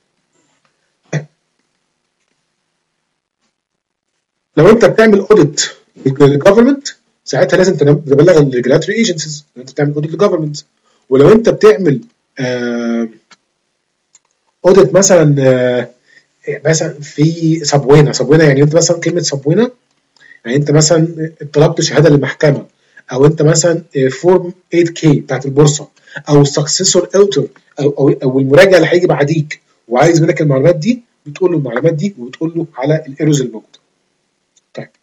لو انت بتعمل اوديت للجفرمنت ساعتها لازم تبلغ الريجولاتوري ايجنسيز ان انت بتعمل اوديت للجفرمنت. ولو انت بتعمل اوديت مثلا آه مثلا في سبوينا سبوينا يعني انت مثلا كلمه سبوينا يعني انت مثلا طلبت شهاده للمحكمه، او انت مثلا فورم ثمانية كي بتاعت البورصه، او السكسيسور اوتر او او, أو المراجع اللي هيجي بعديك وعايز منك المعلومات دي، بتقول له المعلومات دي وبتقول له على الايرورز الموجوده. طيب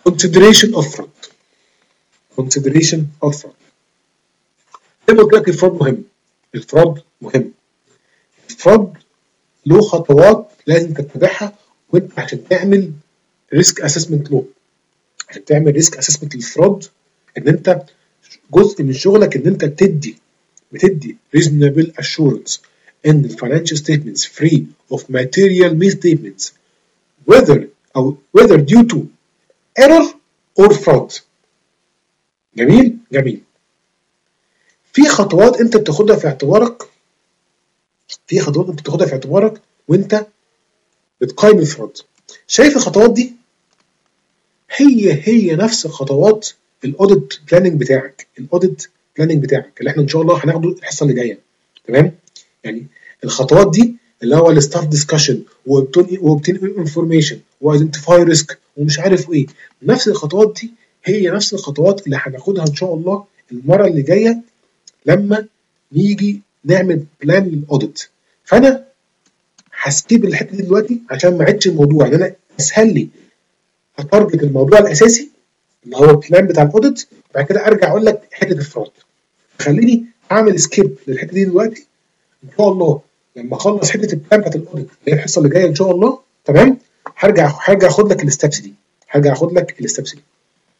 consideration of fraud consideration of fraud زي ما قلت لك الفراد مهم الفراد مهم الفراد له خطوات لازم تتبعها وانت عشان تعمل ريسك اسسمنت له عشان تعمل ريسك اسسمنت للفراد ان انت جزء من شغلك ان انت بتدي بتدي reasonable assurance ان ال financial statements free of material misstatements whether او whether due to error or fraud. جميل جميل. في خطوات انت بتاخدها في اعتبارك في خطوات انت بتاخدها في اعتبارك وانت بتقيم الفراد. شايف الخطوات دي؟ هي هي نفس خطوات الاوديت بلاننج بتاعك الاوديت بلاننج بتاعك اللي احنا ان شاء الله هناخده الحصه اللي جايه. تمام؟ يعني الخطوات دي اللي هو الستاف ديسكشن وبتنقل انفورميشن وايدنتيفاي ريسك ومش عارف ايه، نفس الخطوات دي هي نفس الخطوات اللي هناخدها ان شاء الله المره اللي جايه لما نيجي نعمل بلان للاوديت. فانا هسكيب الحته دي دلوقتي عشان ما اعيدش الموضوع، ان انا اسهل لي اتارجت الموضوع الاساسي اللي هو البلان بتاع الاوديت، وبعد كده ارجع اقول لك حته الفراد. خليني اعمل سكيب للحته دي دلوقتي ان شاء الله لما اخلص حته البلان بتاعت الاوديت اللي هي الحصه اللي جايه ان شاء الله. تمام؟ هرجع هرجع اخد لك الستبس دي هرجع اخد لك الستبس دي.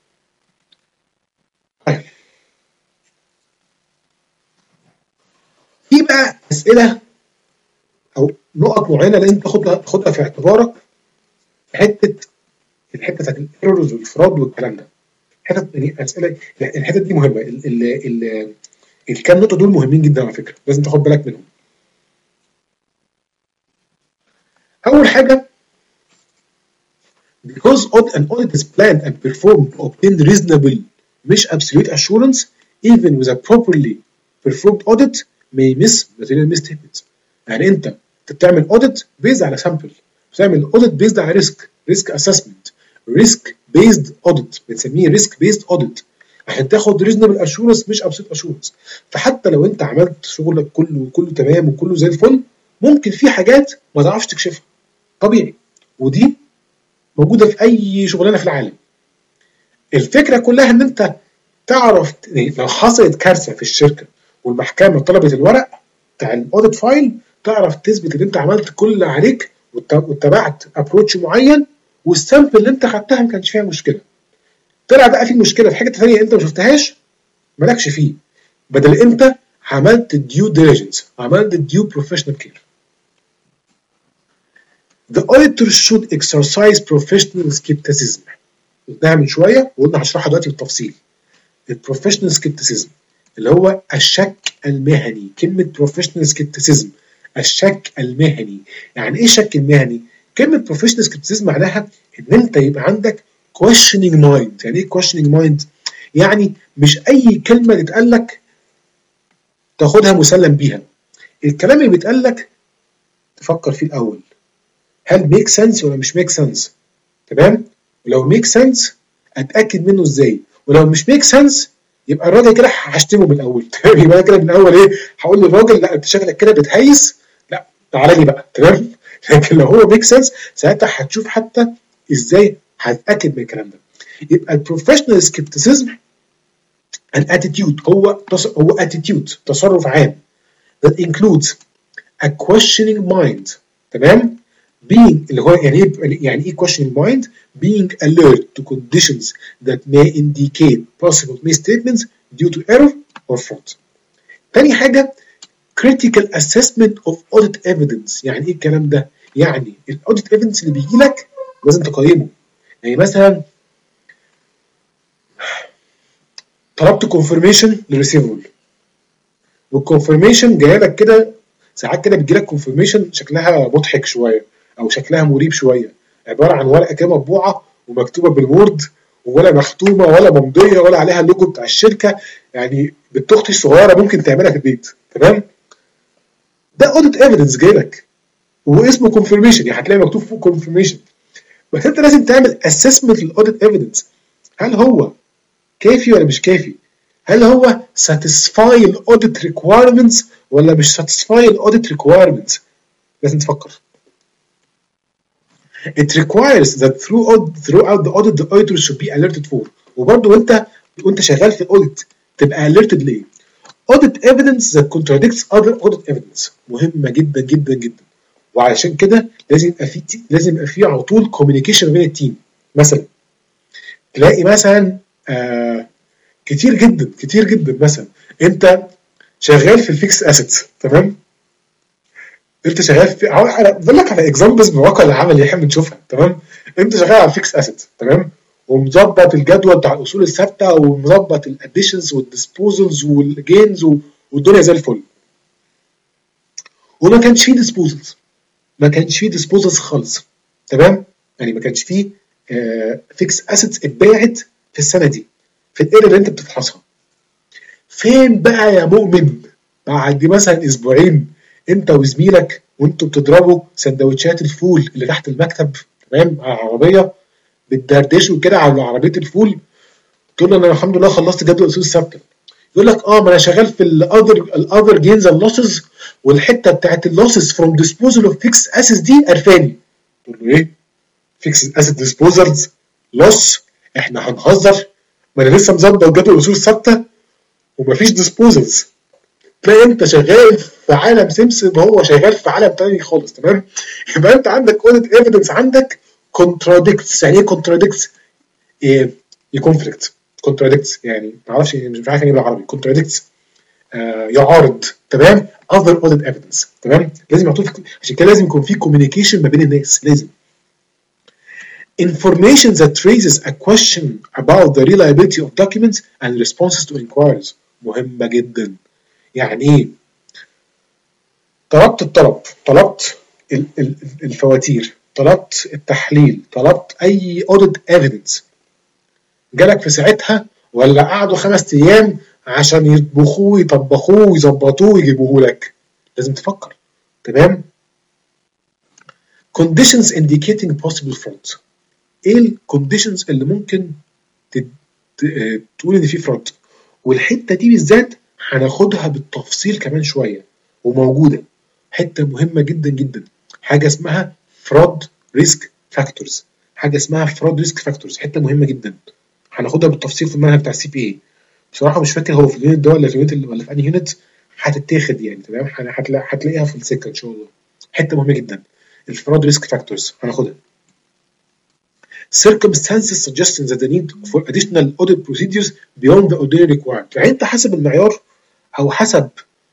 طيب في بقى اسئله او نقط معينه لازم تاخدها تاخدها في اعتبارك في حته الحته بتاعت الايرورز والفراد والكلام ده. حته اسئله الحته دي مهمه. ال ال ال الكام نقطه دول مهمين جدا على فكره، لازم تاخد بالك منهم. اول حاجه because an audit is planned and performed to obtain reasonable مش absolute assurance even with a properly performed audit may miss material misstatements. يعني انت بتعمل audit based على sample، بتعمل audit based على risk risk assessment risk based audit بنسميه risk based audit عشان تاخد reasonable assurance مش absolute assurance. فحتى لو انت عملت شغلك كله وكله تمام وكله زي الفل، ممكن في حاجات ما تعرفش تكشفها طبيعي، ودي موجوده في اي شغلانه في العالم. الفكره كلها ان انت تعرف لو حصلت كارثه في الشركه والمحكمه طلبت الورق بتاع الاوديت فايل، تعرف تثبت ان انت عملت كل اللي عليك واتبعت ابروتش معين والسامبل اللي انت خدتها ما كانش فيها مشكله. طلع بقى في مشكله في حاجه ثانيه انت ما شفتهاش، مالكش فيه، بدل انت عملت ديو ديليجنس عملت ديو بروفيشنال كير. The auditor should exercise professional skepticism. قلناها من شويه وقلنا هشرحها دلوقتي بالتفصيل. البروفيشنال سكيبتيسيزم اللي هو الشك المهني. كلمه بروفيشنال سكيبتيسيزم الشك المهني. يعني ايه الشك المهني؟ كلمه بروفيشنال سكيبتيسيزم معناها ان انت يبقى عندك questioning mind. يعني ايه questioning mind؟ يعني مش اي كلمه تتقال لك تاخدها مسلم بيها. الكلام اللي بيتقال لك تفكر فيه الاول، هل ميك سنس ولا مش ميك سنس؟ تمام؟ ولو ميك سنس اتاكد منه ازاي؟ ولو مش ميك سنس يبقى الراجل كده هشتمه من الاول. تمام؟ يبقى كده من الاول ايه؟ هقول للراجل لا انت شكلك كده بتهيس، لا تعالى لي بقى. تمام؟ لكن لو هو ميك سنس ساعتها هتشوف حتى ازاي هتاكد من الكلام ده. يبقى البروفيشنال سكيبتيسيزم an attitude هو هو attitude تصرف عام that includes a questioning mind. تمام؟ being اللي هو يعني ايه يعني ايه questioning mind؟ being alert to conditions that may indicate possible misstatements due to error or fraud. تاني حاجة critical assessment of audit evidence. يعني ايه الكلام ده؟ يعني الاوديت evidence اللي بيجي لك لازم تقيمه. يعني مثلا طلبت confirmation للريسيفبل والconfirmation جايه لك كده، ساعات كده بتجي لك confirmation شكلها مضحك شويه او شكلها مريب شويه، عباره عن ورقه كده مطبوعه ومكتوبه بالوورد ولا مختومه ولا ممضيه ولا عليها اللوجو بتاع الشركه، يعني بنت اختي الصغيره ممكن تعملها في البيت. تمام؟ ده اوديت ايفيدنس جاي لك واسمه confirmation، يعني هتلاقي مكتوب فوق confirmation. بس انت لازم تعمل assessment للاوديت ايفيدنس، هل هو كافي ولا مش كافي؟ هل هو satisfy الاوديت requirements ولا مش satisfy الاوديت requirements؟ لازم تفكر. It requires that throughout throughout the audit the auditor should be alerted for. وبرضه وانت وانت شغال في الاوديت تبقى alerted ليه؟ audit evidence that contradicts other audit evidence مهمه جدا جدا جدا. وعشان كده لازم يبقى في لازم يبقى في على طول communication بين التيم. مثلا تلاقي مثلا آه كتير جدا كتير جدا مثلا انت شغال في الفيكس اسيتس، تمام؟ انت شغال في انا بقول لك على اكزامبلز من واقع العمل اللي احنا بنشوفها، تمام؟ انت شغال على الفيكس اسيتس، تمام؟ ومظبط الجدول بتاع الاصول الثابته ومظبط الاديشنز والديسبوزلز والجينز والدنيا زي الفل. وما كانش فيه ديسبوزلز، ما كانش فيه ديسبوزلز خالص، تمام؟ يعني ما كانش فيه فيكس اسيتس اتباعت في السنه دي في الاريا اللي انت بتفحصها. فين بقى يا مؤمن بعد مثلا اسبوعين انت وزميلك وانتوا بتضربوا سندوتشات الفول اللي تحت المكتب، تمام؟ على العربيه بتدردشوا كده على عربيه الفول، تقول له انا الحمد لله خلصت جدول الاصول الثابته. يقول لك اه ما انا شغال في الاذر الاذر جينز اند لوسز والحته بتاعت اللوسز فروم ديسبوزل اوف فيكس اسيتس دي قرفاني. تقول له ايه؟ فيكس اسيت ديسبوزلز لوس؟ احنا هنهزر؟ ما انا لسه مظبط جدول الاصول الثابته ومفيش ديسبوزلز. تلاقي انت شغال في عالم سمسم وهو شغال في عالم تاني خالص، تمام؟ يبقى انت عندك اوديت ايفيدنس عندك كونتراديكتس. يعني ايه كونتراديكتس؟ ايه يكونفليكت كونتراديكتس يعني معرفش مش عارف يعني ايه بالعربي. كونتراديكتس آه يعارض، تمام؟ other audit evidence، تمام؟ لازم يعطوك، عشان كده لازم يكون في communication ما بين الناس. لازم information that raises a question about the reliability of documents and responses to inquiries مهمة جدا. يعني ايه؟ طلبت الطلب، طلبت الفواتير، طلبت التحليل، طلبت اي audit evidence، جالك في ساعتها ولا قعدوا خمس ايام عشان يطبخوه يطبخوه ويظبطوه ويجيبوه لك؟ لازم تفكر، تمام؟ conditions indicating possible fraud. ايه الكونديشنز اللي ممكن تقول ان في فراد؟ والحته دي بالذات هناخدها بالتفصيل كمان شويه وموجوده، حته مهمه جدا جدا، حاجه اسمها فراد ريسك فاكتورز. حاجه اسمها فراد ريسك فاكتورز، حته مهمه جدا هناخدها بالتفصيل في المنهج بتاع السي بي اي. بصراحه مش فاكر هو في اليونت ده ولا في اليونت ولا في انهي يونت هتتاخد يعني، تمام؟ هتلاقيها في السكه ان شاء الله. حته مهمه جدا الفراد ريسك فاكتورز هناخدها. circumstances suggesting that the need for additional audit procedures beyond the ordinary required. يعني انت حسب المعيار او حسب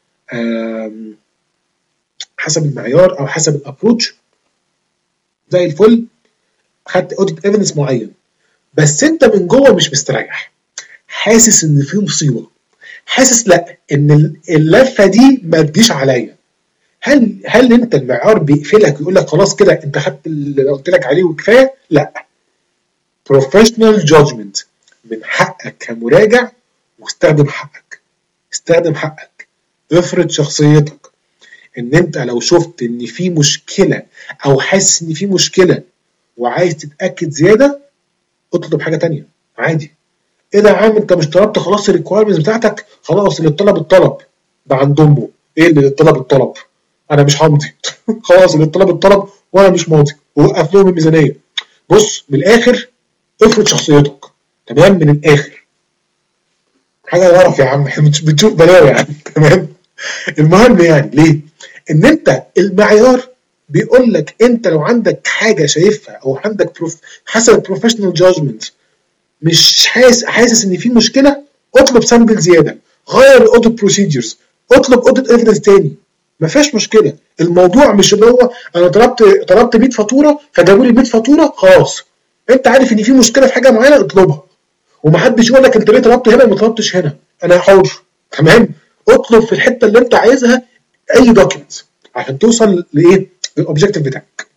حسب المعيار او حسب الابروتش زي الفل، خدت audit evidence معين، بس انت من جوه مش مستريح، حاسس ان في مصيبه، حاسس لا ان اللفه دي ما تجيش عليا. هل هل انت المعيار بيقفلك ويقول لك خلاص كده انت خدت اللي قلت لك عليه وكفايه؟ لا. professional judgment، من حقك كمراجع واستخدم حقك، استخدم حقك، افرض شخصيتك ان انت لو شفت ان في مشكله او حاسس ان في مشكله وعايز تتاكد زياده اطلب حاجه تانية عادي. ايه ده يا عم انت مش طلبت خلاص الريكوايرمنتس بتاعتك؟ خلاص اللي طلب الطلب ده عند امه. ايه اللي طلب الطلب؟ انا مش همضي. خلاص اللي طلب الطلب وانا مش ماضي، ووقف لهم الميزانيه. بص من الاخر افرض شخصيتك، تمام؟ من الاخر حاجه غرف يا عم، احنا بتشوف بلاوي يعني، تمام؟ المهم يعني ليه؟ ان انت المعيار بيقول لك انت لو عندك حاجه شايفها او عندك بروف حسب البروفيشنال جادجمنت مش حاسس حاسس ان في مشكله، اطلب سامبل زياده، غير الاوديت بروسيدجرز، اطلب اوديت ايفيدنس تاني، ما فيهاش مشكله. الموضوع مش اللي هو انا طلبت طلبت مية فاتوره فجابوا لي مية فاتوره، خلاص انت عارف ان في مشكله في حاجه معينه اطلبها، ومحدش يقول لك انت ليه طلبت هنا وما طلبتش هنا، انا حر، تمام؟ اطلب في الحته اللي انت عايزها اي دوكيمنت عشان توصل لايه؟ للاوبجيكتيف بتاعك.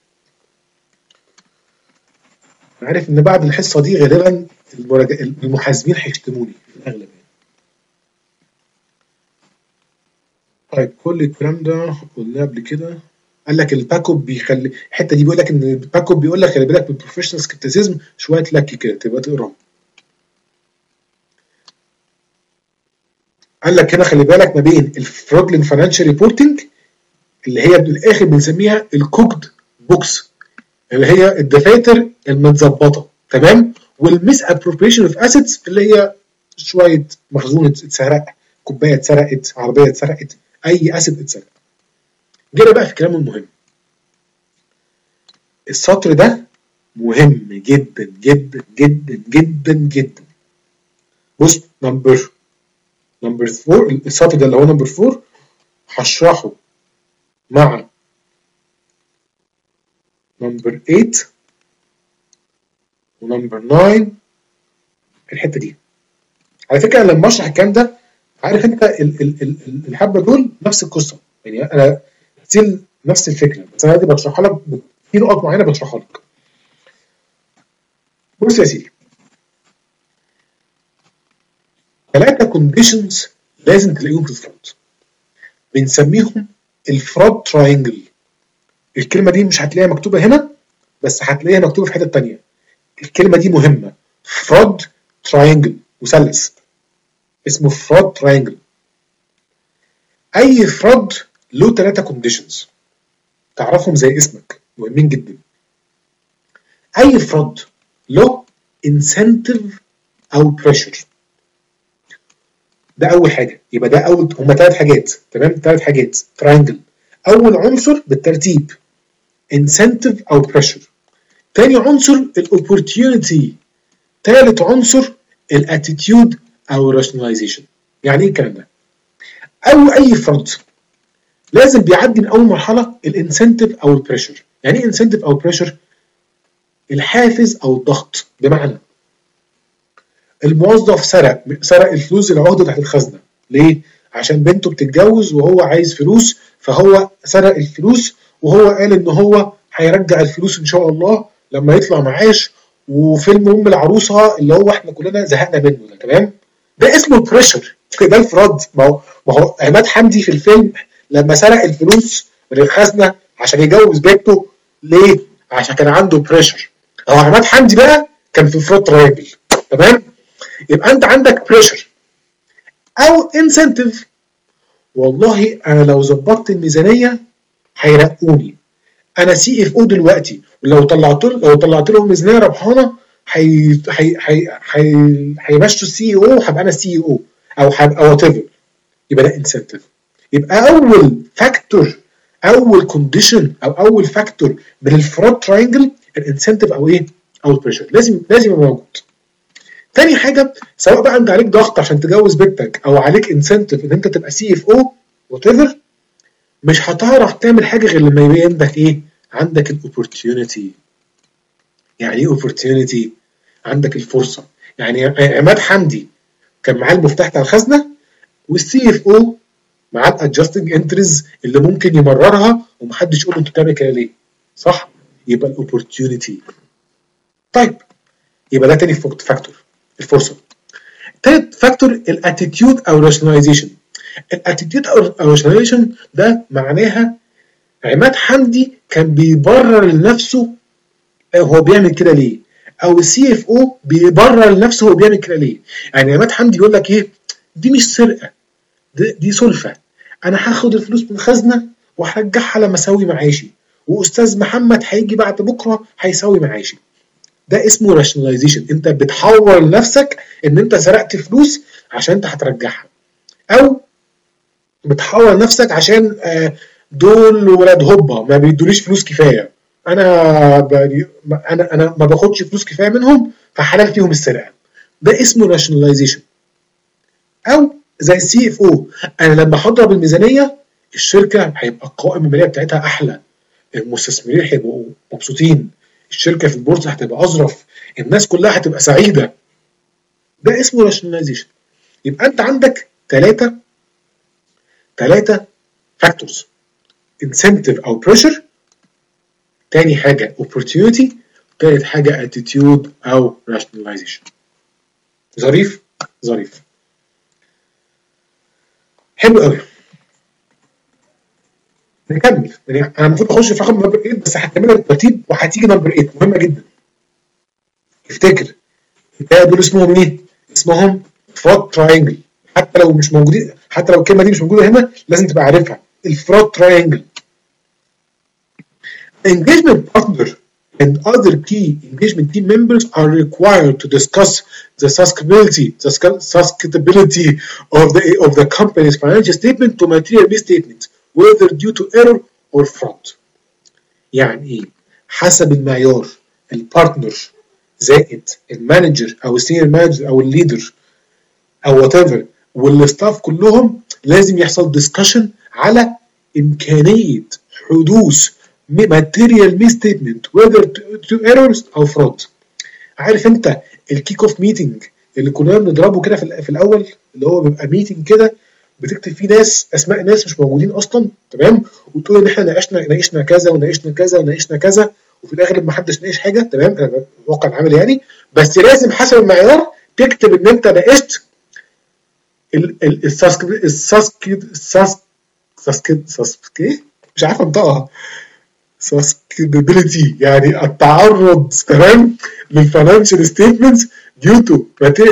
انا عارف ان بعد الحصه دي غالبا المحاسبين هيشتموني في الاغلب يعني. طيب كل الكلام ده قلناه قبل كده. قال لك الباك اب بيخلي الحته دي، بيقول لك ان الباك اب بيقول لك خلي بالك من البروفيشنال سكيبتيزم شويه لك كده تبقى تقراه. قال لك هنا خلي بالك ما بين الفرودلين فاينانشال ريبورتنج اللي هي بالاخر بنسميها الكوكد بوكس، اللي هي الدفاتر المتظبطه، تمام؟ والميس ابروبريشن اوف اسيتس اللي هي شويه مخزون اتسرق، كوبايه اتسرقت، عربيه اتسرقت، اي اسيت اتسرق. جينا بقى في الكلام المهم. السطر ده مهم جدا جدا جدا جدا جدا. بص، نمبر نمبر فور، السطر ده اللي هو نمبر فور هشرحه مع نمبر تمانية ونمبر تسعة، الحته دي. على فكره لما اشرح الكلام ده، عارف انت ال ال ال الحبه دول نفس القصه، يعني انا ستيل نفس الفكره، بس انا دلوقتي بشرحها لك في نقط معينه بشرحها لك. بص يا سيدي، ثلاثه كونديشنز لازم تلاقيهم في الفراد، بنسميهم الفراد تراينجل. الكلمه دي مش هتلاقيها مكتوبه هنا، بس هتلاقيها مكتوبه في حته ثانيه. الكلمه دي مهمه، فراد تراينجل، مثلث اسمه فراد تراينجل. اي فراد له ثلاثه كونديشنز تعرفهم زي اسمك، مهمين جدا. اي فراد له انسنتيف او بريشر، ده اول حاجه. يبقى ده اول، هما ثلاث حاجات، تمام؟ ثلاث حاجات تراينجل. اول عنصر بالترتيب انسنتيف او بريشر، تاني عنصر الاوبورتيونيتي، ثالث عنصر الاتيتيود او راشناليزيشن. يعني ايه الكلام ده؟ او اي فرد لازم بيعدي من اول مرحله الانسنتيف او البريشر. يعني ايه انسنتيف او بريشر؟ الحافز او الضغط. بمعنى الموظف سرق سرق الفلوس اللي عقده تحت الخزنه، ليه؟ عشان بنته بتتجوز وهو عايز فلوس، فهو سرق الفلوس وهو قال ان هو هيرجع الفلوس ان شاء الله لما يطلع معاش، وفيلم ام العروسه اللي هو احنا كلنا زهقنا منه ده، تمام؟ ده اسمه البريشر، ده الفراد. ما هو ما هو عماد حمدي في الفيلم لما سرق الفلوس من الخزنه عشان يجوز بنته، ليه؟ عشان كان عنده بريشر. هو عماد حمدي بقى كان في فراد ترايبل، تمام؟ يبقى انت عندك بريشر او انسنتيف. والله انا لو ظبطت الميزانيه هيرقوني، انا سي اف او دلوقتي، ولو طلعت لو طلعت لهم ميزانيه ربحانه هي هي هي هيمشوا السي او، هبقى انا سي او او هبقى وات ايفر. يبقى ده انسنتيف. يبقى اول فاكتور، اول كونديشن او اول فاكتور من الفراد تراينجل الانسنتيف او ايه؟ او البريشر، لازم لازم يبقى موجود. تاني حاجه، سواء بقى انت عليك ضغط عشان تجوز بنتك او عليك انسنتيف ان انت تبقى سي اف او وات ايفر، مش هتعرف تعمل حاجه غير لما يبقى عندك ايه؟ عندك الاوبورتيونيتي. يعني ايه اوبورتيونيتي؟ عندك الفرصه. يعني عماد حمدي كان معاه المفتاح بتاع الخزنه، والسي اف او معاه الادجستنج انتريز اللي ممكن يمررها ومحدش يقول له انت بتعمل كده ليه، صح؟ يبقى الاوبورتيونيتي. طيب يبقى ده تاني فاكتور، الفرصه. تالت فاكتور الاتيتيود او راشناليزيشن. الاتيتيود او راشناليزيشن ده معناها عماد حمدي كان بيبرر لنفسه هو بيعمل كده ليه، او السي اف او بيبرر لنفسه هو بيعمل كده ليه. يعني عماد حمدي يقول لك ايه؟ دي مش سرقه، دي, دي سلفه، انا هاخد الفلوس من الخزنه وهرجعها لما اسوي معاشي، واستاذ محمد هيجي بعد بكره هيسوي معاشي. ده اسمه راشناليزيشن. انت بتحور لنفسك ان انت سرقت فلوس عشان انت هترجعها، او بتحور نفسك عشان دول ولاد هوبا ما بيدوليش فلوس كفايه، انا انا انا ما باخدش فلوس كفايه منهم فحلال فيهم السرقه. ده اسمه راشناليزيشن. او زي السي اف او، انا لما هضرب الميزانيه الشركه هيبقى القوائم الماليه بتاعتها احلى، المستثمرين هيبقوا مبسوطين، الشركه في البورصه هتبقى اظرف، الناس كلها هتبقى سعيده. ده اسمه راشناليزيشن. يبقى انت عندك ثلاثه ثلاثه فاكتورز، انسنتيف او بريشر، تاني حاجه opportunity، تالت حاجه attitude او rationalization. ظريف ظريف حلو قوي. نكمل. يعني انا المفروض اخش في رقم نمبر تمانية، بس هكملها بالترتيب وهتيجي نمبر تمانية مهمه جدا. افتكر الثلاثه دول اسمهم ايه؟ اسمهم فراد تراينجل. حتى لو مش موجودين، حتى لو الكلمه دي مش موجوده هنا لازم تبقى عارفها، الفراد تراينجل. engagement partner and other key engagement team members are required to discuss the susceptibility, the susceptibility of the of the company's financial statement to material misstatement, whether due to error or fraud. يعني ايه؟ حسب المعيار البارتنر زائد المانجر او السينيور مانجر او الليدر او وات ايفر والستاف كلهم لازم يحصل ديسكشن على امكانيه حدوث material misstatement whether to errors او fraud. عارف انت الكيك اوف ميتنج اللي كنا بنضربه كده في, في الاول اللي هو بيبقى ميتنج كده بتكتب فيه ناس اسماء ناس مش موجودين اصلا تمام وتقول ان احنا ناقشنا ناقشنا كذا وناقشنا كذا وناقشنا كذا وفي الاخر ما حدش ناقش حاجه تمام انا بتوقع العمل يعني بس لازم حسب المعيار تكتب ان انت ناقشت الساسك الساسك الساسك الساسك مش عارف انطقها susceptibility يعني التعرض تمام للفاينانشال ستيتمنتس due to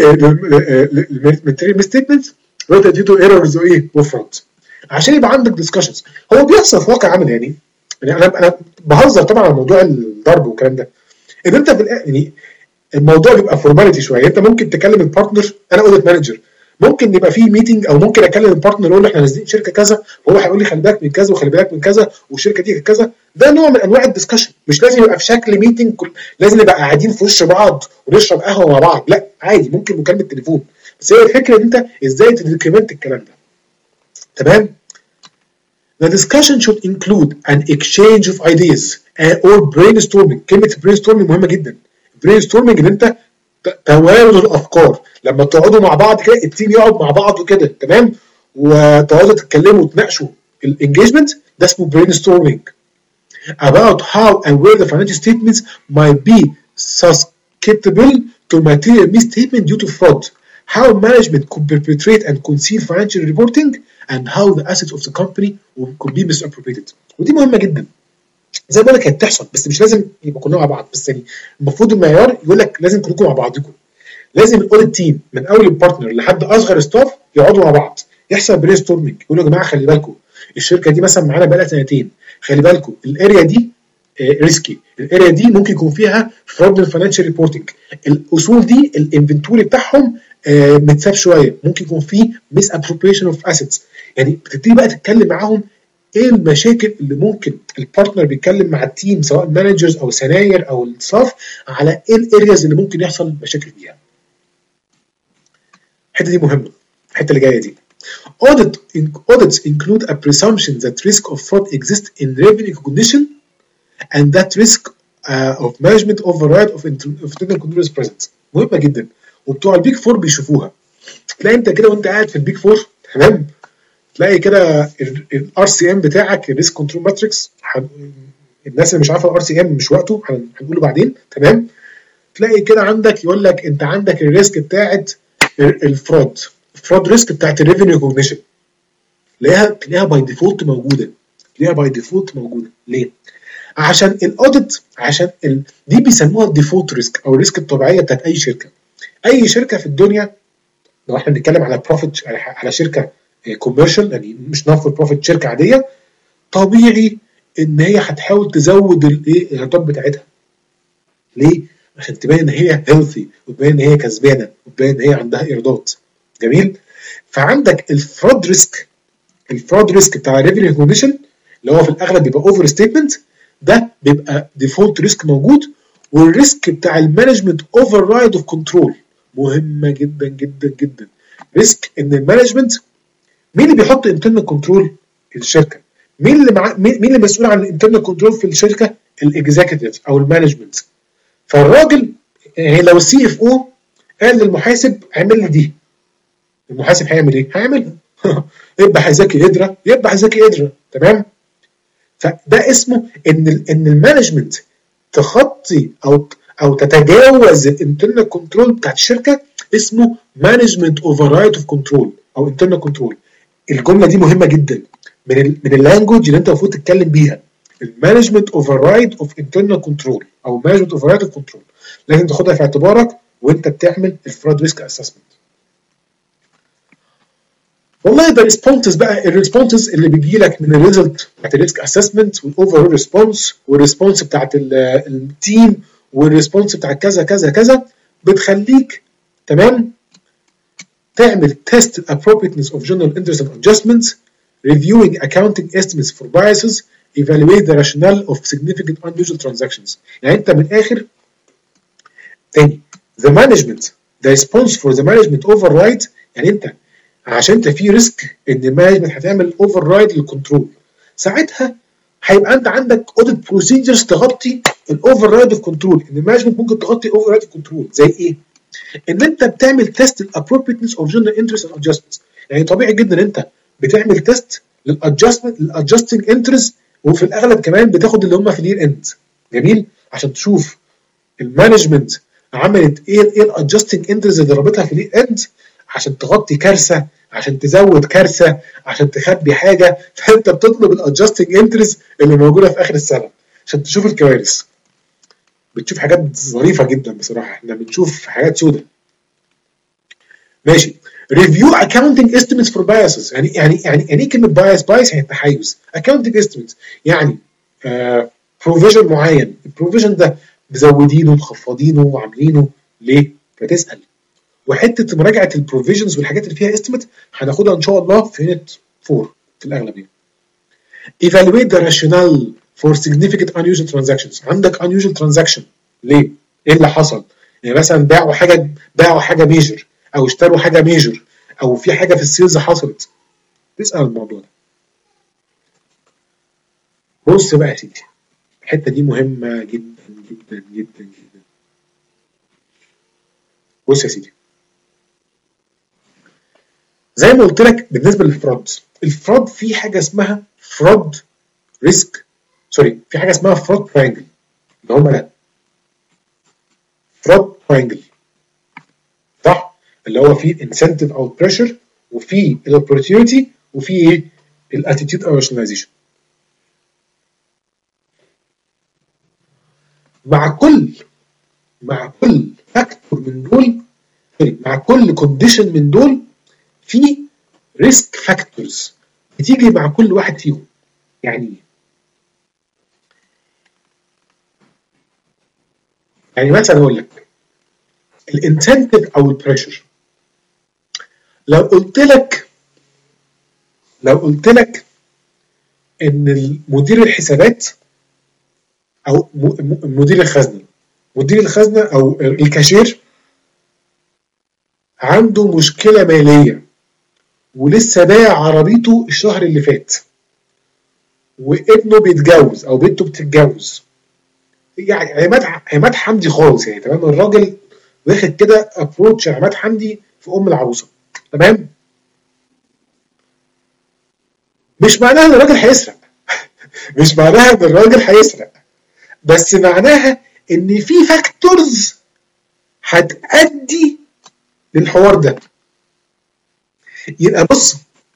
material misstatements whether due to errors وايه وفراد عشان يبقى عندك discussions. هو بيحصل في واقع عمل يعني يعني انا انا بهزر طبعا على موضوع الضرب والكلام ده ان انت في يعني الموضوع بيبقى فورماليتي شويه. انت ممكن تكلم البارتنر انا اوديت مانجر ممكن يبقى في ميتنج او ممكن اكلم البارتنر اقول له احنا نازلين شركه كذا وهو هيقول لي خلي بالك من كذا وخلي بالك من كذا والشركه دي كذا. ده نوع من انواع الدسكشن مش لازم يبقى في شكل ميتنج كل... لازم نبقى قاعدين في وش بعض ونشرب قهوه مع بعض لا عادي ممكن مكالمه تليفون بس هي الفكره ان انت ازاي تدوكيمنت الكلام ده تمام. The discussion should include an exchange of ideas or brainstorming. كلمه brainstorming مهمه جدا. brainstorming ان انت توازن الافكار لما تقعدوا مع بعض كده التيم يقعد مع بعض كده تمام وتقعدوا تتكلموا وتناقشوا الانجيجمنت ده اسمه brainstorming about how and where the financial statements might be susceptible to material misstatement due to fraud, how management could perpetrate and conceal financial reporting, and how the assets of the company could be misappropriated. ودي مهمه جدا زي ما بقول لك هي بتحصل بس مش لازم يبقى كلنا مع بعض بس يعني المفروض المعيار يقول لك لازم كلكم مع بعضكم. لازم الاوديت تيم من اول البارتنر لحد اصغر ستاف يقعدوا مع بعض يحصل برين ستورمنج يقولوا يا جماعه خلي بالكم الشركه دي مثلا معانا بقى لها سنتين خلي بالكم الاريا دي ريسكي الاريا دي ممكن يكون فيها فرود فاينانشال ريبورتنج الاصول دي الانفنتوري بتاعهم متساب شويه ممكن يكون فيه ميس ابروبريشن اوف اسيتس. يعني بتبتدي بقى تتكلم معاهم ايه المشاكل اللي ممكن البارتنر بيتكلم مع التيم سواء المانجرز او السناير او الستاف على ايه الارياز اللي ممكن يحصل مشاكل فيها. الحته دي مهمه الحته اللي جايه دي. Audit, audits include a presumption that risk of fraud exists in revenue recognition and that risk uh, of management override of internal control is present. مهمه جدا وبتوع البيك فور بيشوفوها. تلاقي انت كده وانت قاعد في البيك فور تمام تلاقي كده الار سي ام بتاعك الريسك كنترول ماتريكس الناس اللي مش عارفه الار سي ام مش وقته هنقوله بعدين تمام. تلاقي كده عندك يقول لك انت عندك الريسك بتاعت الفراد الفراد ريسك بتاعت الريفينيو ريكوجنيشن تلاقيها تلاقيها باي ديفولت موجوده تلاقيها باي ديفولت موجوده ليه؟ عشان الاوديت عشان ال... دي بيسموها الديفولت ريسك او الريسك الطبيعيه بتاعت اي شركه. اي شركه في الدنيا لو احنا بنتكلم على بروفيت على شركه كوميرشال يعني مش نون فور بروفيت شركه عاديه طبيعي ان هي هتحاول تزود الايه الايرادات بتاعتها. ليه؟ عشان تبين ان هي هيلثي وتبين ان هي كسبانه وتبين ان هي عندها ايرادات. جميل؟ فعندك الفراد ريسك الفراد ريسك بتاع الريفينيو ريكوجنيشن اللي هو في الاغلب بيبقى اوفر ستيتمنت ده بيبقى ديفولت ريسك موجود. والريسك بتاع المانجمنت اوفر رايد اوف كنترول مهمه جدا جدا جدا. ريسك ان المانجمنت مين اللي بيحط انترنال كنترول؟ الشركه. مين اللي مع... مين اللي مسؤول عن الانترنال كنترول في الشركه؟ الاكزيكتيف او المانجمنت. فالراجل يعني لو السي اف او قال للمحاسب اعمل لي دي المحاسب هيعمل ايه؟ هيعملها يبقى ذكي قدره يبقى ذكي قدره تمام. فده اسمه ان ال ان المانجمنت تخطي او او تتجاوز الانترنال كنترول بتاعت الشركه اسمه مانجمنت اوفر رايد اوف كنترول او انترنال كنترول. الجمله دي مهمه جدا من ال من اللانجوج اللي انت المفروض تتكلم بيها. المانجمنت اوفر رايد اوف انترنال كنترول او مانجمنت اوفر رايد اوف كنترول لازم تاخدها في اعتبارك وانت بتعمل الفراد ريسك اسسمنت. والله ده ريسبونسز بقى، الريسبونسز اللي بيجي لك من الريزلت بتاعت الريسك اسسمنت والاوفر ريسبونس والريسبونس بتاعت التيم والريسبونس بتاعت كذا كذا كذا، بتخليك تمام تعمل test appropriateness of general interest and adjustments, reviewing accounting estimates for biases, evaluate the rationale of significant unusual transactions. يعني انت من الاخر تاني the management the response for the management override، يعني انت عشان انت في ريسك ان المانجمنت هتعمل اوفر رايد للكنترول، ساعتها هيبقى انت عندك اوديت بروسيجرز تغطي الاوفر رايد اوف كنترول، ان المانجمنت ممكن تغطي الاوفر رايد اوف كنترول زي ايه؟ ان انت بتعمل تيست الابروبريتنس اوف جنرال انترست اند ادجستمنتس، يعني طبيعي جدا انت بتعمل تيست للادجستمنت للادجستنج انترست، وفي الاغلب كمان بتاخد اللي هم في الير اند، جميل، عشان تشوف المانجمنت عملت ايه ايه الادجستنج انترست اللي ضربتها في الير اند، عشان تغطي كارثه، عشان تزود كارثه، عشان تخبي حاجه، فانت بتطلب الادجستنج انترست اللي موجوده في اخر السنه عشان تشوف الكوارث. بتشوف حاجات ظريفه جدا بصراحه، احنا بنشوف حاجات سودة. ماشي. ريفيو اكاونتنج استيميتس فور بايسز، يعني يعني يعني يعني ايه كلمه بايس؟ بايس يعني تحيز. اكاونتنج استيميتس يعني بروفيجن uh, معين، البروفيجن ده مزودينه مخفضينه وعاملينه ليه؟ فتسال. وحته مراجعه البروفيجنز والحاجات اللي فيها استيميت هناخدها ان شاء الله في يونت أربعة في الاغلب يعني. evaluate the rationale for significant unusual transactions. عندك unusual transaction ليه؟ ايه اللي حصل؟ يعني مثلا باعوا حاجه باعوا حاجه ميجر، او اشتروا حاجه ميجر، او في حاجه في السيلز حصلت. تسال الموضوع ده. بص بقى يا سيدي، الحته دي مهمه جدا جدا جدا جدا. بص يا سيدي، زي ما قلت لك بالنسبه للفراد، الفراد في حاجه اسمها فراد ريسك، سوري، في حاجه اسمها فراد تراينجل، اللي هم ده فراد تراينجل، صح؟ اللي هو فيه الانسنتيف او البريشر، وفي الاوبورتيونيتي، وفي ايه؟ الاتيتيود او راشناليزيشن. مع كل مع كل فاكتور من دول، مع كل كونديشن من دول في ريسك فاكتورز بتيجي مع كل واحد فيهم. يعني يعني مثلا اقول لك الانسنتيف او البريشر، لو قلت لك لو قلت لك ان مدير الحسابات او مدير الخزنه مدير الخزنه او الكاشير عنده مشكله ماليه ولسه بايع عربيته الشهر اللي فات، وابنه بيتجوز او بنته بتتجوز، يعني عماد عماد حمدي خالص، يعني تمام، الراجل واخد كده ابروتش عماد حمدي في ام العروسه، تمام. مش معناها ان الراجل هيسرق مش معناها ان الراجل هيسرق بس معناها ان في فاكتورز هتأدي للحوار ده. يبقى بص،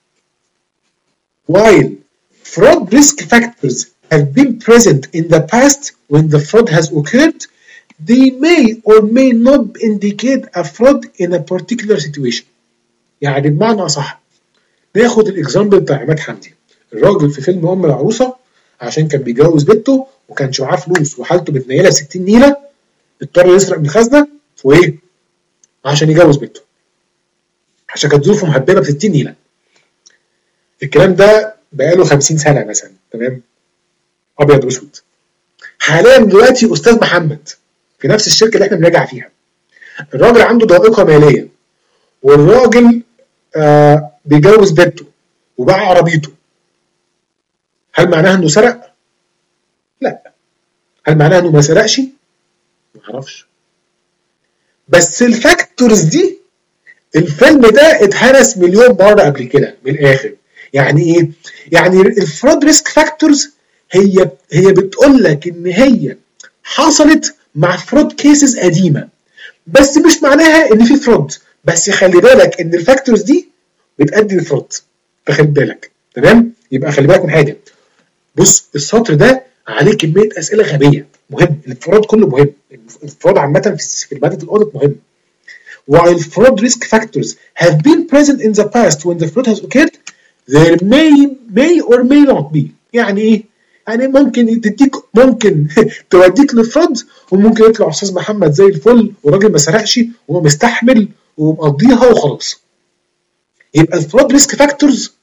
while fraud risk factors have been present in the past when the fraud has occurred, they may or may not indicate a fraud in a particular situation. يعني بمعنى صح، ناخد الاكزامبل بتاع عماد حمدي، الراجل في فيلم ام العروسه عشان كان بيجوز بنته وكانش معاه فلوس وحالته متنيله ستين نيله، اضطر يسرق من الخزنه وايه؟ عشان يجوز بنته، عشان كانت ظروفه مهببه ب ستين نيله. الكلام ده بقاله خمسين سنه مثلا، تمام، ابيض واسود. حاليا دلوقتي استاذ محمد في نفس الشركه اللي احنا بنراجع فيها، الراجل عنده ضائقه ماليه، والراجل آه بيجوز بنته وباع عربيته. هل معناها انه سرق؟ لا. هل معناها انه ما سرقش؟ ما اعرفش. بس الفاكتورز دي، الفيلم ده اتهرس مليون مره قبل كده من الاخر. يعني ايه؟ يعني الفراد ريسك فاكتورز هي هي بتقول لك ان هي حصلت مع فراد كيسز قديمه، بس مش معناها ان في فراد، بس خلي بالك ان الفاكتورز دي بتؤدي للفراد، فخلي بالك، تمام؟ يبقى خلي بالك من حاجه. بص، السطر ده عليه كميه اسئله غبيه، مهم. الفراد كله مهم، الفراد عامه في ماده الاوديت مهم. while fraud risk factors have been present in the past when the fraud has occurred, there may may or may not be. يعني ايه؟ يعني ممكن تديك ممكن توديك للفراد، وممكن يطلع استاذ محمد زي الفل وراجل ما سرقش وهو مستحمل ومقضيها وخلاص. يبقى الفراد ريسك فاكتورز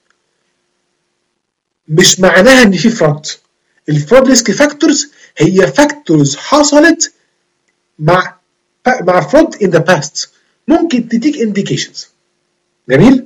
مش معناها ان في فراد. الفراد ريسك فاكتورز هي فاكتورز حصلت مع مع فراد in the past، ممكن تديك indications. جميل؟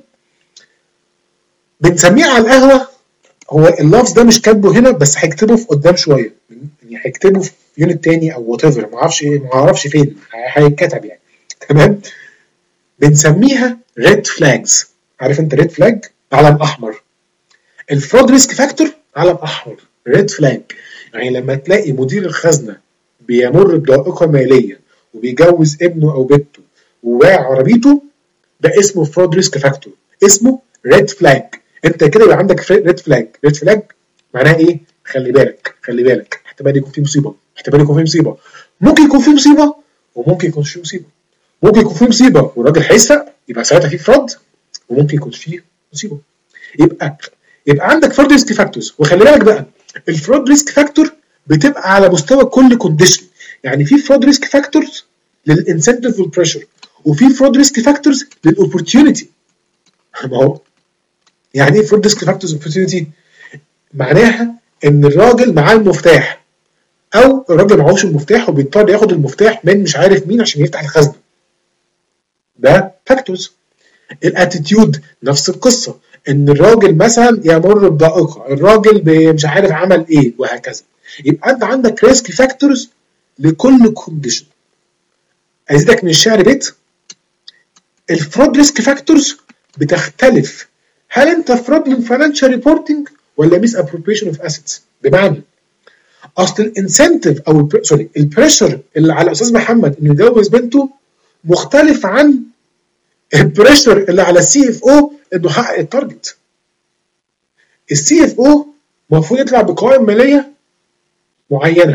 بنسميه على القهوه، هو اللفظ ده مش كاتبه هنا بس هيكتبه في قدام شويه، يعني هيكتبه في يونت تاني او وات ايفر، ما اعرفش ايه، ما اعرفش فين هيتكتب يعني. تمام؟ بنسميها ريد فلاجز. عارف انت ريد فلاج؟ علم احمر. الفراد ريسك فاكتور علم احمر، ريد فلاج. يعني لما تلاقي مدير الخزنه بيمر بضائقه ماليه وبيجوز ابنه او بنته وباع عربيته، ده اسمه فراد ريسك فاكتور، اسمه ريد فلاج. انت كده يبقى عندك ريد فلاج. ريد فلاج معناها ايه؟ خلي بالك خلي بالك، احتمال يكون في مصيبه، احتمال يكون في مصيبه، ممكن يكون في مصيبه وممكن يكون في مصيبه، ممكن يكون في مصيبه والراجل هيسرق يبقى ساعتها في فراد، وممكن يكون في مصيبه. يبقى يبقى عندك فراد ريسك فاكتورز. وخلي بالك بقى الفراد ريسك فاكتور بتبقى على مستوى كل كونديشن. يعني في فراد ريسك فاكتورز للانسنتيف والبريشر، وفي فراد ريسك فاكتورز للاوبورتيونيتي. ما هو يعني ايه فراد ريسك فاكتورز اوبورتيونيتي؟ معناها ان الراجل معاه المفتاح او الراجل معهوش المفتاح وبيضطر ياخد المفتاح من مش عارف مين عشان يفتح الخزنه. ده فاكتورز. الاتيتيود نفس القصه، ان الراجل مثلا يمر بضائقه، الراجل مش عارف عمل ايه، وهكذا. يبقى انت عندك ريسك فاكتورز لكل كونديشن. ازيدك من الشعر بيت، الفراد ريسك فاكتورز بتختلف. هل انت فراد فاينانشال ريبورتنج ولا ميس ابروبريشن اوف اسيتس؟ بمعنى اصل الانسنتيف او سوري البريشر اللي على استاذ محمد انه يجوز بنته مختلف عن البريشر اللي على السي اف او انه يحقق التارجت. السي اف او المفروض يطلع بقوائم ماليه معينه،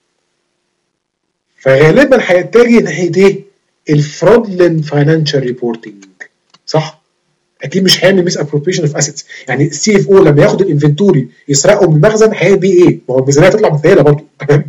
فغالبا هيتجه ناحيه ايه؟ الفرودلند فاينانشال ريبورتنج، صح؟ اكيد مش هيعمل ميس ابروبريشن اوف اسيتس. يعني السي اف او لما ياخد الانفنتوري يسرقه من المخزن هيعمل بيه ايه؟ ما هو الميزانيه هتطلع متهيئه برضه. تمام؟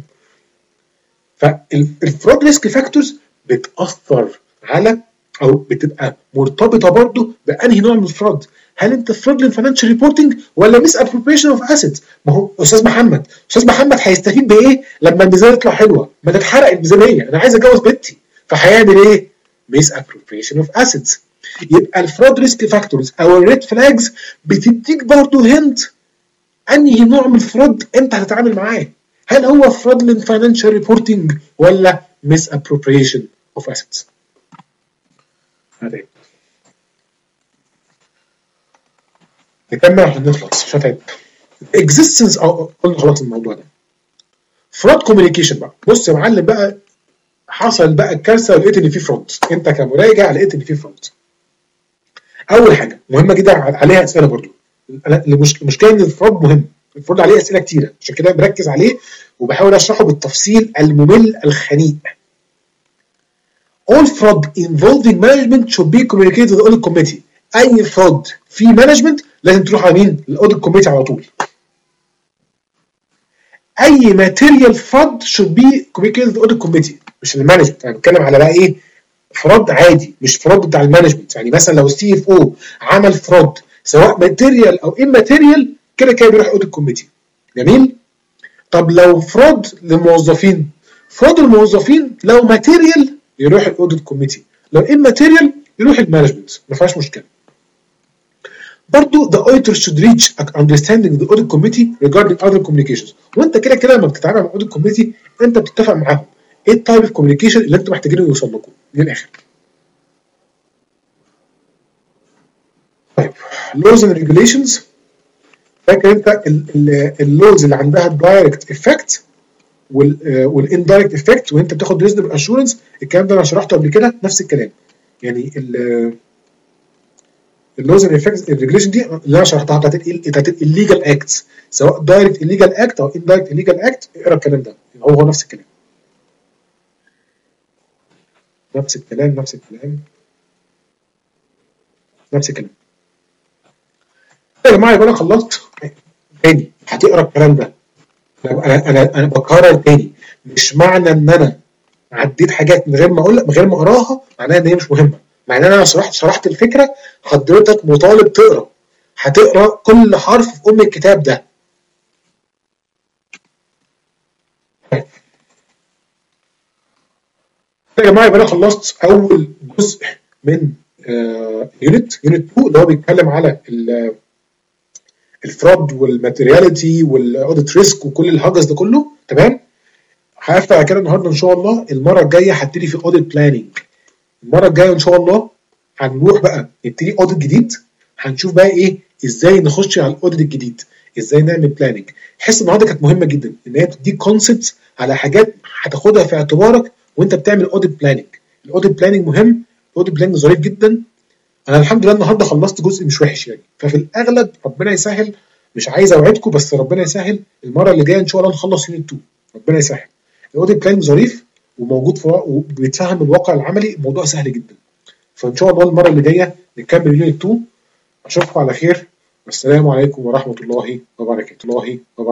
فالفرود ريسك فاكتورز بتاثر على او بتبقى مرتبطه برضه بانهي نوع من الفراد. هل انت فرودلند فاينانشال ريبورتنج ولا ميس ابروبريشن اوف اسيتس؟ ما هو استاذ محمد استاذ محمد هيستفيد بايه لما الميزانيه تطلع حلوه؟ ما تتحرق الميزانيه، انا عايز اتجوز بنتي، فهيعمل ايه؟ ميس ابروبريشن اوف اسيتس. يبقى الفراد ريسك فاكتورز او الريد فلاجز بتديك برضه هنت انهي نوع من الفراد انت هتتعامل معاه. هل هو fraudulent financial reporting ولا misappropriation of assets؟ هذا نكمل عشان نخلص مش هتعب. existence او قلنا خلاص الموضوع ده. fraud communication بقى. بص يا معلم بقى، حصل بقى الكارثه ولقيت ان في فرود، انت كمراجع لقيت ان في فرود. اول حاجه مهمه جدا عليها اسئله برضو. المشكله ان الفرود مهم، الفرود عليه اسئله كتيره، عشان كده بركز عليه وبحاول اشرحه بالتفصيل الممل الخنيق. All fraud involving management should be communicated to the audit committee. اي فرود في مانجمنت لازم تروح على مين؟ للاوديت كوميتي على طول. اي ماتيريال فرود should be communicated to the audit committee، مش المانجمنت. انا بتكلم على بقى ايه؟ فرود عادي، مش فرود بتاع المانجمنت. يعني مثلا لو السي اف او عمل فرود سواء ماتيريال او اماتيريال، كده كده بيروح اوديت كوميتي. جميل؟ طب لو فرود للموظفين، فرود الموظفين لو ماتيريال يروح الاوديت كوميتي، لو اماتيريال يروح المانجمنت، ما فيهاش مشكله. برضو the auditor should reach understanding the audit committee regarding other communications. وانت كده كده لما بتتعامل مع audit committee انت بتتفق معاهم ايه التايب اوف كوميونيكيشن اللي انتوا محتاجينه يوصل لكم من الاخر. طيب laws and regulations، فاكر انت اللوز اللي عندها الدايركت افكت والاندايركت افكت وانت بتاخد ريزونبل اشورنس؟ الكلام ده انا شرحته قبل كده، نفس الكلام. يعني اللوز اند افكت الريجليشن دي اللي انا شرحتها بتاعت بتاعت الليجال اكتس، سواء دايركت الليجال اكت او اندايركت الليجال اكت، اقرا الكلام ده، هو هو نفس الكلام نفس الكلام نفس الكلام. نفس الكلام. يا جماعه يبقى انا خلصت تاني هتقرا الكلام ده. انا انا انا بكرر تاني، مش معنى ان انا عديت حاجات من غير ما اقول من غير ما اقراها معناها ان هي مش مهمه، معناها ان انا شرحت شرحت الفكره. حضرتك مطالب تقرا، هتقرا كل حرف في ام الكتاب ده. يا جماعه يبقى انا خلصت اول جزء من يونت يونت اتنين اللي هو بيتكلم على الفراد والماتيرياليتي والاوديت ريسك وكل الهجس ده كله. تمام. هقفل على كده النهارده ان شاء الله. المره الجايه هبتدي في اوديت بلاننج. المره الجايه ان شاء الله هنروح بقى نبتدي اوديت جديد. هنشوف بقى ايه ازاي نخش على الاوديت الجديد، ازاي نعمل بلاننج. حس النهارده كانت مهمه جدا ان هي بتديك كونسبتس على حاجات هتاخدها في اعتبارك وانت بتعمل اوديت بلاننج. الاوديت بلاننج مهم، الاوديت بلاننج ظريف جدا. انا الحمد لله النهارده خلصت جزء مش وحش يعني، ففي الاغلب ربنا يسهل. مش عايز اوعدكم بس ربنا يسهل، المره اللي جايه ان شاء الله نخلص يونت اتنين. ربنا يسهل. الاوديت بلاننج ظريف وموجود في وبيتفهم الواقع العملي، الموضوع سهل جدا. فان شاء الله المره اللي جايه نكمل يونت اتنين. اشوفكم على خير والسلام عليكم ورحمه الله وبركاته. الله وبركاته.